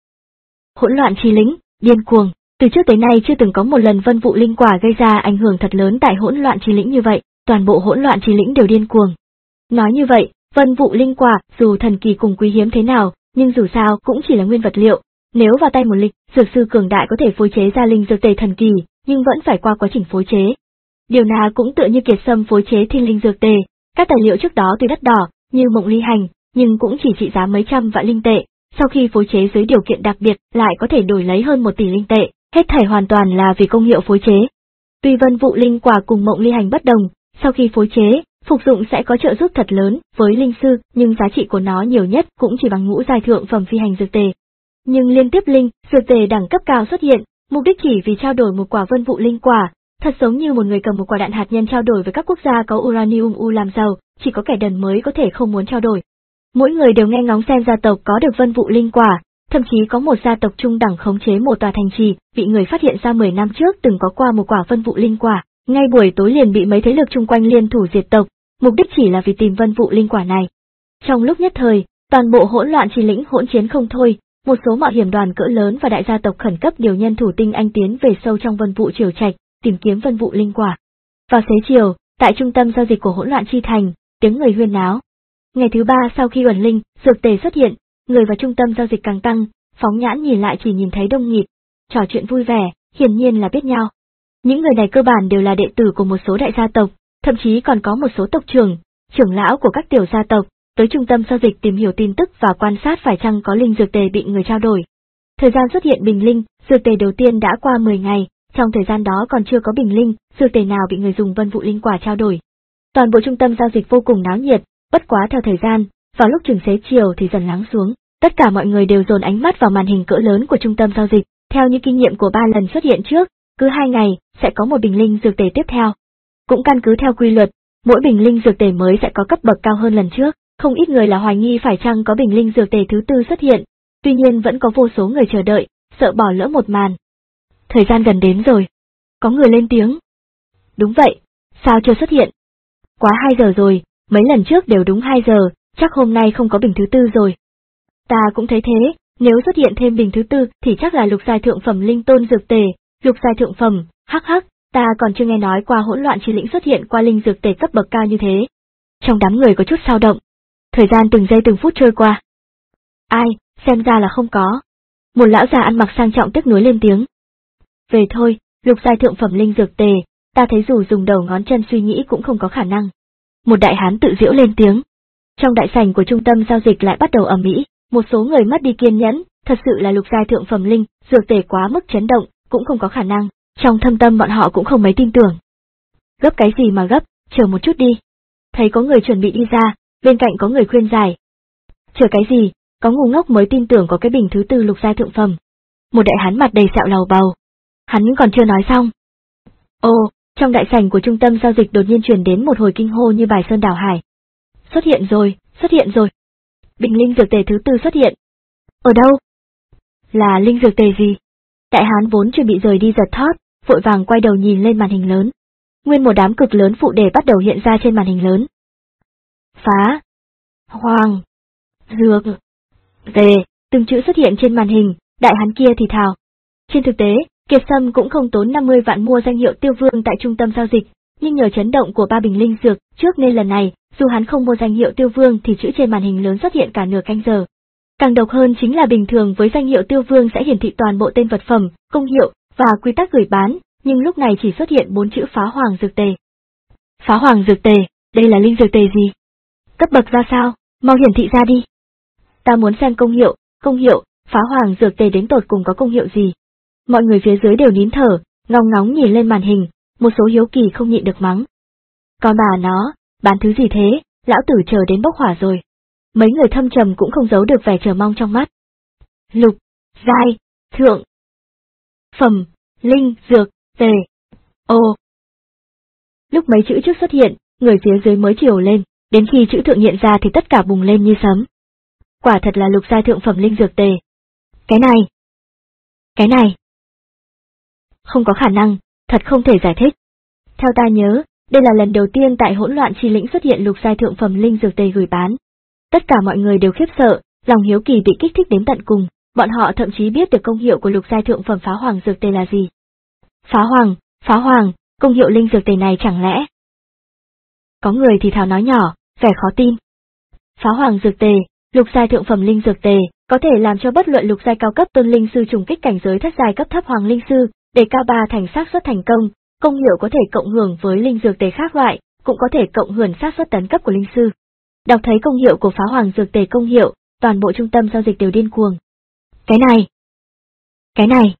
Hỗn loạn chi lĩnh, điên cuồng, từ trước tới nay chưa từng có một lần vân vụ linh quả gây ra ảnh hưởng thật lớn tại hỗn loạn chi lĩnh như vậy, toàn bộ hỗn loạn chi lĩnh đều điên cuồng. Nói như vậy, vân vụ linh quả, dù thần kỳ cùng quý hiếm thế nào, nhưng dù sao cũng chỉ là nguyên vật liệu, nếu vào tay một lịch dược sư cường đại có thể phối chế ra linh dược tề thần kỳ, nhưng vẫn phải qua quá trình phối chế. Điều nào cũng tựa như Kiệt Sâm phối chế thiên linh dược tề, các tài liệu trước đó tuy đắt đỏ, như mộng ly hành, nhưng cũng chỉ trị giá mấy trăm vạn linh tệ, sau khi phối chế dưới điều kiện đặc biệt lại có thể đổi lấy hơn một tỷ linh tệ, hết thảy hoàn toàn là vì công hiệu phối chế. Tuy vân vụ linh quả cùng mộng ly hành bất đồng, sau khi phối chế, phục dụng sẽ có trợ giúp thật lớn với linh sư, nhưng giá trị của nó nhiều nhất cũng chỉ bằng ngũ giai thượng phẩm phi hành dược tề. Nhưng liên tiếp linh dược tề đẳng cấp cao xuất hiện, mục đích chỉ vì trao đổi một quả vân vụ linh quả, thật giống như một người cầm một quả đạn hạt nhân trao đổi với các quốc gia có uranium u làm giàu, chỉ có kẻ đần mới có thể không muốn trao đổi. Mỗi người đều nghe ngóng xem gia tộc có được vân vụ linh quả, thậm chí có một gia tộc trung đẳng khống chế một tòa thành trì, bị người phát hiện ra mười năm trước từng có qua một quả vân vụ linh quả, ngay buổi tối liền bị mấy thế lực chung quanh liên thủ diệt tộc, mục đích chỉ là vì tìm vân vụ linh quả này. Trong lúc nhất thời, toàn bộ hỗn loạn chi lĩnh hỗn chiến không thôi, một số mạo hiểm đoàn cỡ lớn và đại gia tộc khẩn cấp điều nhân thủ tinh anh tiến về sâu trong vân vụ triều trạch, tìm kiếm vân vụ linh quả. Vào xế chiều, tại trung tâm giao dịch của hỗn loạn chi thành, tiếng người huyên náo. Ngày thứ ba sau khi uẩn linh dược tề xuất hiện, người vào trung tâm giao dịch càng tăng, phóng nhãn nhìn lại chỉ nhìn thấy đông nghịt, trò chuyện vui vẻ, hiển nhiên là biết nhau. Những người này cơ bản đều là đệ tử của một số đại gia tộc, thậm chí còn có một số tộc trưởng, trưởng lão của các tiểu gia tộc, tới trung tâm giao dịch tìm hiểu tin tức và quan sát phải chăng có linh dược tề bị người trao đổi. Thời gian xuất hiện bình linh dược tề đầu tiên đã qua mười ngày, trong thời gian đó còn chưa có bình linh dược tề nào bị người dùng vân vụ linh quả trao đổi. Toàn bộ trung tâm giao dịch vô cùng náo nhiệt, bất quá theo thời gian, vào lúc chừng xế chiều thì dần lắng xuống, tất cả mọi người đều dồn ánh mắt vào màn hình cỡ lớn của trung tâm giao dịch, theo như kinh nghiệm của ba lần xuất hiện trước, cứ hai ngày sẽ có một bình linh dược tề tiếp theo. Cũng căn cứ theo quy luật, mỗi bình linh dược tề mới sẽ có cấp bậc cao hơn lần trước, không ít người là hoài nghi phải chăng có bình linh dược tề thứ tư xuất hiện, tuy nhiên vẫn có vô số người chờ đợi, sợ bỏ lỡ một màn. Thời gian gần đến rồi. Có người lên tiếng. Đúng vậy, sao chưa xuất hiện? Quá hai giờ rồi, mấy lần trước đều đúng hai giờ, chắc hôm nay không có bình thứ tư rồi. Ta cũng thấy thế, nếu xuất hiện thêm bình thứ tư thì chắc là lục giai thượng phẩm linh tôn dược tề, lục giai thượng phẩm, hắc hắc, ta còn chưa nghe nói qua hỗn loạn chi lĩnh xuất hiện qua linh dược tề cấp bậc cao như thế. Trong đám người có chút xao động. Thời gian từng giây từng phút trôi qua. Ai, xem ra là không có. Một lão già ăn mặc sang trọng tiếc nuối lên tiếng. Về thôi, lục giai thượng phẩm linh dược tề, ta thấy dù dùng đầu ngón chân suy nghĩ cũng không có khả năng. Một đại hán tự giễu lên tiếng. Trong đại sảnh của trung tâm giao dịch lại bắt đầu ầm ĩ, một số người mất đi kiên nhẫn, thật sự là lục giai thượng phẩm linh dược tề quá mức chấn động, cũng không có khả năng, trong thâm tâm bọn họ cũng không mấy tin tưởng. Gấp cái gì mà gấp, chờ một chút đi. Thấy có người chuẩn bị đi ra, bên cạnh có người khuyên giải. Chờ cái gì, có ngu ngốc mới tin tưởng có cái bình thứ tư lục giai thượng phẩm. Một đại hán mặt đầy sẹo lầu bầu. Hắn còn chưa nói xong. Ồ, trong đại sảnh của trung tâm giao dịch đột nhiên truyền đến một hồi kinh hô như bài sơn đảo hải. Xuất hiện rồi, xuất hiện rồi. Bình linh dược tề thứ tư xuất hiện. Ở đâu? Là linh dược tề gì? Đại hán vốn chuẩn bị rời đi giật thót, vội vàng quay đầu nhìn lên màn hình lớn. Nguyên một đám cực lớn phụ đề bắt đầu hiện ra trên màn hình lớn. Phá, hoàng, dược, tề, từng chữ xuất hiện trên màn hình, đại hán kia thì thào. Trên thực tế, Kiệt Sâm cũng không tốn năm mươi vạn mua danh hiệu tiêu vương tại trung tâm giao dịch, nhưng nhờ chấn động của ba bình linh dược trước nên lần này, dù hắn không mua danh hiệu tiêu vương thì chữ trên màn hình lớn xuất hiện cả nửa canh giờ. Càng độc hơn chính là bình thường với danh hiệu tiêu vương sẽ hiển thị toàn bộ tên vật phẩm, công hiệu và quy tắc gửi bán, nhưng lúc này chỉ xuất hiện bốn chữ phá hoàng dược tề. Phá hoàng dược tề, đây là linh dược tề gì? Cấp bậc ra sao? Mau hiển thị ra đi. Ta muốn xem công hiệu, công hiệu, phá hoàng dược tề đến tột cùng có công hiệu gì? Mọi người phía dưới đều nín thở, ngóng ngóng nhìn lên màn hình, một số hiếu kỳ không nhịn được mắng. Con bà nó, bán thứ gì thế, lão tử chờ đến bốc hỏa rồi. Mấy người thâm trầm cũng không giấu được vẻ chờ mong trong mắt. Lục, giai, thượng, phẩm, linh, dược, tề. Ô. Lúc mấy chữ trước xuất hiện, người phía dưới mới chiều lên, đến khi chữ thượng hiện ra thì tất cả bùng lên như sấm. Quả thật là lục giai thượng phẩm linh dược tề. Cái này, cái này, không có khả năng, thật không thể giải thích. Theo ta nhớ, đây là lần đầu tiên tại hỗn loạn chi lĩnh xuất hiện lục giai thượng phẩm linh dược tề gửi bán. Tất cả mọi người đều khiếp sợ, lòng hiếu kỳ bị kích thích đến tận cùng, bọn họ thậm chí biết được công hiệu của lục giai thượng phẩm phá hoàng dược tề là gì. Phá hoàng, phá hoàng, công hiệu linh dược tề này chẳng lẽ? Có người thì thào nói nhỏ, vẻ khó tin. Phá hoàng dược tề, lục giai thượng phẩm linh dược tề, có thể làm cho bất luận lục giai cao cấp tôn linh sư trùng kích cảnh giới thất giai cấp thấp hoàng linh sư, để cao ba thành xác suất thành công, công hiệu có thể cộng hưởng với linh dược tề khác loại, cũng có thể cộng hưởng xác suất tấn cấp của linh sư. Đọc thấy công hiệu của phá hoàng dược tề công hiệu, toàn bộ trung tâm giao dịch đều điên cuồng. Cái này, cái này.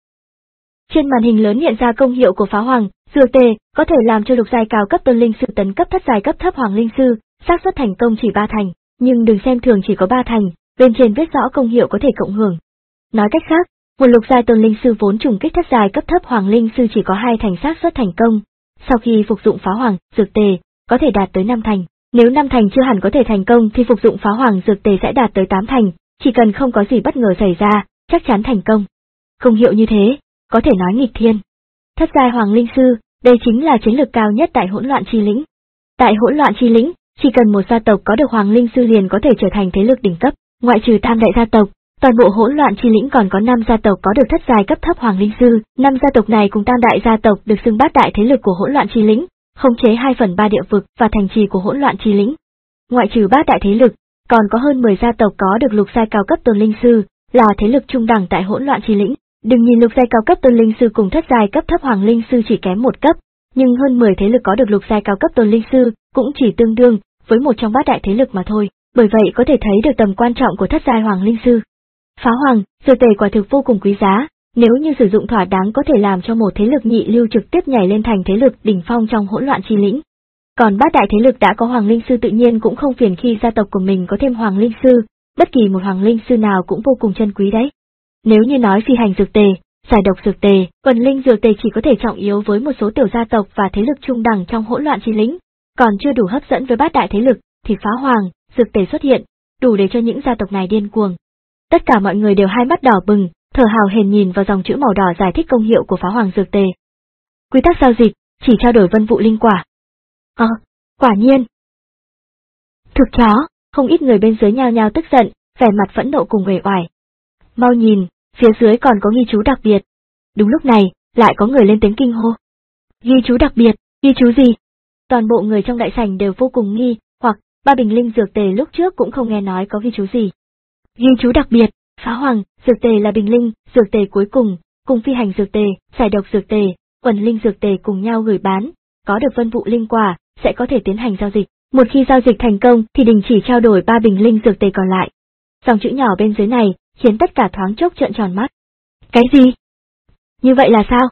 Trên màn hình lớn hiện ra công hiệu của phá hoàng dược tề, có thể làm cho lục giai cao cấp tôn linh sư tấn cấp thất giai cấp thấp hoàng linh sư, xác suất thành công chỉ ba thành, nhưng đừng xem thường chỉ có ba thành, bên trên viết rõ công hiệu có thể cộng hưởng. Nói cách khác, một lục giai tôn linh sư vốn trùng kích thất giai cấp thấp hoàng linh sư chỉ có hai thành xác suất thành công, sau khi phục dụng phá hoàng dược tề, có thể đạt tới năm thành. Nếu năm thành chưa hẳn có thể thành công thì phục dụng phá hoàng dược tề sẽ đạt tới tám thành, chỉ cần không có gì bất ngờ xảy ra, chắc chắn thành công. Công hiệu như thế, có thể nói nghịch thiên. Thất giai hoàng linh sư, đây chính là chiến lược cao nhất tại hỗn loạn chi lĩnh. Tại hỗn loạn chi lĩnh, chỉ cần một gia tộc có được hoàng linh sư liền có thể trở thành thế lực đỉnh cấp, ngoại trừ tam đại gia tộc, toàn bộ hỗn loạn chi lĩnh còn có năm gia tộc có được thất giai cấp thấp hoàng linh sư, năm gia tộc này cùng tam đại gia tộc được xưng bát đại thế lực của hỗn loạn chi lĩnh, khống chế hai phần ba địa vực và thành trì của hỗn loạn chi lĩnh. Ngoại trừ bát đại thế lực, còn có hơn mười gia tộc có được lục giai cao cấp tôn linh sư, là thế lực trung đẳng tại hỗn loạn chi lĩnh. Đừng nhìn lục giai cao cấp tôn linh sư cùng thất giai cấp thấp hoàng linh sư chỉ kém một cấp, nhưng hơn mười thế lực có được lục giai cao cấp tôn linh sư cũng chỉ tương đương với một trong bát đại thế lực mà thôi, bởi vậy có thể thấy được tầm quan trọng của thất giai hoàng linh sư. Phá hoàng dược tề quả thực vô cùng quý giá, nếu như sử dụng thỏa đáng có thể làm cho một thế lực nhị lưu trực tiếp nhảy lên thành thế lực đỉnh phong trong hỗn loạn chi lĩnh. Còn bát đại thế lực đã có hoàng linh sư tự nhiên cũng không phiền khi gia tộc của mình có thêm hoàng linh sư, bất kỳ một hoàng linh sư nào cũng vô cùng chân quý đấy. Nếu như nói phi hành dược tề, giải độc dược tề, quần linh dược tề chỉ có thể trọng yếu với một số tiểu gia tộc và thế lực trung đẳng trong hỗn loạn chi lĩnh, còn chưa đủ hấp dẫn với bát đại thế lực, thì phá hoàng dược tề xuất hiện, đủ để cho những gia tộc này điên cuồng. Tất cả mọi người đều hai mắt đỏ bừng, thở hào hển nhìn vào dòng chữ màu đỏ giải thích công hiệu của phá hoàng dược tề. Quy tắc giao dịch, chỉ trao đổi vân vụ linh quả. Ờ, à, quả nhiên. Thực chó, không ít người bên dưới nhao nhao tức giận, vẻ mặt phẫn nộ cùng uể oải. Mau nhìn, phía dưới còn có ghi chú đặc biệt. Đúng lúc này, lại có người lên tiếng kinh hô. Ghi chú đặc biệt, ghi chú gì? Toàn bộ người trong đại sảnh đều vô cùng nghi, hoặc ba bình linh dược tề lúc trước cũng không nghe nói có ghi chú gì. Ghi chú đặc biệt, phá hoàng dược tề là bình linh dược tề cuối cùng, cùng phi hành dược tề, giải độc dược tề, quần linh dược tề cùng nhau gửi bán, có được vân vụ linh quả, sẽ có thể tiến hành giao dịch. Một khi giao dịch thành công thì đình chỉ trao đổi ba bình linh dược tề còn lại. Dòng chữ nhỏ bên dưới này khiến tất cả thoáng chốc trợn tròn mắt. Cái gì? Như vậy là sao?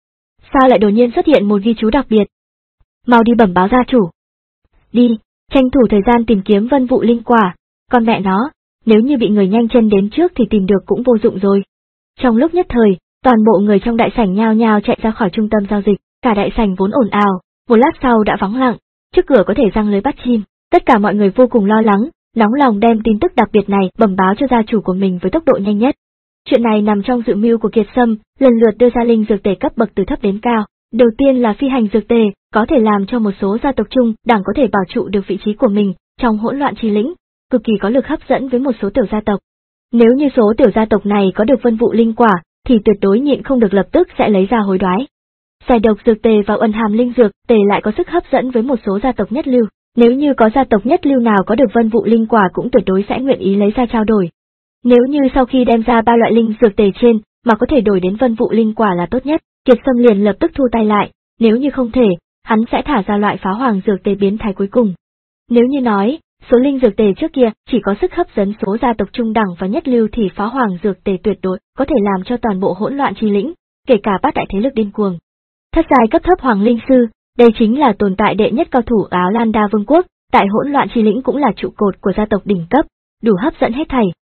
Sao lại đột nhiên xuất hiện một ghi chú đặc biệt? Mau đi bẩm báo gia chủ. Đi, tranh thủ thời gian tìm kiếm vân vụ linh quả, con mẹ nó, nếu như bị người nhanh chân đến trước thì tìm được cũng vô dụng rồi. Trong lúc nhất thời, toàn bộ người trong đại sảnh nhao nhao chạy ra khỏi trung tâm giao dịch, cả đại sảnh vốn ồn ào, một lát sau đã vắng lặng, trước cửa có thể giăng lưới bắt chim, tất cả mọi người vô cùng lo lắng, nóng lòng đem tin tức đặc biệt này bẩm báo cho gia chủ của mình với tốc độ nhanh nhất. Chuyện này nằm trong dự mưu của Kiệt Sâm, lần lượt đưa ra linh dược tề cấp bậc từ thấp đến cao. Đầu tiên là phi hành dược tề, có thể làm cho một số gia tộc trung đẳng có thể bảo trụ được vị trí của mình trong hỗn loạn chi lĩnh, cực kỳ có lực hấp dẫn với một số tiểu gia tộc. Nếu như số tiểu gia tộc này có được vân vụ linh quả, thì tuyệt đối nhịn không được lập tức sẽ lấy ra hối đoái. Giải độc dược tề và ẩn hàm linh dược tề lại có sức hấp dẫn với một số gia tộc nhất lưu. Nếu như có gia tộc nhất lưu nào có được vân vụ linh quả cũng tuyệt đối sẽ nguyện ý lấy ra trao đổi. Nếu như sau khi đem ra ba loại linh dược tề trên mà có thể đổi đến vân vụ linh quả là tốt nhất, Kiệt Sâm liền lập tức thu tay lại, nếu như không thể, hắn sẽ thả ra loại phá hoàng dược tề biến thái cuối cùng. Nếu như nói, số linh dược tề trước kia chỉ có sức hấp dẫn số gia tộc trung đẳng và nhất lưu thì phá hoàng dược tề tuyệt đối có thể làm cho toàn bộ hỗn loạn chi lĩnh, kể cả bát đại thế lực điên cuồng. Thất giai cấp thấp hoàng linh sư, đây chính là tồn tại đệ nhất cao thủ Áo Lan Đa Vương quốc, tại hỗn loạn chi lĩnh cũng là trụ cột của gia tộc đỉnh cấp, đủ hấp dẫn hết thảy,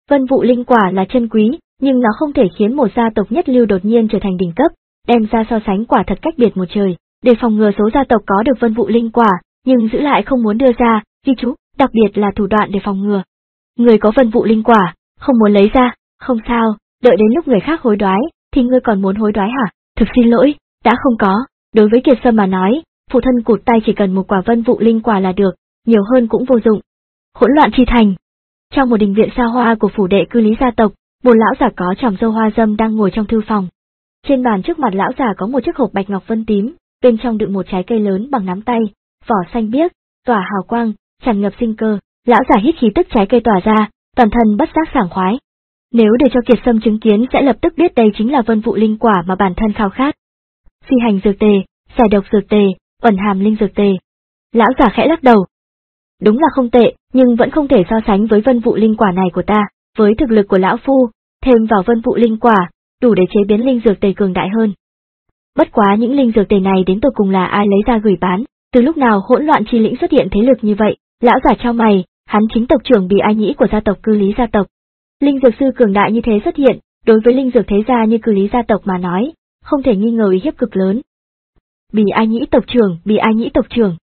Vân vụ linh quả là chân quý, nhưng nó không thể khiến một gia tộc nhất lưu đột nhiên trở thành đỉnh cấp, đem ra so sánh quả thật cách biệt một trời. Để phòng ngừa số gia tộc có được vân vụ linh quả, nhưng giữ lại không muốn đưa ra, ghi chú, đặc biệt là thủ đoạn để phòng ngừa. Người có vân vụ linh quả, không muốn lấy ra, không sao, đợi đến lúc người khác hối đoái, thì ngươi còn muốn hối đoái hả? Thực xin lỗi, đã không có. Đối với Kiệt Sâm mà nói, phụ thân cụt tay chỉ cần một quả vân vụ linh quả là được, nhiều hơn cũng vô dụng. Hỗn loạn chi thành. Trong một đình viện xa hoa của phủ đệ cư lý gia tộc, một lão giả có tròm râu hoa râm đang ngồi trong thư phòng. Trên bàn trước mặt lão giả có một chiếc hộp bạch ngọc vân tím, bên trong đựng một trái cây lớn bằng nắm tay, vỏ xanh biếc, tỏa hào quang, tràn ngập sinh cơ. Lão giả hít khí tức trái cây tỏa ra, toàn thân bất giác sảng khoái. Nếu để cho Kiệt Sâm chứng kiến sẽ lập tức biết đây chính là vân vụ linh quả mà bản thân khao khát. Phi hành dược tề, giải độc dược tề, ẩn hàm linh dược tề. Lão giả khẽ lắc đầu. Đúng là không tệ, nhưng vẫn không thể so sánh với vân vụ linh quả này của ta, với thực lực của lão phu, thêm vào vân vụ linh quả, đủ để chế biến linh dược tề cường đại hơn. Bất quá những linh dược tề này đến tột cùng là ai lấy ra gửi bán, từ lúc nào hỗn loạn chi lĩnh xuất hiện thế lực như vậy, lão giả chau mày, hắn chính tộc trưởng Bì Ai Nhĩ của gia tộc Cư Lý gia tộc. Linh dược sư cường đại như thế xuất hiện, đối với linh dược thế gia như Cư Lý gia tộc mà nói, không thể nghi ngờ uy hiếp cực lớn. Bì Ai Nhĩ tộc trưởng, Bì Ai Nhĩ tộc trưởng.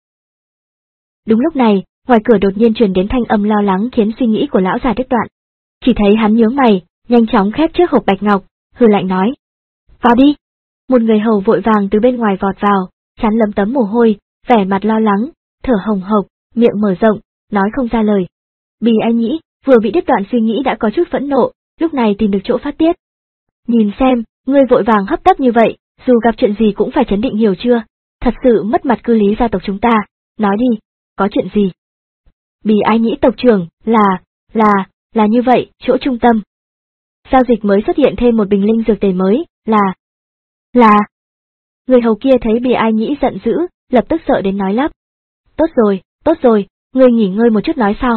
Đúng lúc này, ngoài cửa đột nhiên truyền đến thanh âm lo lắng khiến suy nghĩ của lão già đứt đoạn. Chỉ thấy hắn nhướng mày, nhanh chóng khép chiếc hộp bạch ngọc, hừ lạnh nói: "Vào đi." Một người hầu vội vàng từ bên ngoài vọt vào, chán lấm tấm mồ hôi, vẻ mặt lo lắng, thở hồng hộc, miệng mở rộng, nói không ra lời. Bì Ai Nhĩ vừa bị đứt đoạn suy nghĩ đã có chút phẫn nộ, lúc này tìm được chỗ phát tiết. "Nhìn xem, ngươi vội vàng hấp tấp như vậy, dù gặp chuyện gì cũng phải trấn định hiểu chưa? Thật sự mất mặt Cư Lý gia tộc chúng ta, nói đi, có chuyện gì?" Bì Ai Nhĩ tộc trưởng, là, là, là như vậy, chỗ trung tâm. Giao dịch mới xuất hiện thêm một bình linh dược tề mới, là, là. Người hầu kia thấy Bì Ai Nhĩ giận dữ, lập tức sợ đến nói lắp. Tốt rồi, tốt rồi, ngươi nghỉ ngơi một chút nói sau.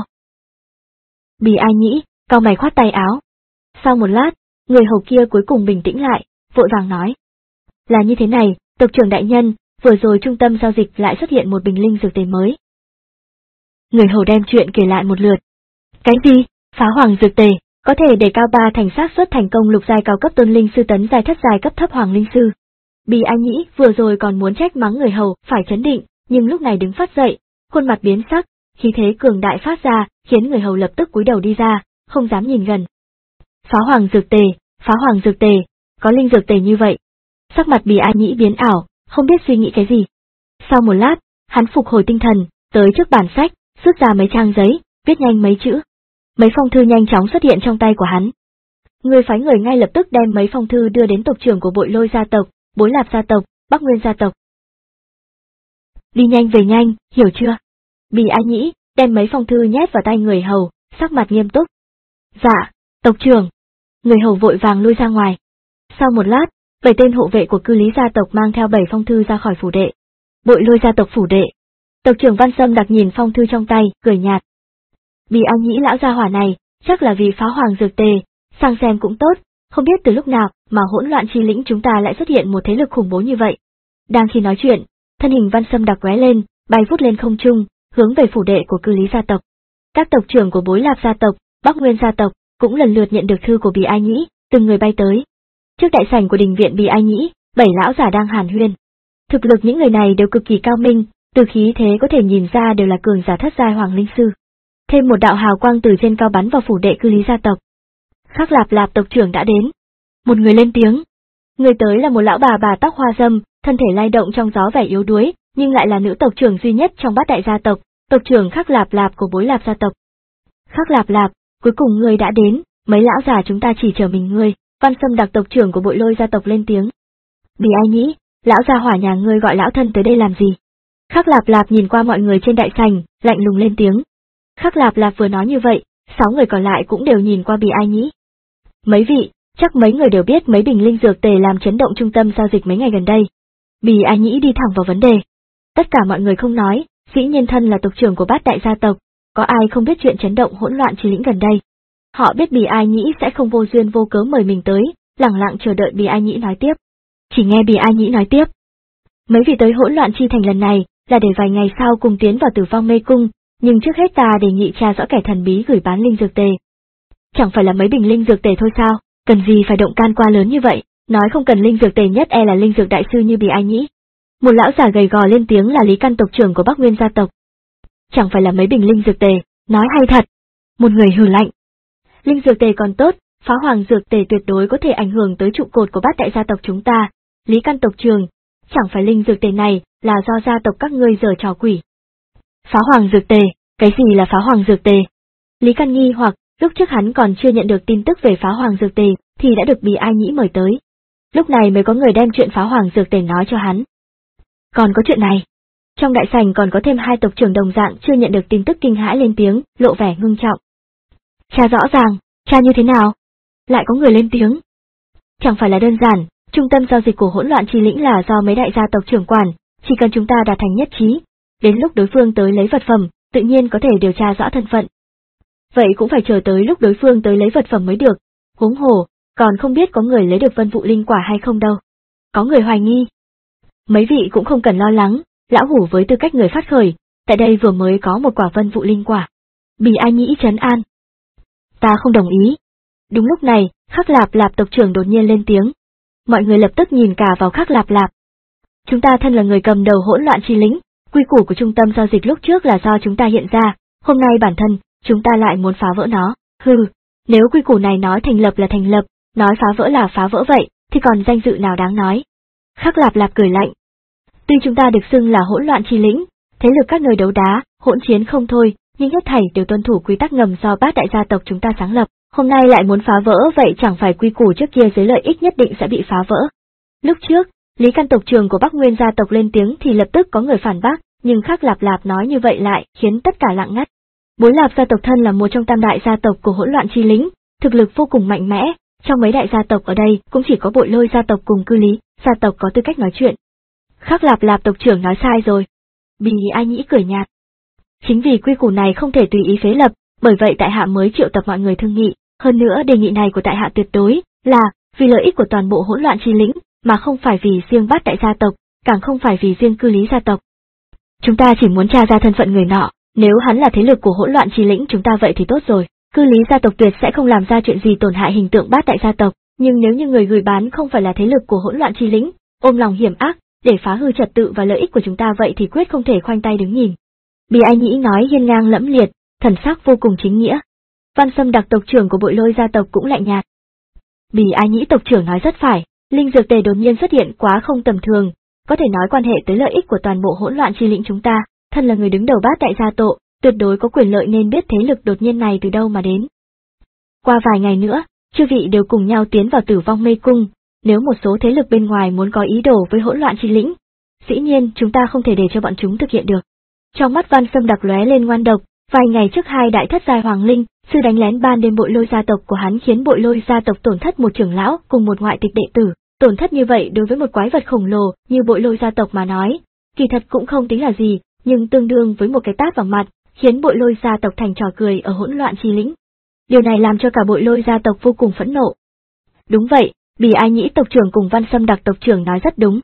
Bì Ai Nhĩ, cau mày khoát tay áo. Sau một lát, người hầu kia cuối cùng bình tĩnh lại, vội vàng nói. Là như thế này, tộc trưởng đại nhân, vừa rồi trung tâm giao dịch lại xuất hiện một bình linh dược tề mới. Người hầu đem chuyện kể lại một lượt. Cái gì? Phá hoàng dược tề, có thể để cao ba thành xác suất thành công lục giai cao cấp tôn linh sư tấn giai thất giai cấp thấp hoàng linh sư. Bì Ai Nhĩ vừa rồi còn muốn trách mắng người hầu phải trấn định, nhưng lúc này đứng phát dậy, khuôn mặt biến sắc, khí thế cường đại phát ra, khiến người hầu lập tức cúi đầu đi ra, không dám nhìn gần. Phá hoàng dược tề, phá hoàng dược tề, có linh dược tề như vậy. Sắc mặt Bì Ai Nhĩ biến ảo, không biết suy nghĩ cái gì. Sau một lát, hắn phục hồi tinh thần, tới trước bản sách, rút ra mấy trang giấy, viết nhanh mấy chữ. Mấy phong thư nhanh chóng xuất hiện trong tay của hắn. Người phái người ngay lập tức đem mấy phong thư đưa đến tộc trưởng của Bội Lôi gia tộc, Bối Lạp gia tộc, Bắc Nguyên gia tộc. Đi nhanh về nhanh, hiểu chưa? Bì Ai Nhĩ đem mấy phong thư nhét vào tay người hầu, sắc mặt nghiêm túc. Dạ, tộc trưởng. Người hầu vội vàng lui ra ngoài. Sau một lát, bảy tên hộ vệ của Cư Lý gia tộc mang theo bảy phong thư ra khỏi phủ đệ. Bội Lôi gia tộc phủ đệ. Tộc trưởng Văn Sâm đặc nhìn phong thư trong tay, cười nhạt. Bì Ai Nhĩ lão gia hỏa này, chắc là vì phá hoàng dược tề, sang xem cũng tốt, không biết từ lúc nào mà hỗn loạn chi lĩnh chúng ta lại xuất hiện một thế lực khủng bố như vậy. Đang khi nói chuyện, thân hình Văn Sâm đặc qué lên, bay vút lên không trung, hướng về phủ đệ của Cư Lý gia tộc. Các tộc trưởng của Bối Lạp gia tộc, Bắc Nguyên gia tộc cũng lần lượt nhận được thư của Bì Ai Nhĩ, từng người bay tới. Trước đại sảnh của đình viện Bì Ai Nhĩ, bảy lão giả đang hàn huyên. Thực lực những người này đều cực kỳ cao minh, từ khí thế có thể nhìn ra đều là cường giả thất giai hoàng linh sư. Thêm một đạo hào quang từ trên cao bắn vào phủ đệ Cư Lý gia tộc. Khắc Lạp Lạp tộc trưởng đã đến. Một người lên tiếng. Người tới là một lão bà bà tóc hoa râm, thân thể lay động trong gió vẻ yếu đuối, nhưng lại là nữ tộc trưởng duy nhất trong bát đại gia tộc, tộc trưởng Khắc Lạp Lạp của Bối Lạp gia tộc. Khắc Lạp Lạp, cuối cùng ngươi đã đến, mấy lão già chúng ta chỉ chờ mình ngươi. Văn Sâm đặc tộc trưởng của Bội Lôi gia tộc lên tiếng. Bì Ai Nhĩ, lão gia hỏa nhà ngươi gọi lão thân tới đây làm gì? Khắc Lạp Lạp nhìn qua mọi người trên đại sảnh, lạnh lùng lên tiếng. Khắc Lạp Lạp vừa nói như vậy, sáu người còn lại cũng đều nhìn qua Bì Ai Nhĩ. Mấy vị, chắc mấy người đều biết mấy bình linh dược tề làm chấn động trung tâm giao dịch mấy ngày gần đây. Bì Ai Nhĩ đi thẳng vào vấn đề. Tất cả mọi người không nói, dĩ nhiên thân là tộc trưởng của bát đại gia tộc, có ai không biết chuyện chấn động hỗn loạn chi lĩnh gần đây. Họ biết Bì Ai Nhĩ sẽ không vô duyên vô cớ mời mình tới, lẳng lặng chờ đợi Bì Ai Nhĩ nói tiếp. Chỉ nghe Bì Ai Nhĩ nói tiếp. Mấy vị tới hỗn loạn chi thành lần này, là để vài ngày sau cùng tiến vào Tử Vong Mê Cung, nhưng trước hết ta đề nghị tra rõ kẻ thần bí gửi bán linh dược tề. Chẳng phải là mấy bình linh dược tề thôi sao, cần gì phải động can qua lớn như vậy, nói không cần linh dược tề nhất e là linh dược đại sư như Bì Ai Nhĩ. Một lão già gầy gò lên tiếng là Lý Căn tộc trưởng của Bắc Nguyên gia tộc. Chẳng phải là mấy bình linh dược tề, nói hay thật. Một người hừ lạnh. Linh dược tề còn tốt, phá hoàng dược tề tuyệt đối có thể ảnh hưởng tới trụ cột của bát đại gia tộc chúng ta. Lý Căn tộc trưởng, chẳng phải linh dược tề này là do gia tộc các ngươi giở trò quỷ. Phá hoàng dược tề, cái gì là phá hoàng dược tề? Lý Căn nghi hoặc, lúc trước hắn còn chưa nhận được tin tức về phá hoàng dược tề, thì đã được Bì Ai Nhĩ mời tới. Lúc này mới có người đem chuyện phá hoàng dược tề nói cho hắn. Còn có chuyện này. Trong đại sảnh còn có thêm hai tộc trưởng đồng dạng chưa nhận được tin tức kinh hãi lên tiếng, lộ vẻ ngưng trọng. Cha rõ ràng, cha như thế nào? Lại có người lên tiếng. Chẳng phải là đơn giản, trung tâm giao dịch của hỗn loạn chi lĩnh là do mấy đại gia tộc trưởng quản, chỉ cần chúng ta đạt thành nhất trí, đến lúc đối phương tới lấy vật phẩm, tự nhiên có thể điều tra rõ thân phận. Vậy cũng phải chờ tới lúc đối phương tới lấy vật phẩm mới được, huống hồ, còn không biết có người lấy được vân vụ linh quả hay không đâu. Có người hoài nghi. Mấy vị cũng không cần lo lắng, lão hủ với tư cách người phát khởi, tại đây vừa mới có một quả vân vụ linh quả. Bì Ai Nhĩ trấn an. Ta không đồng ý. Đúng lúc này, Khắc Lạp Lạp tộc trưởng đột nhiên lên tiếng. Mọi người lập tức nhìn cả vào Khắc Lạp Lạp. Chúng ta thân là người cầm đầu hỗn loạn chi lĩnh, quy củ của trung tâm giao dịch lúc trước là do chúng ta hiện ra, hôm nay bản thân, chúng ta lại muốn phá vỡ nó. Hừ, nếu quy củ này nói thành lập là thành lập, nói phá vỡ là phá vỡ vậy, thì còn danh dự nào đáng nói. Khắc Lạp Lạp cười lạnh. Tuy chúng ta được xưng là hỗn loạn chi lĩnh, thế lực các nơi đấu đá, hỗn chiến không thôi, nhưng hết thảy đều tuân thủ quy tắc ngầm do bát đại gia tộc chúng ta sáng lập, hôm nay lại muốn phá vỡ vậy chẳng phải quy củ trước kia dưới lợi ích nhất định sẽ bị phá vỡ. Lúc trước, Lý Căn tộc trưởng của Bắc Nguyên gia tộc lên tiếng thì lập tức có người phản bác, nhưng Khắc Lạp Lạp nói như vậy lại khiến tất cả lặng ngắt. Bốn Lạp gia tộc thân là một trong tam đại gia tộc của hỗn loạn chi lĩnh, thực lực vô cùng mạnh mẽ, trong mấy đại gia tộc ở đây cũng chỉ có Bội Lôi gia tộc cùng Cư Lý gia tộc có tư cách nói chuyện. Khắc Lạp Lạp tộc trưởng nói sai rồi. Bì Ai Nhĩ cười nhạt. Chính vì quy củ này không thể tùy ý phế lập, bởi vậy tại hạ mới triệu tập mọi người thương nghị, hơn nữa đề nghị này của tại hạ tuyệt đối là vì lợi ích của toàn bộ hỗn loạn chi lĩnh, mà không phải vì riêng bát đại gia tộc, càng không phải vì riêng Cư Lý gia tộc. Chúng ta chỉ muốn tra ra thân phận người nọ, nếu hắn là thế lực của hỗn loạn chi lĩnh chúng ta vậy thì tốt rồi, Cư Lý gia tộc tuyệt sẽ không làm ra chuyện gì tổn hại hình tượng bát đại gia tộc, nhưng nếu như người gửi bán không phải là thế lực của hỗn loạn chi lĩnh, ôm lòng hiểm ác, để phá hư trật tự và lợi ích của chúng ta vậy thì quyết không thể khoanh tay đứng nhìn. Bì Ai Nhĩ nói hiên ngang lẫm liệt, thần sắc vô cùng chính nghĩa. Văn Sâm Đặc tộc trưởng của Bội Lôi gia tộc cũng lạnh nhạt. Bì Ai Nhĩ tộc trưởng nói rất phải, linh dược tề đột nhiên xuất hiện quá không tầm thường, có thể nói quan hệ tới lợi ích của toàn bộ hỗn loạn chi lĩnh chúng ta, thân là người đứng đầu bát đại gia tộc, tuyệt đối có quyền lợi nên biết thế lực đột nhiên này từ đâu mà đến. Qua vài ngày nữa, chư vị đều cùng nhau tiến vào Tử Vong Mê Cung, nếu một số thế lực bên ngoài muốn có ý đồ với hỗn loạn chi lĩnh, dĩ nhiên chúng ta không thể để cho bọn chúng thực hiện được. Trong mắt Văn Sâm Đặc lóe lên ngoan độc, vài ngày trước hai đại thất giai hoàng linh, sư đánh lén ban đêm Bội Lôi gia tộc của hắn khiến Bội Lôi gia tộc tổn thất một trưởng lão cùng một ngoại tịch đệ tử, tổn thất như vậy đối với một quái vật khổng lồ như Bội Lôi gia tộc mà nói, kỳ thật cũng không tính là gì, nhưng tương đương với một cái tát vào mặt, khiến Bội Lôi gia tộc thành trò cười ở hỗn loạn chi lĩnh. Điều này làm cho cả Bội Lôi gia tộc vô cùng phẫn nộ. Đúng vậy, Bì Ai Nhĩ tộc trưởng cùng Văn Sâm Đặc tộc trưởng nói rất đúng.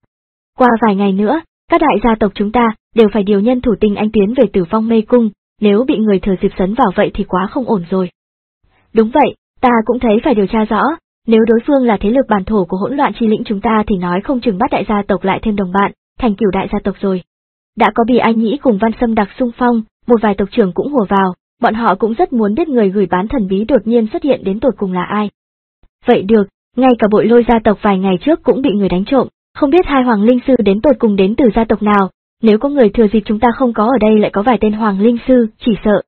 Qua vài ngày nữa, các đại gia tộc chúng ta đều phải điều nhân thủ tinh anh tiến về Tử Vong Mê Cung, nếu bị người thừa dịp sấn vào vậy thì quá không ổn rồi. Đúng vậy, ta cũng thấy phải điều tra rõ, nếu đối phương là thế lực bản thổ của hỗn loạn chi lĩnh chúng ta thì nói không chừng bắt đại gia tộc lại thêm đồng bạn, thành cửu đại gia tộc rồi. Đã có Bì Ai Nhĩ cùng Văn Sâm Đặc xung phong, một vài tộc trưởng cũng hùa vào, bọn họ cũng rất muốn biết người gửi bán thần bí đột nhiên xuất hiện đến tột cùng là ai. Vậy được, ngay cả Bội Lôi gia tộc vài ngày trước cũng bị người đánh trộm, không biết hai hoàng linh sư đến tột cùng đến từ gia tộc nào, nếu có người thừa dịp chúng ta không có ở đây lại có vài tên hoàng linh sư, chỉ sợ.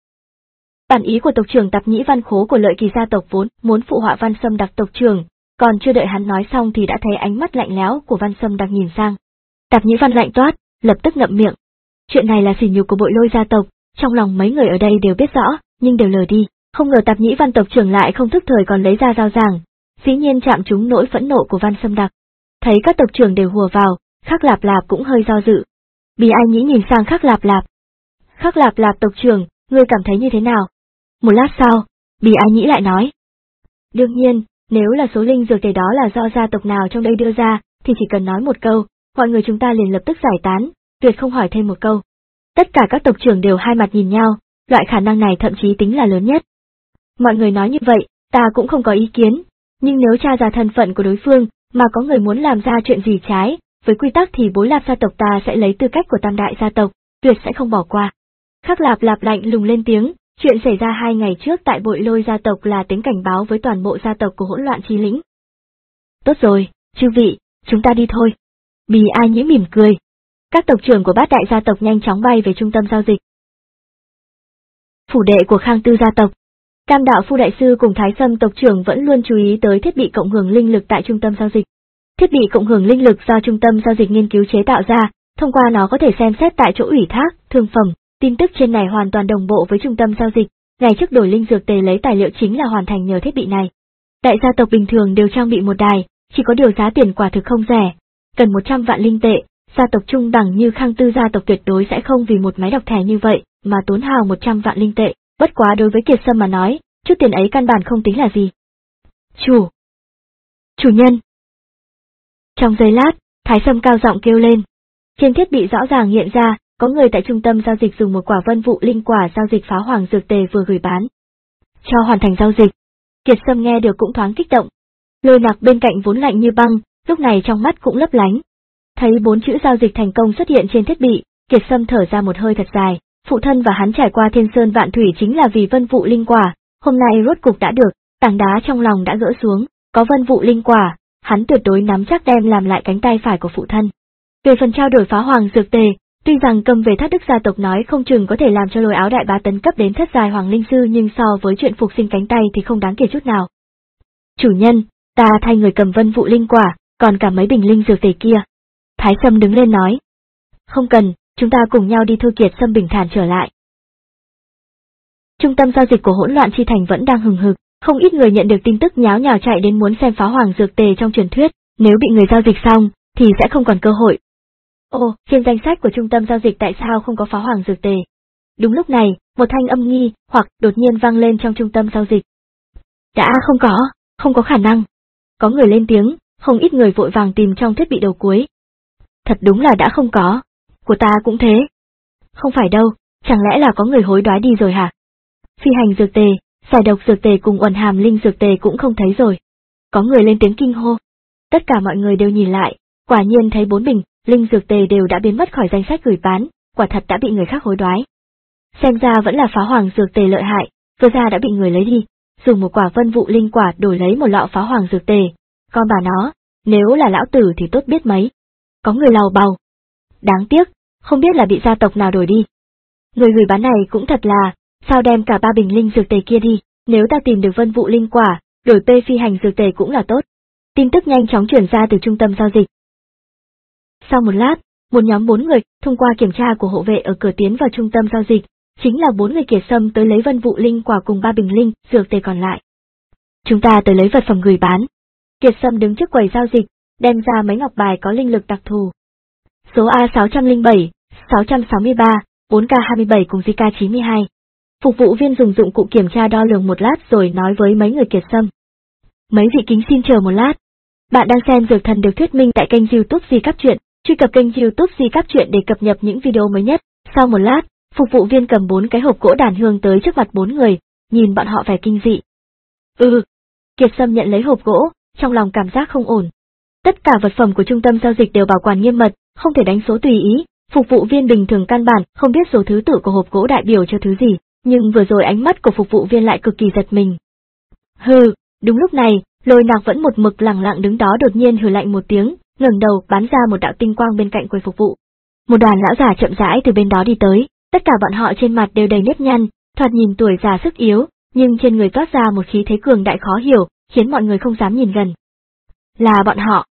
Bản ý của tộc trưởng Tạp Nhĩ Văn Khố của Lợi Kỳ gia tộc vốn muốn phụ họa Văn Sâm Đặc tộc trưởng, còn chưa đợi hắn nói xong thì đã thấy ánh mắt lạnh lẽo của Văn Sâm Đặc nhìn sang. Tạp Nhĩ Văn lạnh toát, lập tức ngậm miệng. Chuyện này là sỉ nhục của Bội Lôi gia tộc, trong lòng mấy người ở đây đều biết rõ, nhưng đều lờ đi, không ngờ Tạp Nhĩ Văn tộc trưởng lại không thức thời còn lấy ra dao giảng, dĩ nhiên chạm trúng nỗi phẫn nộ của Văn Sâm Đặc. Thấy các tộc trưởng đều hùa vào, Khắc Lạp Lạp cũng hơi do dự. Bì Ai Nhĩ nhìn sang Khắc Lạp Lạp. Khắc Lạp Lạp tộc trưởng, ngươi cảm thấy như thế nào? Một lát sau, Bì Ai Nhĩ lại nói. Đương nhiên, nếu là số linh dược tề đó là do gia tộc nào trong đây đưa ra, thì chỉ cần nói một câu, mọi người chúng ta liền lập tức giải tán, tuyệt không hỏi thêm một câu. Tất cả các tộc trưởng đều hai mặt nhìn nhau, loại khả năng này thậm chí tính là lớn nhất. Mọi người nói như vậy, ta cũng không có ý kiến, nhưng nếu tra ra thân phận của đối phương, mà có người muốn làm ra chuyện gì trái với quy tắc thì Bối Lạp gia tộc ta sẽ lấy tư cách của tam đại gia tộc, tuyệt sẽ không bỏ qua. Khắc Lạp Lạp lạnh lùng lên tiếng, chuyện xảy ra hai ngày trước tại Bội Lôi gia tộc là tiếng cảnh báo với toàn bộ gia tộc của Hỗn Loạn Chi Lĩnh. Tốt rồi, chư vị, chúng ta đi thôi. Bì A Nhĩ mỉm cười. Các tộc trưởng của bát đại gia tộc nhanh chóng bay về trung tâm giao dịch. Phủ đệ của Khang Tư gia tộc. Cam Đạo Phu đại sư cùng Thái Sâm tộc trưởng vẫn luôn chú ý tới thiết bị cộng hưởng linh lực tại trung tâm giao dịch. Thiết bị cộng hưởng linh lực do trung tâm giao dịch nghiên cứu chế tạo ra, thông qua nó có thể xem xét tại chỗ ủy thác, thương phẩm, tin tức trên này hoàn toàn đồng bộ với trung tâm giao dịch, ngày trước đổi linh dược tề lấy tài liệu chính là hoàn thành nhờ thiết bị này. Đại gia tộc bình thường đều trang bị một đài, chỉ có điều giá tiền quả thực không rẻ, cần một trăm vạn linh tệ, gia tộc trung đẳng như Khang Tư gia tộc tuyệt đối sẽ không vì một máy đọc thẻ như vậy mà tốn hào một trăm vạn linh tệ, bất quá đối với Kiệt Sâm mà nói, chút tiền ấy căn bản không tính là gì. Chủ! Chủ nhân! Trong giây lát, Thái Sâm cao giọng kêu lên. Trên thiết bị rõ ràng hiện ra, có người tại trung tâm giao dịch dùng một quả vân vụ linh quả giao dịch phá hoàng dược tề vừa gửi bán. Cho hoàn thành giao dịch. Kiệt Sâm nghe được cũng thoáng kích động. Lôi Nặc bên cạnh vốn lạnh như băng, lúc này trong mắt cũng lấp lánh. Thấy bốn chữ giao dịch thành công xuất hiện trên thiết bị, Kiệt Sâm thở ra một hơi thật dài, phụ thân và hắn trải qua thiên sơn vạn thủy chính là vì vân vụ linh quả, hôm nay rốt cục đã được, tảng đá trong lòng đã gỡ xuống, có vân vụ linh quả, hắn tuyệt đối nắm chắc đem làm lại cánh tay phải của phụ thân. Về phần trao đổi phá hoàng dược tề, tuy rằng cầm về Thất Đức gia tộc nói không chừng có thể làm cho Lôi Áo đại bá tấn cấp đến thất giai hoàng linh sư, nhưng so với chuyện phục sinh cánh tay thì không đáng kể chút nào. Chủ nhân, ta thay người cầm vân vụ linh quả, còn cả mấy bình linh dược tề kia. Thái Sâm đứng lên nói. Không cần, chúng ta cùng nhau đi thôi. Kiệt Sâm bình thản trở lại. Trung tâm giao dịch của Hỗn Loạn Chi Thành vẫn đang hừng hực, không ít người nhận được tin tức nháo nhào chạy đến muốn xem phá hoàng dược tề trong truyền thuyết, nếu bị người giao dịch xong, thì sẽ không còn cơ hội. Ồ, trên danh sách của trung tâm giao dịch tại sao không có phá hoàng dược tề? Đúng lúc này, một thanh âm nghi hoặc đột nhiên vang lên trong trung tâm giao dịch. Đã không có, không có khả năng. Có người lên tiếng, không ít người vội vàng tìm trong thiết bị đầu cuối. Thật đúng là đã không có, của ta cũng thế. Không phải đâu, chẳng lẽ là có người hối đoái đi rồi hả? Phi hành dược tề, giải độc dược tề cùng uẩn hàm linh dược tề cũng không thấy rồi. Có người lên tiếng kinh hô. Tất cả mọi người đều nhìn lại, quả nhiên thấy bốn bình linh dược tề đều đã biến mất khỏi danh sách gửi bán, quả thật đã bị người khác hối đoái. Xem ra vẫn là phá hoàng dược tề lợi hại, vừa ra đã bị người lấy đi, dùng một quả vân vụ linh quả đổi lấy một lọ phá hoàng dược tề. Con bà nó, nếu là lão tử thì tốt biết mấy. Có người lầu bầu. Đáng tiếc, không biết là bị gia tộc nào đổi đi. Người gửi bán này cũng thật là, sao đem cả ba bình linh dược tề kia đi, nếu ta tìm được vân vụ linh quả, đổi p phi hành dược tề cũng là tốt. Tin tức nhanh chóng chuyển ra từ trung tâm giao dịch. Sau một lát, một nhóm bốn người, thông qua kiểm tra của hộ vệ ở cửa tiến vào trung tâm giao dịch, chính là bốn người Kiệt Sâm tới lấy vân vụ linh quả cùng ba bình linh dược tề còn lại. Chúng ta tới lấy vật phẩm gửi bán. Kiệt Sâm đứng trước quầy giao dịch, đem ra mấy ngọc bài có linh lực đặc thù. Số A sáu không bảy, sáu sáu ba, bốn K hai mươi bảy cùng J K chín mươi hai. Phục vụ viên dùng dụng cụ kiểm tra đo lường một lát rồi nói với mấy người Kiệt Sâm. Mấy vị kính xin chờ một lát. Bạn đang xem Dược Thần được thuyết minh tại kênh YouTube Di Cáp Truyện, truy cập kênh YouTube Di Cáp Truyện để cập nhật những video mới nhất. Sau một lát, phục vụ viên cầm bốn cái hộp gỗ đàn hương tới trước mặt bốn người, nhìn bọn họ vẻ kinh dị. Ừ. Kiệt Sâm nhận lấy hộp gỗ, trong lòng cảm giác không ổn. Tất cả vật phẩm của trung tâm giao dịch đều bảo quản nghiêm mật, không thể đánh số tùy ý, phục vụ viên bình thường căn bản không biết số thứ tự của hộp gỗ đại biểu cho thứ gì, nhưng vừa rồi ánh mắt của phục vụ viên lại cực kỳ giật mình. Hừ, đúng lúc này, Lôi Nặc vẫn một mực lẳng lặng đứng đó đột nhiên hừ lạnh một tiếng, ngẩng đầu bắn ra một đạo tinh quang bên cạnh quầy phục vụ. Một đoàn lão già chậm rãi từ bên đó đi tới, tất cả bọn họ trên mặt đều đầy nếp nhăn, thoạt nhìn tuổi già sức yếu, nhưng trên người toát ra một khí thế cường đại khó hiểu, khiến mọi người không dám nhìn gần. Là bọn họ.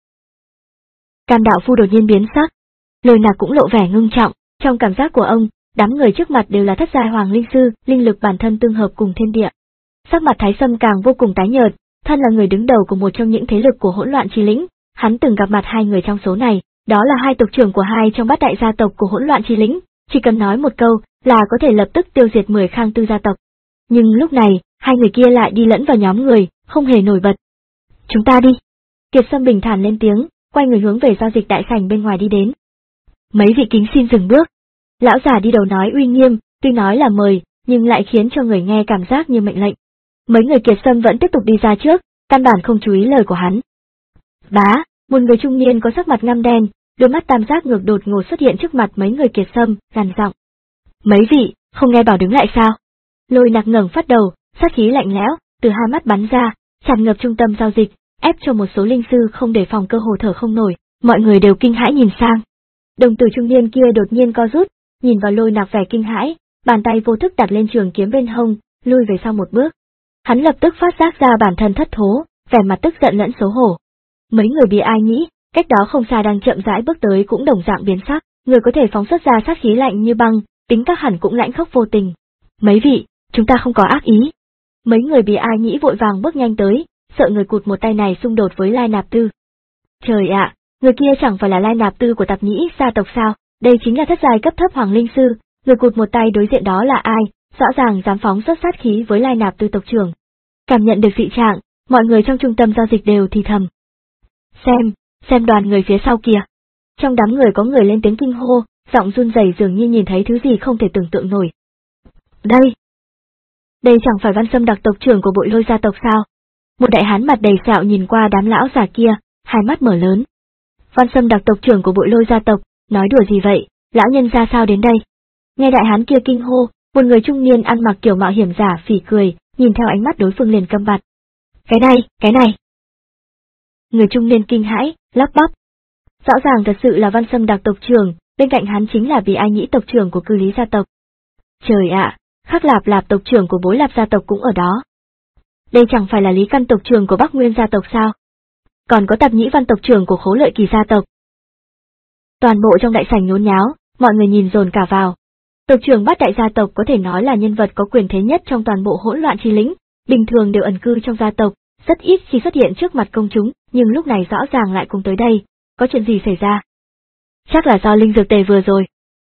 Cam Đạo Phu đột nhiên biến sắc. Lôi Nặc cũng lộ vẻ ngưng trọng, trong cảm giác của ông, đám người trước mặt đều là thất giai hoàng linh sư, linh lực bản thân tương hợp cùng thiên địa. Sắc mặt Thái Sâm càng vô cùng tái nhợt, thân là người đứng đầu của một trong những thế lực của Hỗn Loạn Chi Lĩnh, hắn từng gặp mặt hai người trong số này, đó là hai tộc trưởng của hai trong bát đại gia tộc của Hỗn Loạn Chi Lĩnh, chỉ cần nói một câu là có thể lập tức tiêu diệt mười Khang Tư gia tộc. Nhưng lúc này, hai người kia lại đi lẫn vào nhóm người, không hề nổi bật. Chúng ta đi. Kiệt Sâm bình thản lên tiếng, quay người hướng về giao dịch đại sảnh bên ngoài đi đến. Mấy vị kính xin dừng bước. Lão già đi đầu nói uy nghiêm, tuy nói là mời, nhưng lại khiến cho người nghe cảm giác như mệnh lệnh. Mấy người Kiệt Sâm vẫn tiếp tục đi ra trước, căn bản không chú ý lời của hắn. Bá, một người trung niên có sắc mặt ngăm đen, đôi mắt tam giác ngược đột ngột xuất hiện trước mặt mấy người Kiệt Sâm, gằn giọng. Mấy vị, không nghe bảo đứng lại sao? Lôi Nặc ngẩng phát đầu, sát khí lạnh lẽo, từ hai mắt bắn ra, tràn ngập trung tâm giao dịch, ép cho một số linh sư không đề phòng cơ hồ thở không nổi, mọi người đều kinh hãi nhìn sang. Đồng tử trung niên kia đột nhiên co rút, nhìn vào Lôi Nặc vẻ kinh hãi, bàn tay vô thức đặt lên trường kiếm bên hông, lui về sau một bước. Hắn lập tức phát giác ra bản thân thất thố, vẻ mặt tức giận lẫn xấu hổ. Mấy người bị ai nhĩ, cách đó không xa đang chậm rãi bước tới cũng đồng dạng biến sắc, người có thể phóng xuất ra sát khí lạnh như băng, tính các hẳn cũng lãnh khốc vô tình. Mấy vị, chúng ta không có ác ý. Mấy người bị ai nhĩ vội vàng bước nhanh tới, sợ người cụt một tay này xung đột với Lai Nạp Tư. Trời ạ, người kia chẳng phải là Lai Nạp Tư của Tạp Nhĩ gia tộc sao? Đây chính là thất giai cấp thấp hoàng linh sư, người cụt một tay đối diện đó là ai? Rõ ràng dám phóng xuất sát khí với Lai Nạp Tư tộc trưởng. Cảm nhận được dị trạng, mọi người trong trung tâm giao dịch đều thì thầm. Xem, xem đoàn người phía sau kìa. Trong đám người có người lên tiếng kinh hô, giọng run rẩy dường như nhìn thấy thứ gì không thể tưởng tượng nổi. Đây! Đây chẳng phải Văn Sâm Đặc tộc trưởng của Bội Lôi gia tộc sao? Một đại hán mặt đầy sẹo nhìn qua đám lão già kia, hai mắt mở lớn. Văn Sâm Đặc tộc trưởng của Bội Lôi gia tộc, nói đùa gì vậy, lão nhân ra sao đến đây? Nghe đại hán kia kinh hô, một người trung niên ăn mặc kiểu mạo hiểm giả phỉ cười, nhìn theo ánh mắt đối phương liền câm bặt. Cái này, cái này! Người trung niên kinh hãi, lắp bắp. Rõ ràng thật sự là Văn Sâm Đặc tộc trưởng, bên cạnh hắn chính là Bì Ai Nhĩ tộc trưởng của Cư Lý gia tộc. Trời ạ, Khắc Lạp Lạp tộc trưởng của Bối Lạp gia tộc cũng ở đó. Đây chẳng phải là Lý Căn tộc trưởng của Bắc Nguyên gia tộc sao? Còn có Tạp Nhĩ Văn tộc trưởng của Khố Lợi Kỳ gia tộc. Toàn bộ trong đại sảnh nhốn nháo, mọi người nhìn dồn cả vào. Tộc trưởng Bát Đại gia tộc có thể nói là nhân vật có quyền thế nhất trong toàn bộ Hỗn Loạn Chi Lĩnh, bình thường đều ẩn cư trong gia tộc, rất ít khi xuất hiện trước mặt công chúng, nhưng lúc này rõ ràng lại cùng tới đây, có chuyện gì xảy ra? Chắc là do linh dược tề vừa rồi.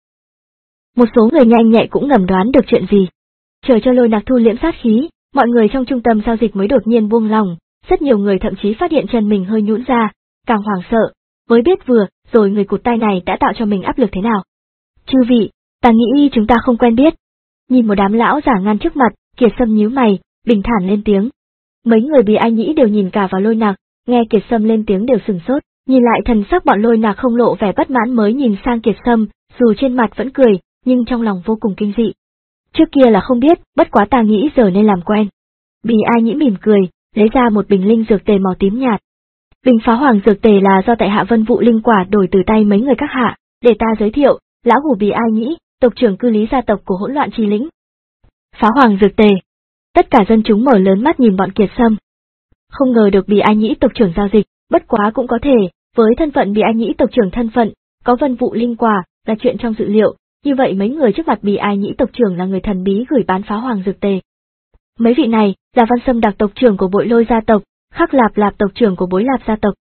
Một số người nhanh nhạy cũng ngầm đoán được chuyện gì. Chờ cho Lôi Nặc thu liễm sát khí, mọi người trong trung tâm giao dịch mới đột nhiên buông lòng, rất nhiều người thậm chí phát hiện chân mình hơi nhũn ra, càng hoảng sợ, mới biết vừa rồi người cụt tay này đã tạo cho mình áp lực thế nào. Chư vị, ta nghĩ chúng ta không quen biết. Nhìn một đám lão giả ngăn trước mặt, Kiệt Sâm nhíu mày, bình thản lên tiếng. Mấy người Bì Ai Nhĩ đều nhìn cả vào Lôi Nặc, nghe Kiệt Sâm lên tiếng đều sừng sốt, nhìn lại thần sắc bọn Lôi Nặc không lộ vẻ bất mãn mới nhìn sang Kiệt Sâm, dù trên mặt vẫn cười, nhưng trong lòng vô cùng kinh dị. Trước kia là không biết, bất quá ta nghĩ giờ nên làm quen. Bì Ai Nhĩ mỉm cười, lấy ra một bình linh dược tề màu tím nhạt. Bình phá hoàng dược tề là do tại hạ Vân Vụ linh quả đổi từ tay mấy người các hạ, để ta giới thiệu, lão hủ Bì Ai Nhĩ, tộc trưởng Cư Lý gia tộc của Hỗn Loạn Chi Lĩnh. Phá hoàng dược tề. Tất cả dân chúng mở lớn mắt nhìn bọn Kiệt Sâm. Không ngờ được Bì Ai Nhĩ tộc trưởng giao dịch, bất quá cũng có thể, với thân phận Bì Ai Nhĩ tộc trưởng thân phận, có Vân Vụ linh quả, là chuyện trong dự liệu, như vậy mấy người trước mặt Bì Ai Nhĩ tộc trưởng là người thần bí gửi bán phá hoàng dược tề. Mấy vị này là Văn Sâm Đặc tộc trưởng của Bội Lôi gia tộc, Khắc Lạp Lạp tộc trưởng của Bối Lạp gia tộc.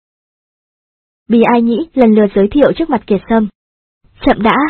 Bì Ai Nhĩ lần lượt giới thiệu trước mặt Kiệt Sâm. Chậm đã.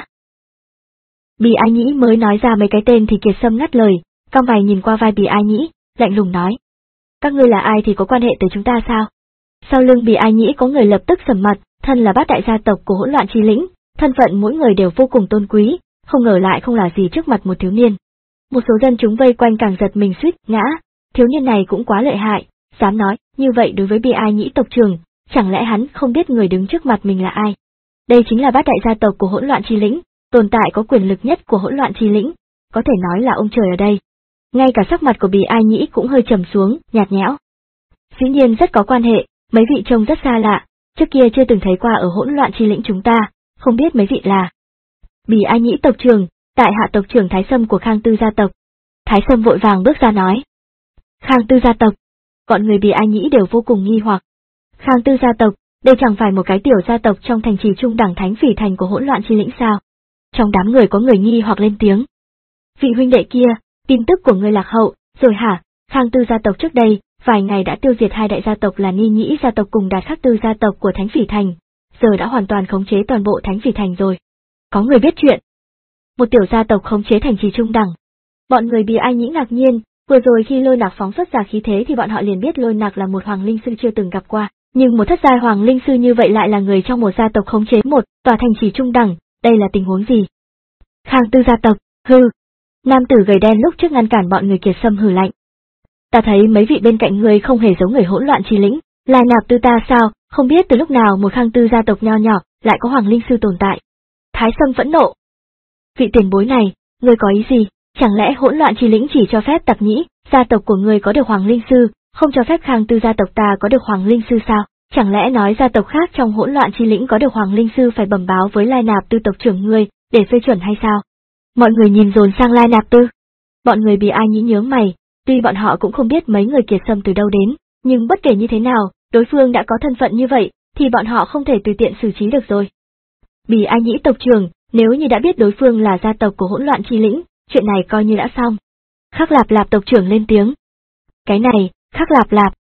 Bì Ai Nhĩ mới nói ra mấy cái tên thì Kiệt Sâm ngắt lời, cau mày nhìn qua vai Bì Ai Nhĩ, lạnh lùng nói. Các ngươi là ai thì có quan hệ tới chúng ta sao? Sau lưng Bì Ai Nhĩ có người lập tức sầm mặt, thân là Bát Đại gia tộc của Hỗn Loạn Chi Lĩnh, thân phận mỗi người đều vô cùng tôn quý, không ngờ lại không là gì trước mặt một thiếu niên. Một số dân chúng vây quanh càng giật mình suýt ngã, thiếu niên này cũng quá lợi hại, dám nói như vậy đối với Bì Ai Nhĩ tộc trưởng, chẳng lẽ hắn không biết người đứng trước mặt mình là ai? Đây chính là Bát Đại gia tộc của Hỗn Loạn Chi Lĩnh, tồn tại có quyền lực nhất của Hỗn Loạn Chi Lĩnh, có thể nói là ông trời ở đây. Ngay cả sắc mặt của Bì Ai Nhĩ cũng hơi trầm xuống, nhạt nhẽo. Dĩ nhiên rất có quan hệ, mấy vị trông rất xa lạ, trước kia chưa từng thấy qua ở Hỗn Loạn Chi Lĩnh chúng ta, không biết mấy vị là. Bì Ai Nhĩ tộc trưởng, tại hạ tộc trưởng Thái Sâm của Khang Tư gia tộc. Thái Sâm vội vàng bước ra nói. Khang Tư gia tộc, bọn người Bì Ai Nhĩ đều vô cùng nghi hoặc. Khang Tư gia tộc, đây chẳng phải một cái tiểu gia tộc trong thành trì trung đẳng Thánh Phỉ Thành của Hỗn Loạn Chi Lĩnh sao? Trong đám người có người nghi hoặc lên tiếng. Vị huynh đệ kia, tin tức của ngươi lạc hậu, rồi hả? Khang Tư gia tộc trước đây, vài ngày đã tiêu diệt hai đại gia tộc là Ni Nhĩ gia tộc cùng Đạt Khắc Tư gia tộc của Thánh Phỉ Thành, giờ đã hoàn toàn khống chế toàn bộ Thánh Phỉ Thành rồi. Có người biết chuyện. Một tiểu gia tộc khống chế thành trì trung đẳng. Bọn người Bì Ai Nhĩ ngạc nhiên, vừa rồi khi Lôi Nặc phóng xuất ra khí thế thì bọn họ liền biết Lôi Nặc là một hoàng linh sư chưa từng gặp qua, nhưng một thất giai hoàng linh sư như vậy lại là người trong một gia tộc khống chế một tòa thành trì trung đẳng, đây là tình huống gì? Khang Tư gia tộc, hư. Nam tử gầy đen lúc trước ngăn cản bọn người Kiệt Sâm hừ lạnh. Ta thấy mấy vị bên cạnh ngươi không hề giống người hỗn loạn chi lĩnh, Lai Nạp Tư ta sao, không biết từ lúc nào một Khang Tư gia tộc nho nhỏ lại có Hoàng Linh Sư tồn tại. Thái Sâm phẫn nộ. Vị tiền bối này, ngươi có ý gì? Chẳng lẽ hỗn loạn chi lĩnh chỉ cho phép Tạp Nhĩ, gia tộc của ngươi có được Hoàng Linh Sư, không cho phép Khang Tư gia tộc ta có được Hoàng Linh Sư sao? Chẳng lẽ nói gia tộc khác trong hỗn loạn chi lĩnh có được Hoàng Linh Sư phải bẩm báo với Lai Nạp Tư tộc trưởng ngươi, để phê chuẩn hay sao? Mọi người nhìn dồn sang Lai Nạp Tư. Bọn người Bì Ai Nhĩ nhướng mày, tuy bọn họ cũng không biết mấy người Kiệt Sâm từ đâu đến, nhưng bất kể như thế nào, đối phương đã có thân phận như vậy, thì bọn họ không thể tùy tiện xử trí được rồi. Bì Ai Nhĩ tộc trưởng, nếu như đã biết đối phương là gia tộc của hỗn loạn chi lĩnh, chuyện này coi như đã xong. Khắc Lạp Lạp tộc trưởng lên tiếng. Cái này, Khắc Lạp Lạp.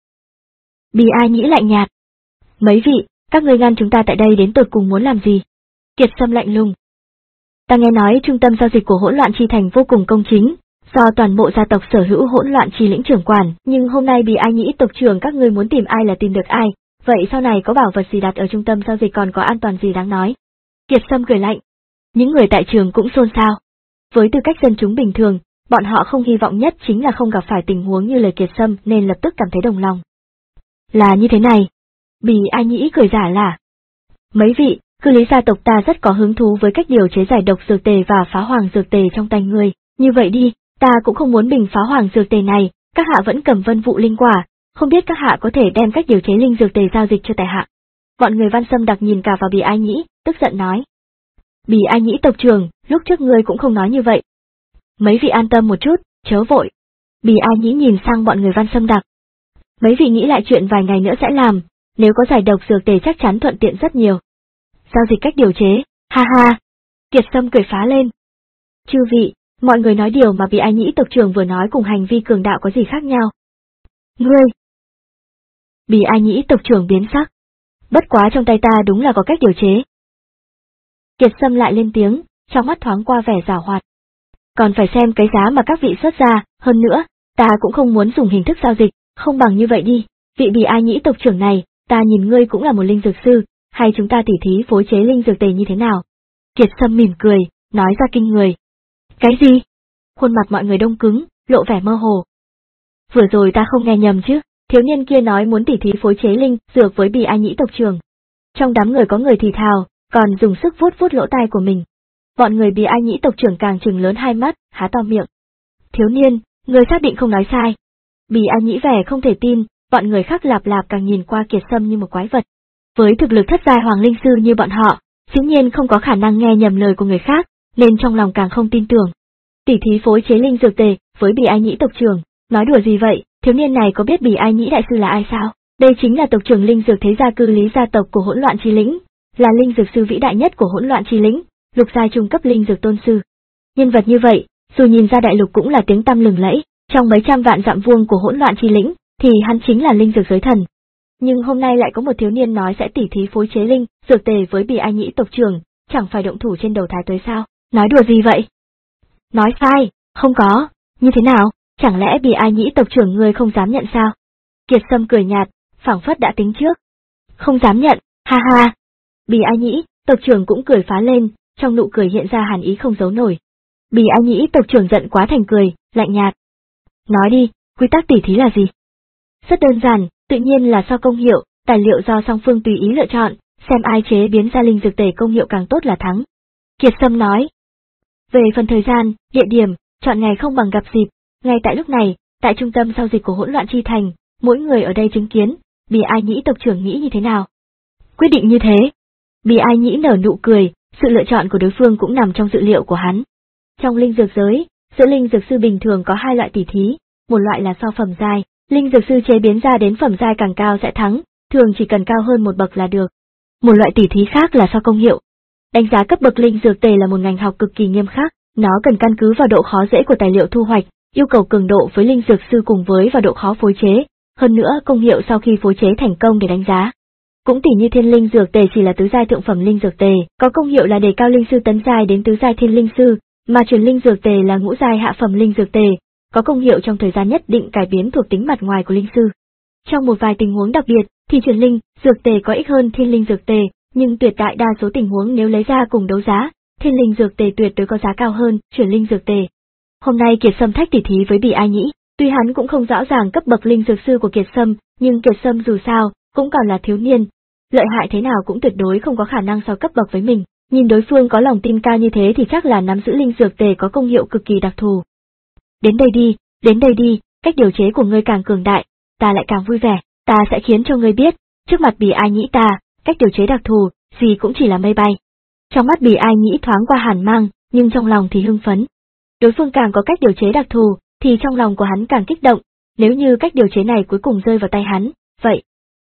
Bì Ai Nhĩ lạnh nhạt. Mấy vị, các ngươi ngăn chúng ta tại đây đến tột cùng muốn làm gì? Kiệt Sâm lạnh lùng. Ta nghe nói trung tâm giao dịch của hỗn loạn chi thành vô cùng công chính, do toàn bộ gia tộc sở hữu hỗn loạn chi lĩnh trưởng quản, nhưng hôm nay Bì Ai Nhĩ tộc trưởng các ngươi muốn tìm ai là tìm được ai, vậy sau này có bảo vật gì đặt ở trung tâm giao dịch còn có an toàn gì đáng nói? Kiệt Sâm cười lạnh. Những người tại trường cũng xôn xao. Với tư cách dân chúng bình thường, bọn họ không hy vọng nhất chính là không gặp phải tình huống như lời Kiệt Sâm nên lập tức cảm thấy đồng lòng. Là như thế này. Bì Ai Nhĩ cười giả lả. Mấy vị, cư lý gia tộc ta rất có hứng thú với cách điều chế giải độc dược tề và phá hoàng dược tề trong tay người, như vậy đi, ta cũng không muốn bình phá hoàng dược tề này, các hạ vẫn cầm vân vụ linh quả, không biết các hạ có thể đem cách điều chế linh dược tề giao dịch cho tại hạ. Bọn người Văn Sâm đặc nhìn cả vào Bì Ai Nhĩ, tức giận nói. Bì Ai Nhĩ tộc trưởng, lúc trước ngươi cũng không nói như vậy. Mấy vị an tâm một chút, chớ vội. Bì Ai Nhĩ nhìn sang bọn người Văn Sâm đặc. Mấy vị nghĩ lại chuyện vài ngày nữa sẽ làm, nếu có giải độc dược tề chắc chắn thuận tiện rất nhiều. Giao dịch cách điều chế, ha ha. Kiệt Sâm cười phá lên. Chư vị, mọi người nói điều mà Bì Ai Nhĩ tộc trưởng vừa nói cùng hành vi cường đạo có gì khác nhau? Ngươi! Bì Ai Nhĩ tộc trưởng biến sắc. Bất quá trong tay ta đúng là có cách điều chế. Kiệt Sâm lại lên tiếng, trong mắt thoáng qua vẻ giảo hoạt. Còn phải xem cái giá mà các vị xuất ra, hơn nữa, ta cũng không muốn dùng hình thức giao dịch, không bằng như vậy đi, vị Bì Ai Nhĩ tộc trưởng này, ta nhìn ngươi cũng là một linh dược sư, hay chúng ta tỉ thí phối chế linh dược tề như thế nào? Kiệt Sâm mỉm cười, nói ra kinh người. Cái gì? Khuôn mặt mọi người đông cứng, lộ vẻ mơ hồ. Vừa rồi ta không nghe nhầm chứ, thiếu niên kia nói muốn tỉ thí phối chế linh dược với Bì Ai Nhĩ tộc trưởng. Trong đám người có người thì thào, còn dùng sức vuốt vuốt lỗ tai của mình. Bọn người Bì Ai Nhĩ tộc trưởng càng trừng lớn hai mắt, há to miệng. Thiếu niên, người xác định không nói sai. Bì Ai Nhĩ vẻ không thể tin, bọn người khác Lạp Lạp càng nhìn qua Kiệt Sâm như một quái vật. Với thực lực thất giai hoàng linh sư như bọn họ, dĩ nhiên không có khả năng nghe nhầm lời của người khác, nên trong lòng càng không tin tưởng. Tỉ thí phối chế linh dược tề với Bì Ai Nhĩ tộc trưởng, nói đùa gì vậy? Thiếu niên này có biết Bì Ai Nhĩ đại sư là ai sao? Đây chính là tộc trưởng linh dược thế gia cư lý gia tộc của hỗn loạn chi lĩnh, là linh dược sư vĩ đại nhất của hỗn loạn chi lĩnh, lục giai trung cấp linh dược tôn sư. Nhân vật như vậy, dù nhìn ra đại lục cũng là tiếng tăm lừng lẫy, trong mấy trăm vạn dặm vuông của hỗn loạn chi lĩnh, thì hắn chính là linh dược giới thần. Nhưng hôm nay lại có một thiếu niên nói sẽ tỉ thí phối chế linh dược tề với Bì Ai Nhĩ tộc trưởng, chẳng phải động thủ trên đầu thái tuế sao? Nói đùa gì vậy? Nói sai, không có, như thế nào, chẳng lẽ Bì Ai Nhĩ tộc trưởng ngươi không dám nhận sao? Kiệt Sâm cười nhạt, phảng phất đã tính trước. Không dám nhận, ha ha. Bì Ai Nhĩ, tộc trưởng cũng cười phá lên, trong nụ cười hiện ra hàn ý không giấu nổi. Bì Ai Nhĩ tộc trưởng giận quá thành cười, lạnh nhạt. Nói đi, quy tắc tỉ thí là gì? Rất đơn giản, tự nhiên là so công hiệu, tài liệu do song phương tùy ý lựa chọn, xem ai chế biến ra linh dược tề công hiệu càng tốt là thắng. Kiệt Sâm nói. Về phần thời gian, địa điểm, chọn ngày không bằng gặp dịp, ngay tại lúc này, tại trung tâm giao dịch của hỗn loạn chi thành, mỗi người ở đây chứng kiến, Bì Ai Nhĩ tộc trưởng nghĩ như thế nào? Quyết định như thế. Bì Ai Nhĩ nở nụ cười, sự lựa chọn của đối phương cũng nằm trong dự liệu của hắn. Trong linh dược giới, giữa linh dược sư bình thường có hai loại tỉ thí, một loại là so phẩm giai, linh dược sư chế biến ra đến phẩm giai càng cao sẽ thắng, thường chỉ cần cao hơn một bậc là được. Một loại tỉ thí khác là so công hiệu. Đánh giá cấp bậc linh dược tề là một ngành học cực kỳ nghiêm khắc, nó cần căn cứ vào độ khó dễ của tài liệu thu hoạch, yêu cầu cường độ với linh dược sư cùng với vào độ khó phối chế, hơn nữa công hiệu sau khi phối chế thành công để đánh giá. Cũng tỉ như thiên linh dược tề chỉ là tứ giai thượng phẩm linh dược tề, có công hiệu là đề cao linh sư tấn giai đến tứ giai thiên linh sư, mà truyền linh dược tề là ngũ giai hạ phẩm linh dược tề, có công hiệu trong thời gian nhất định cải biến thuộc tính mặt ngoài của linh sư. Trong một vài tình huống đặc biệt, thì truyền linh dược tề có ích hơn thiên linh dược tề, nhưng tuyệt đại đa số tình huống nếu lấy ra cùng đấu giá, thiên linh dược tề tuyệt đối có giá cao hơn truyền linh dược tề. Hôm nay Kiệt Sâm thách tỉ thí với Bì Ai Nhĩ, Tuy hắn cũng không rõ ràng cấp bậc linh dược sư của Kiệt Sâm, nhưng Kiệt Sâm dù sao, cũng còn là thiếu niên. Lợi hại thế nào cũng tuyệt đối không có khả năng so cấp bậc với mình, nhìn đối phương có lòng tin cao như thế thì chắc là nắm giữ linh dược tề có công hiệu cực kỳ đặc thù. Đến đây đi, đến đây đi, cách điều chế của ngươi càng cường đại, ta lại càng vui vẻ, ta sẽ khiến cho ngươi biết, trước mặt Bì Ai Nhĩ ta, cách điều chế đặc thù, gì cũng chỉ là mây bay. Trong mắt Bì Ai Nhĩ thoáng qua hàn mang, nhưng trong lòng thì hưng phấn. Đối phương càng có cách điều chế đặc thù, thì trong lòng của hắn càng kích động, nếu như cách điều chế này cuối cùng rơi vào tay hắn, vậy.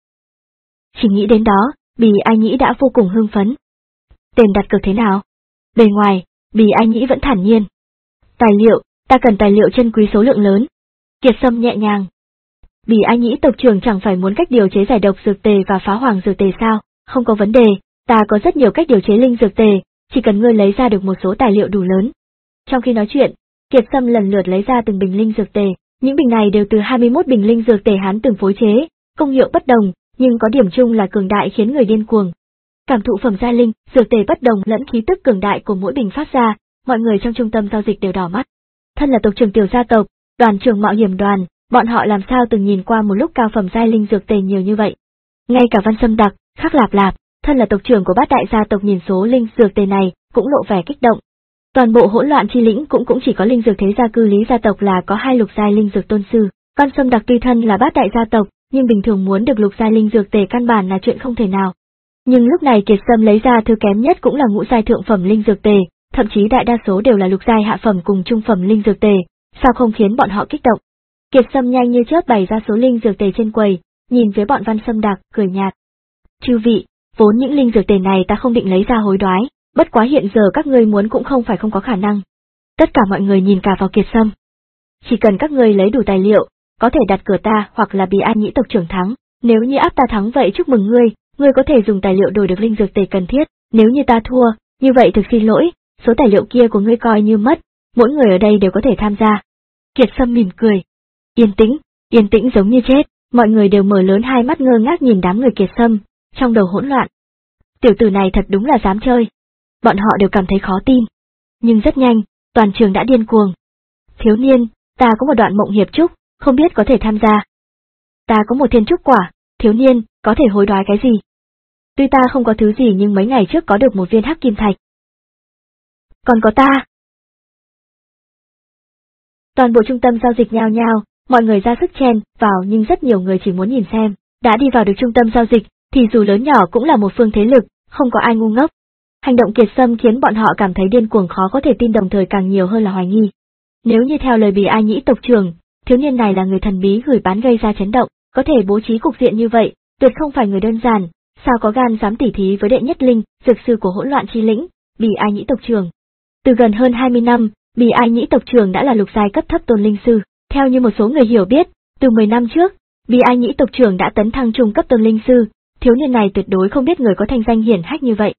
Chỉ nghĩ đến đó, Bì Ai Nhĩ đã vô cùng hưng phấn. Tiền đặt cược thế nào? Bề ngoài, Bì Ai Nhĩ vẫn thản nhiên. Tài liệu, ta cần tài liệu chân quý số lượng lớn. Kiệt Sâm nhẹ nhàng. Bì Ai Nhĩ tộc trưởng chẳng phải muốn cách điều chế giải độc dược tề và phá hoàng dược tề sao? Không có vấn đề, ta có rất nhiều cách điều chế linh dược tề, chỉ cần ngươi lấy ra được một số tài liệu đủ lớn. Trong khi nói chuyện, Kiệt Sâm lần lượt lấy ra từng bình linh dược tề, những bình này đều từ hai mươi mốt bình linh dược tề hắn từng phối chế, công hiệu bất đồng, nhưng có điểm chung là cường đại khiến người điên cuồng. Cảm thụ phẩm giai linh, dược tề bất đồng lẫn khí tức cường đại của mỗi bình phát ra, mọi người trong trung tâm giao dịch đều đỏ mắt. Thân là tộc trưởng tiểu gia tộc, đoàn trưởng mạo hiểm đoàn, bọn họ làm sao từng nhìn qua một lúc cao phẩm giai linh dược tề nhiều như vậy. Ngay cả Văn Sâm Đặc, Khắc Lạp Lạp, thân là tộc trưởng của bát đại gia tộc nhìn số linh dược tề này, cũng lộ vẻ kích động. Toàn bộ hỗn loạn chi lĩnh cũng cũng chỉ có linh dược thế gia cư lý gia tộc là có hai lục giai linh dược tôn sư. Văn Sâm Đặc tuy thân là bát đại gia tộc, nhưng bình thường muốn được lục giai linh dược tề căn bản là chuyện không thể nào. Nhưng lúc này Kiệt Sâm lấy ra thứ kém nhất cũng là ngũ giai thượng phẩm linh dược tề, thậm chí đại đa số đều là lục giai hạ phẩm cùng trung phẩm linh dược tề, sao không khiến bọn họ kích động. Kiệt Sâm nhanh như chớp bày ra số linh dược tề trên quầy, nhìn với bọn Văn Sâm Đặc, cười nhạt. Chư vị, vốn những linh dược tề này ta không định lấy ra hối đoái, bất quá hiện giờ các ngươi muốn cũng không phải không có khả năng. Tất cả mọi người nhìn cả vào Kiệt Sâm. Chỉ cần các ngươi lấy đủ tài liệu, có thể đặt cược ta hoặc là Bì Ai Nhĩ tộc trưởng thắng, nếu như áp ta thắng vậy chúc mừng ngươi, ngươi có thể dùng tài liệu đổi được linh dược tề cần thiết, nếu như ta thua, như vậy thực xin lỗi, số tài liệu kia của ngươi coi như mất, mỗi người ở đây đều có thể tham gia. Kiệt Sâm mỉm cười. Yên tĩnh, yên tĩnh giống như chết, mọi người đều mở lớn hai mắt ngơ ngác nhìn đám người Kiệt Sâm, trong đầu hỗn loạn. Tiểu tử này thật đúng là dám chơi. Bọn họ đều cảm thấy khó tin. Nhưng rất nhanh, toàn trường đã điên cuồng. Thiếu niên, ta có một đoạn mộng hiệp trúc, không biết có thể tham gia. Ta có một thiên trúc quả, thiếu niên, có thể hối đoái cái gì? Tuy ta không có thứ gì nhưng mấy ngày trước có được một viên hắc kim thạch. Còn có ta. Toàn bộ trung tâm giao dịch nhao nhao, mọi người ra sức chen vào nhưng rất nhiều người chỉ muốn nhìn xem, đã đi vào được trung tâm giao dịch, thì dù lớn nhỏ cũng là một phương thế lực, không có ai ngu ngốc. Hành động Kiệt Sâm khiến bọn họ cảm thấy điên cuồng khó có thể tin đồng thời càng nhiều hơn là hoài nghi. Nếu như theo lời Bì Ai Nhĩ tộc trưởng, thiếu niên này là người thần bí gửi bán gây ra chấn động, có thể bố trí cục diện như vậy, tuyệt không phải người đơn giản, sao có gan dám tỉ thí với đệ nhất linh, dược sư của hỗn loạn chi lĩnh, Bì Ai Nhĩ tộc trưởng. Từ gần hơn hai mươi năm, Bì Ai Nhĩ tộc trưởng đã là lục giai cấp thấp tôn linh sư, theo như một số người hiểu biết, từ mười năm trước, Bì Ai Nhĩ tộc trưởng đã tấn thăng trung cấp tôn linh sư, thiếu niên này tuyệt đối không biết người có thanh danh hiển hách như vậy.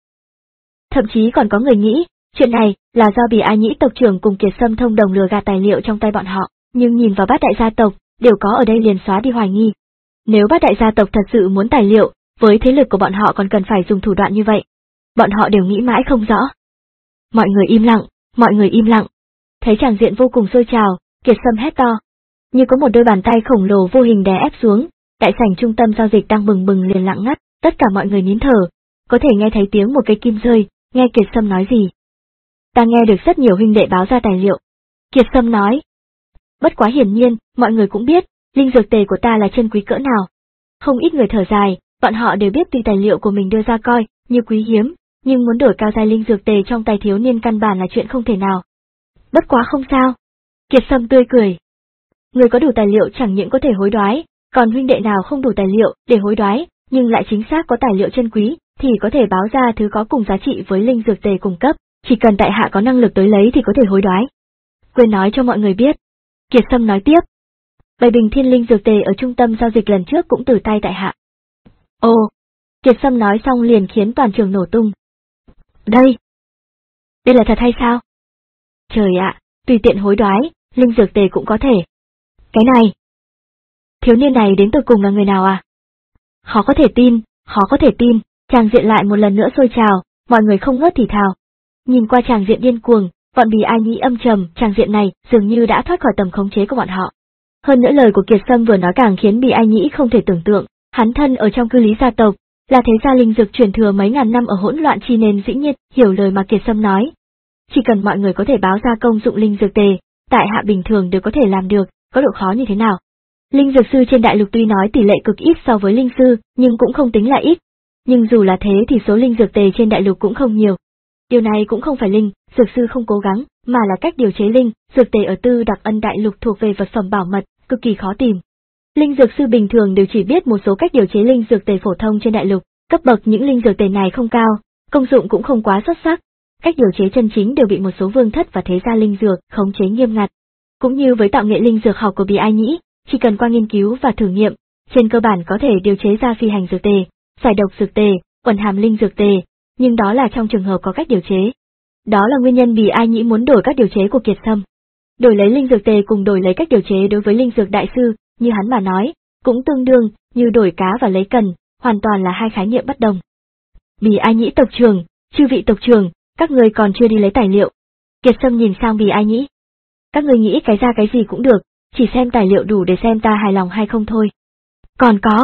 Thậm chí còn có người nghĩ, chuyện này là do Bì Ai Nhĩ tộc trưởng cùng Kiệt Sâm thông đồng lừa gạt tài liệu trong tay bọn họ, nhưng nhìn vào bát đại gia tộc, đều có ở đây liền xóa đi hoài nghi. Nếu bát đại gia tộc thật sự muốn tài liệu, với thế lực của bọn họ còn cần phải dùng thủ đoạn như vậy. Bọn họ đều nghĩ mãi không rõ. Mọi người im lặng, mọi người im lặng. Thấy tràng diện vô cùng sôi trào, Kiệt Sâm hét to. Như có một đôi bàn tay khổng lồ vô hình đè ép xuống, đại sảnh trung tâm giao dịch đang bừng bừng liền lặng ngắt, tất cả mọi người nín thở. Có thể nghe thấy tiếng một cây kim rơi, nghe Kiệt Sâm nói gì. Ta nghe được rất nhiều huynh đệ báo ra tài liệu. Kiệt Sâm nói. Bất quá hiển nhiên, mọi người cũng biết, linh dược tề của ta là chân quý cỡ nào. Không ít người thở dài, bọn họ đều biết tuy tài liệu của mình đưa ra coi như quý hiếm, nhưng muốn đổi cao giai linh dược tề trong tay thiếu niên căn bản là chuyện không thể nào. Bất quá không sao. Kiệt Sâm tươi cười. Người có đủ tài liệu chẳng những có thể hối đoái, còn huynh đệ nào không đủ tài liệu để hối đoái, nhưng lại chính xác có tài liệu chân quý, thì có thể báo ra thứ có cùng giá trị với linh dược tề cung cấp, chỉ cần tại hạ có năng lực tới lấy thì có thể hối đoái. Quên nói cho mọi người biết. Kiệt Sâm nói tiếp. Bảy bình thiên linh dược tề ở trung tâm giao dịch lần trước cũng từ tay tại hạ. Ồ! Kiệt Sâm nói xong liền khiến toàn trường nổ tung. Đây! Đây là thật hay sao? Trời ạ, tùy tiện hối đoái, linh dược tề cũng có thể. Cái này! Thiếu niên này đến tột cùng là người nào à? Khó có thể tin, khó có thể tin, tràng diện lại một lần nữa sôi trào, mọi người không ngớt thì thào. Nhìn qua tràng diện điên cuồng, bọn Bì Ai Nhĩ âm trầm, tràng diện này dường như đã thoát khỏi tầm khống chế của bọn họ. Hơn nữa lời của Kiệt Sâm vừa nói càng khiến Bì Ai Nhĩ không thể tưởng tượng, hắn thân ở trong cư lý gia tộc, là thế gia linh dược truyền thừa mấy ngàn năm ở hỗn loạn chi nên dĩ nhiên hiểu lời mà Kiệt Sâm nói. Chỉ cần mọi người có thể báo ra công dụng linh dược tề, tại hạ bình thường đều có thể làm được, có độ khó như thế nào. Linh dược sư trên đại lục tuy nói tỷ lệ cực ít so với linh sư, nhưng cũng không tính là ít. Nhưng dù là thế thì số linh dược tề trên đại lục cũng không nhiều. Điều này cũng không phải linh dược sư không cố gắng, mà là cách điều chế linh dược tề ở Tư Đặc Ân đại lục thuộc về vật phẩm bảo mật, cực kỳ khó tìm. Linh dược sư bình thường đều chỉ biết một số cách điều chế linh dược tề phổ thông trên đại lục, cấp bậc những linh dược tề này không cao, công dụng cũng không quá xuất sắc. Cách điều chế chân chính đều bị một số vương thất và thế gia linh dược khống chế nghiêm ngặt. Cũng như với tạo nghệ linh dược học của Bì Ai Nhĩ, chỉ cần qua nghiên cứu và thử nghiệm, trên cơ bản có thể điều chế ra phi hành dược tề, giải độc dược tề, ẩn hàm linh dược tề, nhưng đó là trong trường hợp có cách điều chế. Đó là nguyên nhân Bì Ai Nhĩ muốn đổi cách điều chế của Kiệt Sâm. Đổi lấy linh dược tề cùng đổi lấy cách điều chế đối với linh dược đại sư, như hắn mà nói, cũng tương đương như đổi cá và lấy cần, hoàn toàn là hai khái niệm bất đồng. Bì Ai Nhĩ tộc trưởng, chư vị tộc trưởng, các người còn chưa đi lấy tài liệu. Kiệt Sâm nhìn sang Bì Ai Nhĩ. Các người nghĩ cái ra cái gì cũng được, chỉ xem tài liệu đủ để xem ta hài lòng hay không thôi. Còn có.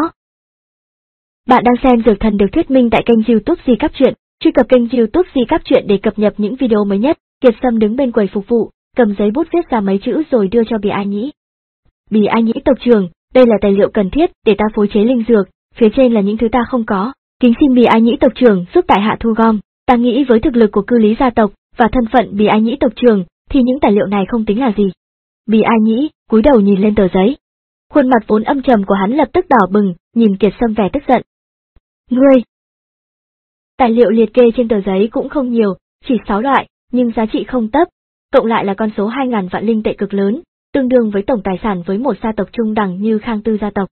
Bạn đang xem Dược Thần được thuyết minh tại kênh YouTube Di Cáp Truyện, truy cập kênh YouTube Di Cáp Truyện để cập nhật những video mới nhất. Kiệt Sâm đứng bên quầy phục vụ, cầm giấy bút viết ra mấy chữ rồi đưa cho Bì Ai Nhĩ. Bì Ai Nhĩ tộc trưởng, đây là tài liệu cần thiết để ta phối chế linh dược, phía trên là những thứ ta không có, kính xin Bì Ai Nhĩ tộc trưởng giúp tại hạ thu gom. Ta nghĩ với thực lực của cư lý gia tộc và thân phận Bì Ai Nhĩ tộc trưởng thì những tài liệu này không tính là gì. Bì Ai Nhĩ cúi đầu nhìn lên tờ giấy. Khuôn mặt vốn âm trầm của hắn lập tức đỏ bừng, nhìn Kiệt Sâm vẻ tức giận. Ngươi! Tài liệu liệt kê trên tờ giấy cũng không nhiều, chỉ sáu loại, nhưng giá trị không tấp, cộng lại là con số hai ngàn vạn linh tệ cực lớn, tương đương với tổng tài sản với một gia tộc trung đẳng như Khang Tư gia tộc.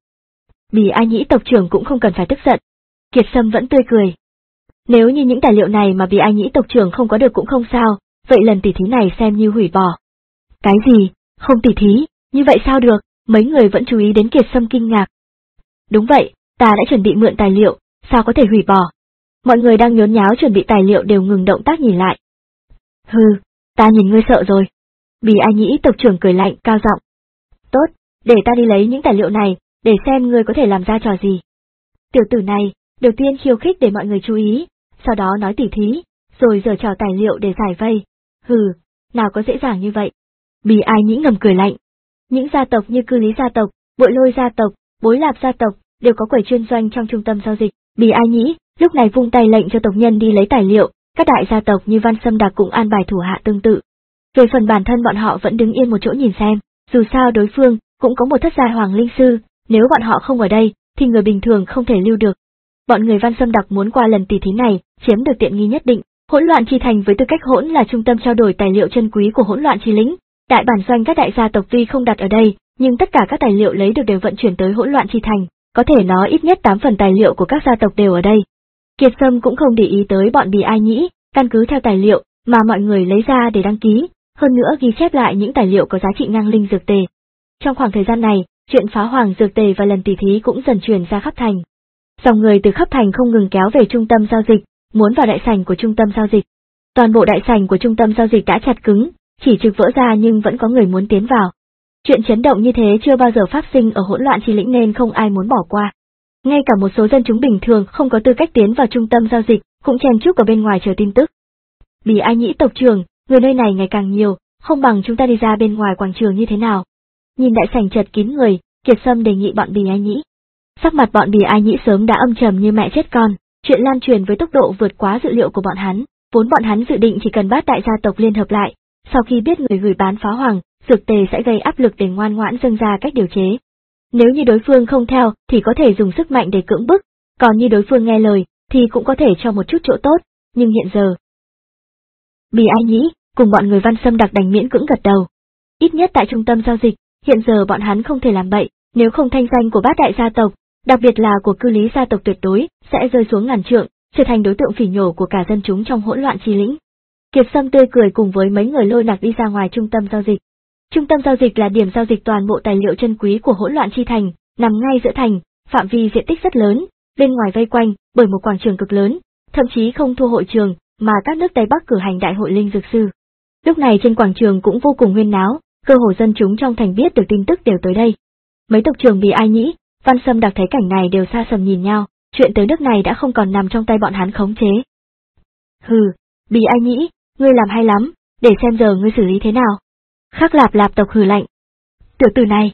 Bì Ai Nhĩ tộc trưởng cũng không cần phải tức giận. Kiệt Sâm vẫn tươi cười. Nếu như những tài liệu này mà Bì Ai Nhĩ tộc trưởng không có được cũng không sao, vậy lần tỉ thí này xem như hủy bỏ. Cái gì? Không tỉ thí, như vậy sao được? Mấy người vẫn chú ý đến Kiệt Sâm kinh ngạc. Đúng vậy, ta đã chuẩn bị mượn tài liệu, sao có thể hủy bỏ? Mọi người đang nhốn nháo chuẩn bị tài liệu đều ngừng động tác nhìn lại. Hừ, ta nhìn ngươi sợ rồi. Bì Ai Nhĩ tộc trưởng cười lạnh, cao giọng. Tốt, để ta đi lấy những tài liệu này, để xem ngươi có thể làm ra trò gì. Tiểu tử này, đầu tiên khiêu khích để mọi người chú ý, sau đó nói tỉ thí, rồi giở trò tài liệu để giải vây. Hừ, nào có dễ dàng như vậy. Bì Ai Nhĩ ngầm cười lạnh. Những gia tộc như Cư Lý gia tộc, Bội Lôi gia tộc, Bối Lạp gia tộc đều có quầy chuyên doanh trong trung tâm giao dịch. Bì Ai Nhĩ lúc này vung tay lệnh cho tộc nhân đi lấy tài liệu, các đại gia tộc như Văn Sâm Đạc cũng an bài thủ hạ tương tự. Về phần bản thân bọn họ vẫn đứng yên một chỗ nhìn xem, dù sao đối phương cũng có một thất gia hoàng linh sư, nếu bọn họ không ở đây thì người bình thường không thể lưu được. Bọn người Văn Sâm Đạc muốn qua lần tỉ thí này, chiếm được tiện nghi nhất định. Hỗn Loạn Chi Thành với tư cách hỗn là trung tâm trao đổi tài liệu chân quý của Hỗn Loạn Chi Lĩnh. Đại bản doanh các đại gia tộc tuy không đặt ở đây, nhưng tất cả các tài liệu lấy được đều vận chuyển tới Hỗn Loạn Chi Thành, có thể nói ít nhất tám phần tài liệu của các gia tộc đều ở đây. Kiệt Sâm cũng không để ý tới bọn Bì Ai Nhĩ, căn cứ theo tài liệu mà mọi người lấy ra để đăng ký, hơn nữa ghi chép lại những tài liệu có giá trị ngang linh dược tề. Trong khoảng thời gian này, chuyện phá hoàng dược tề và lần tỉ thí cũng dần truyền ra khắp thành. Dòng người từ khắp thành không ngừng kéo về trung tâm giao dịch, muốn vào đại sảnh của trung tâm giao dịch. Toàn bộ đại sảnh của trung tâm giao dịch đã chặt cứng, chỉ trực vỡ ra nhưng vẫn có người muốn tiến vào. Chuyện chấn động như thế chưa bao giờ phát sinh ở Hỗn Loạn Chi Lĩnh nên không ai muốn bỏ qua. Ngay cả một số dân chúng bình thường không có tư cách tiến vào trung tâm giao dịch, cũng chen chúc ở bên ngoài chờ tin tức. Bì Ai Nhĩ tộc trưởng, người nơi này ngày càng nhiều, không bằng chúng ta đi ra bên ngoài quảng trường như thế nào? Nhìn đại sảnh chật kín người, Kiệt Sâm đề nghị bọn Bì Ai Nhĩ. Sắc mặt bọn Bì Ai Nhĩ sớm đã âm trầm như mẹ chết con, chuyện lan truyền với tốc độ vượt quá dự liệu của bọn hắn, vốn bọn hắn dự định chỉ cần bát đại gia tộc liên hợp lại, sau khi biết người gửi bán phá hoàng, dược tề sẽ gây áp lực để ngoan ngoãn dâng ra cách điều chế. Nếu như đối phương không theo thì có thể dùng sức mạnh để cưỡng bức, còn như đối phương nghe lời thì cũng có thể cho một chút chỗ tốt, nhưng hiện giờ. Bì Ai Nhĩ cùng bọn người Văn Sâm Đạc đành miễn cưỡng gật đầu. Ít nhất tại trung tâm giao dịch, hiện giờ bọn hắn không thể làm bậy, nếu không thanh danh của bát đại gia tộc, đặc biệt là của Cư Lý gia tộc tuyệt đối, sẽ rơi xuống ngàn trượng, trở thành đối tượng phỉ nhổ của cả dân chúng trong Hỗn Loạn Chi Lĩnh. Kiệt Sâm tươi cười cùng với mấy người lôi nạc đi ra ngoài trung tâm giao dịch. Trung tâm giao dịch là điểm giao dịch toàn bộ tài liệu chân quý của Hỗn Loạn Chi Thành, nằm ngay giữa thành, phạm vi diện tích rất lớn, bên ngoài vây quanh bởi một quảng trường cực lớn, thậm chí không thua hội trường mà các nước Tây Bắc cử hành đại hội linh dược sư. Lúc này trên quảng trường cũng vô cùng huyên náo, cơ hồ dân chúng trong thành biết được tin tức đều tới đây. Mấy tộc trưởng Bì Ai Nhĩ, Văn Sâm Đặc thấy cảnh này đều xa sầm nhìn nhau, chuyện tới nước này đã không còn nằm trong tay bọn hắn khống chế. Hừ, Bì Ai Nhĩ, ngươi làm hay lắm, để xem giờ ngươi xử lý thế nào. Khắc Lạp Lạp tộc hừ lạnh. Tiểu tử này.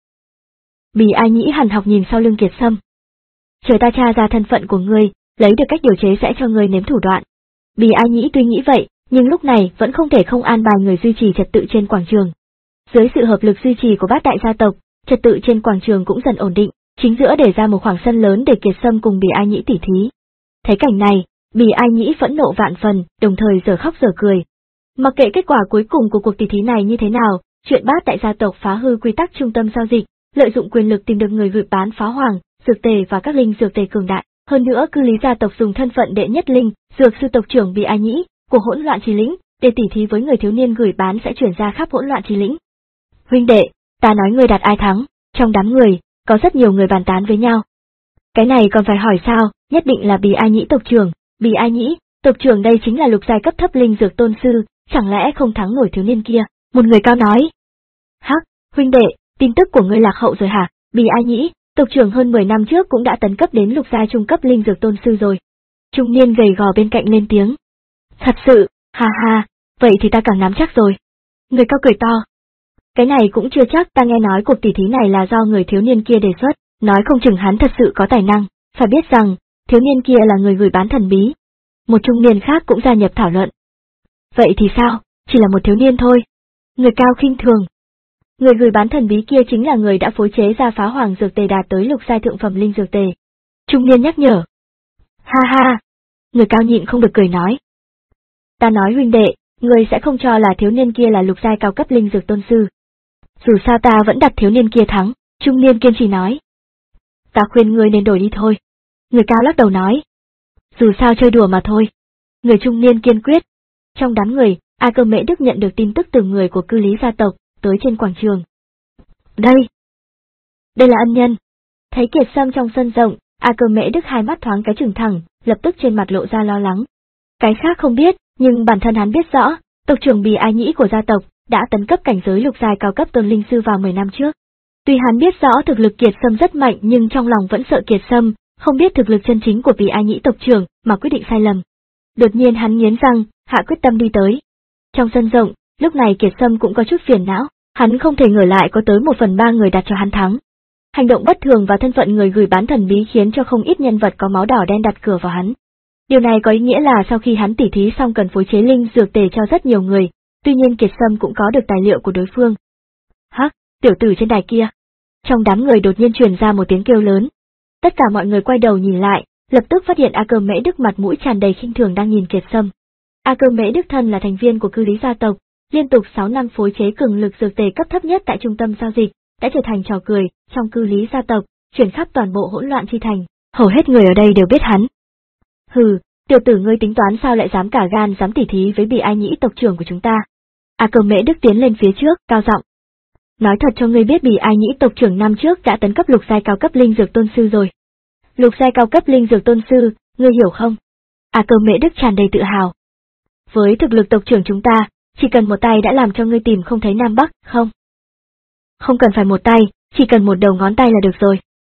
Bì Ai Nhĩ hằn học nhìn sau lưng Kiệt Sâm. Chờ ta tra ra thân phận của ngươi, lấy được cách điều chế sẽ cho ngươi nếm thủ đoạn. Bì Ai Nhĩ tuy nghĩ vậy, nhưng lúc này vẫn không thể không an bài người duy trì trật tự trên quảng trường. Dưới sự hợp lực duy trì của bát đại gia tộc, trật tự trên quảng trường cũng dần ổn định, chính giữa để ra một khoảng sân lớn để Kiệt Sâm cùng Bì Ai Nhĩ tỉ thí. Thấy cảnh này, Bì Ai Nhĩ phẫn nộ vạn phần, đồng thời giờ khóc giờ cười. Mặc kệ kết quả cuối cùng của cuộc tỉ thí này như thế nào, chuyện bát đại gia tộc phá hư quy tắc trung tâm giao dịch, lợi dụng quyền lực tìm được người gửi bán phá hoàng, dược tề và các linh dược tề cường đại. Hơn nữa cư lý gia tộc dùng thân phận đệ nhất linh, dược sư tộc trưởng Bì Ai Nhĩ của hỗn loạn trì lĩnh, để tỉ thí với người thiếu niên gửi bán sẽ chuyển ra khắp hỗn loạn trì lĩnh. Huynh đệ, ta nói ngươi đặt ai thắng, trong đám người, có rất nhiều người bàn tán với nhau. Cái này còn phải hỏi sao, nhất định là Bì Ai Nhĩ tộc trưởng, Bì Ai Nhĩ, tộc trưởng đây chính là lục giai cấp thấp linh dược tôn sư, chẳng lẽ không thắng nổi thiếu niên kia, một người cao nói. Hắc, huynh đệ, tin tức của ngươi lạc hậu rồi hả, Bì Ai Nhĩ, tộc trưởng hơn mười năm trước cũng đã tấn cấp đến lục giai trung cấp linh dược tôn sư rồi. Trung niên gầy gò bên cạnh lên tiếng. Thật sự, ha ha, vậy thì ta càng nắm chắc rồi. Người cao cười to. Cái này cũng chưa chắc, ta nghe nói cuộc tỉ thí này là do người thiếu niên kia đề xuất, nói không chừng hắn thật sự có tài năng, phải biết rằng, thiếu niên kia là người gửi bán thần bí. Một trung niên khác cũng gia nhập thảo luận. Vậy thì sao, chỉ là một thiếu niên thôi. Người cao khinh thường. Người gửi bán thần bí kia chính là người đã phối chế ra phá hoàng dược tề đạt tới lục giai thượng phẩm linh dược tề. Trung niên nhắc nhở. Ha ha. Người cao nhịn không được cười nói. Ta nói huynh đệ, người sẽ không cho là thiếu niên kia là lục giai cao cấp linh dược tôn sư. Dù sao ta vẫn đặt thiếu niên kia thắng, trung niên kiên trì nói. Ta khuyên ngươi nên đổi đi thôi. Người cao lắc đầu nói. Dù sao chơi đùa mà thôi. Người trung niên kiên quyết. Trong đám người, A Cơ Mễ Đức nhận được tin tức từ người của cư lý gia tộc, tới trên quảng trường. Đây! Đây là ân nhân. Thấy Kiệt Sâm trong sân rộng, A Cơ Mễ Đức hai mắt thoáng cái trừng thẳng, lập tức trên mặt lộ ra lo lắng. Cái khác không biết, nhưng bản thân hắn biết rõ, tộc trưởng Bì Ai Nhĩ của gia tộc đã tấn cấp cảnh giới lục giai cao cấp tôn linh sư vào mười năm trước. Tuy hắn biết rõ thực lực Kiệt Sâm rất mạnh nhưng trong lòng vẫn sợ Kiệt Sâm, không biết thực lực chân chính của Bì Ai Nhĩ tộc trưởng mà quyết định sai lầm. Đột nhiên hắn nghiến răng, hạ quyết tâm đi tới. Trong sân rộng, lúc này Kiệt Sâm cũng có chút phiền não, hắn không thể ngờ lại có tới một phần ba người đặt cho hắn thắng. Hành động bất thường và thân phận người gửi bán thần bí khiến cho không ít nhân vật có máu đỏ đen đặt cửa vào hắn. Điều này có ý nghĩa là sau khi hắn tỉ thí xong cần phối chế linh dược tề cho rất nhiều người, tuy nhiên Kiệt Sâm cũng có được tài liệu của đối phương. Hắc, tiểu tử trên đài kia. Trong đám người đột nhiên truyền ra một tiếng kêu lớn. Tất cả mọi người quay đầu nhìn lại, lập tức phát hiện A Cơ Mễ Đức mặt mũi tràn đầy khinh thường đang nhìn Kiệt Sâm. A Cơ Mễ Đức thân là thành viên của cư lý gia tộc, liên tục sáu năm phối chế cường lực dược tề cấp thấp nhất tại trung tâm giao dịch, đã trở thành trò cười trong cư lý gia tộc, truyền khắp toàn bộ hỗn loạn chi thành, hầu hết người ở đây đều biết hắn. Hừ, tiểu tử ngươi tính toán sao lại dám cả gan dám tỉ thí với Bì Ai Nhĩ tộc trưởng của chúng ta? A Cơ Mễ Đức tiến lên phía trước, cao giọng. Nói thật cho ngươi biết Bì Ai Nhĩ tộc trưởng năm trước đã tấn cấp lục giai cao cấp linh dược tôn sư rồi. Lục giai cao cấp linh dược tôn sư, ngươi hiểu không? A Cơ Mễ Đức tràn đầy tự hào. Với thực lực tộc trưởng chúng ta, chỉ cần một tay đã làm cho ngươi tìm không thấy Nam Bắc, không? Không cần phải một tay, chỉ cần một đầu ngón tay là được rồi.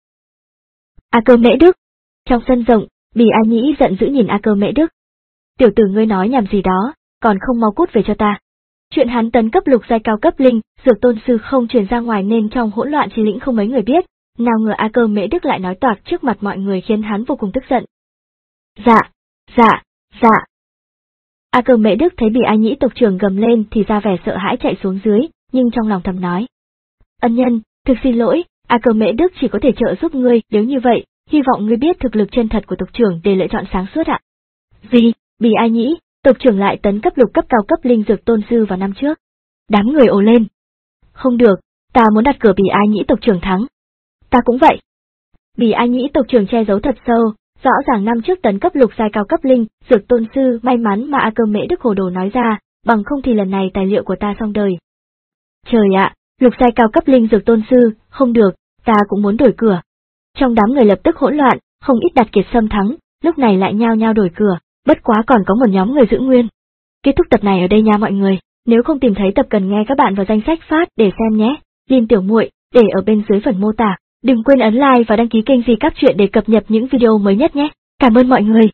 A Cơ Mễ Đức. Trong sân rộng, Bì Ai Nhĩ giận dữ nhìn A Cơ Mễ Đức. Tiểu tử ngươi nói nhảm gì đó, còn không mau cút về cho ta. Chuyện hắn tấn cấp lục giai cao cấp linh, dược tôn sư không truyền ra ngoài nên trong hỗn loạn chi lĩnh không mấy người biết, nào ngờ A Cơ Mễ Đức lại nói toạc trước mặt mọi người khiến hắn vô cùng tức giận. Dạ, dạ, dạ. A Cơ Mễ Đức thấy Bì Ai Nhĩ tộc trưởng gầm lên thì ra vẻ sợ hãi chạy xuống dưới, nhưng trong lòng thầm nói. Ân nhân, thực xin lỗi, A Cơ Mễ Đức chỉ có thể trợ giúp ngươi, nếu như vậy, hy vọng ngươi biết thực lực chân thật của tộc trưởng để lựa chọn sáng suốt ạ. Vì, Bì Ai Nhĩ, tộc trưởng lại tấn cấp lục cấp cao cấp linh dược tôn sư vào năm trước. Đám người ồ lên. Không được, ta muốn đặt cược Bì Ai Nhĩ tộc trưởng thắng. Ta cũng vậy. Bì Ai Nhĩ tộc trưởng che giấu thật sâu, rõ ràng năm trước tấn cấp lục giai cao cấp linh, dược tôn sư, may mắn mà A Cơ Mễ Đức hồ đồ nói ra, bằng không thì lần này tài liệu của ta xong đời. Trời ạ, lục giai cao cấp linh dược tôn sư, không được, ta cũng muốn đổi cửa. Trong đám người lập tức hỗn loạn, không ít đặt Kiệt Sâm thắng, lúc này lại nhao nhao đổi cửa, bất quá còn có một nhóm người giữ nguyên. Kết thúc tập này ở đây nha mọi người. Nếu không tìm thấy tập cần nghe các bạn vào danh sách phát để xem nhé. Link tiểu muội để ở bên dưới phần mô tả. Đừng quên ấn like và đăng ký kênh Gì Các Chuyện để cập nhật những video mới nhất nhé. Cảm ơn mọi người.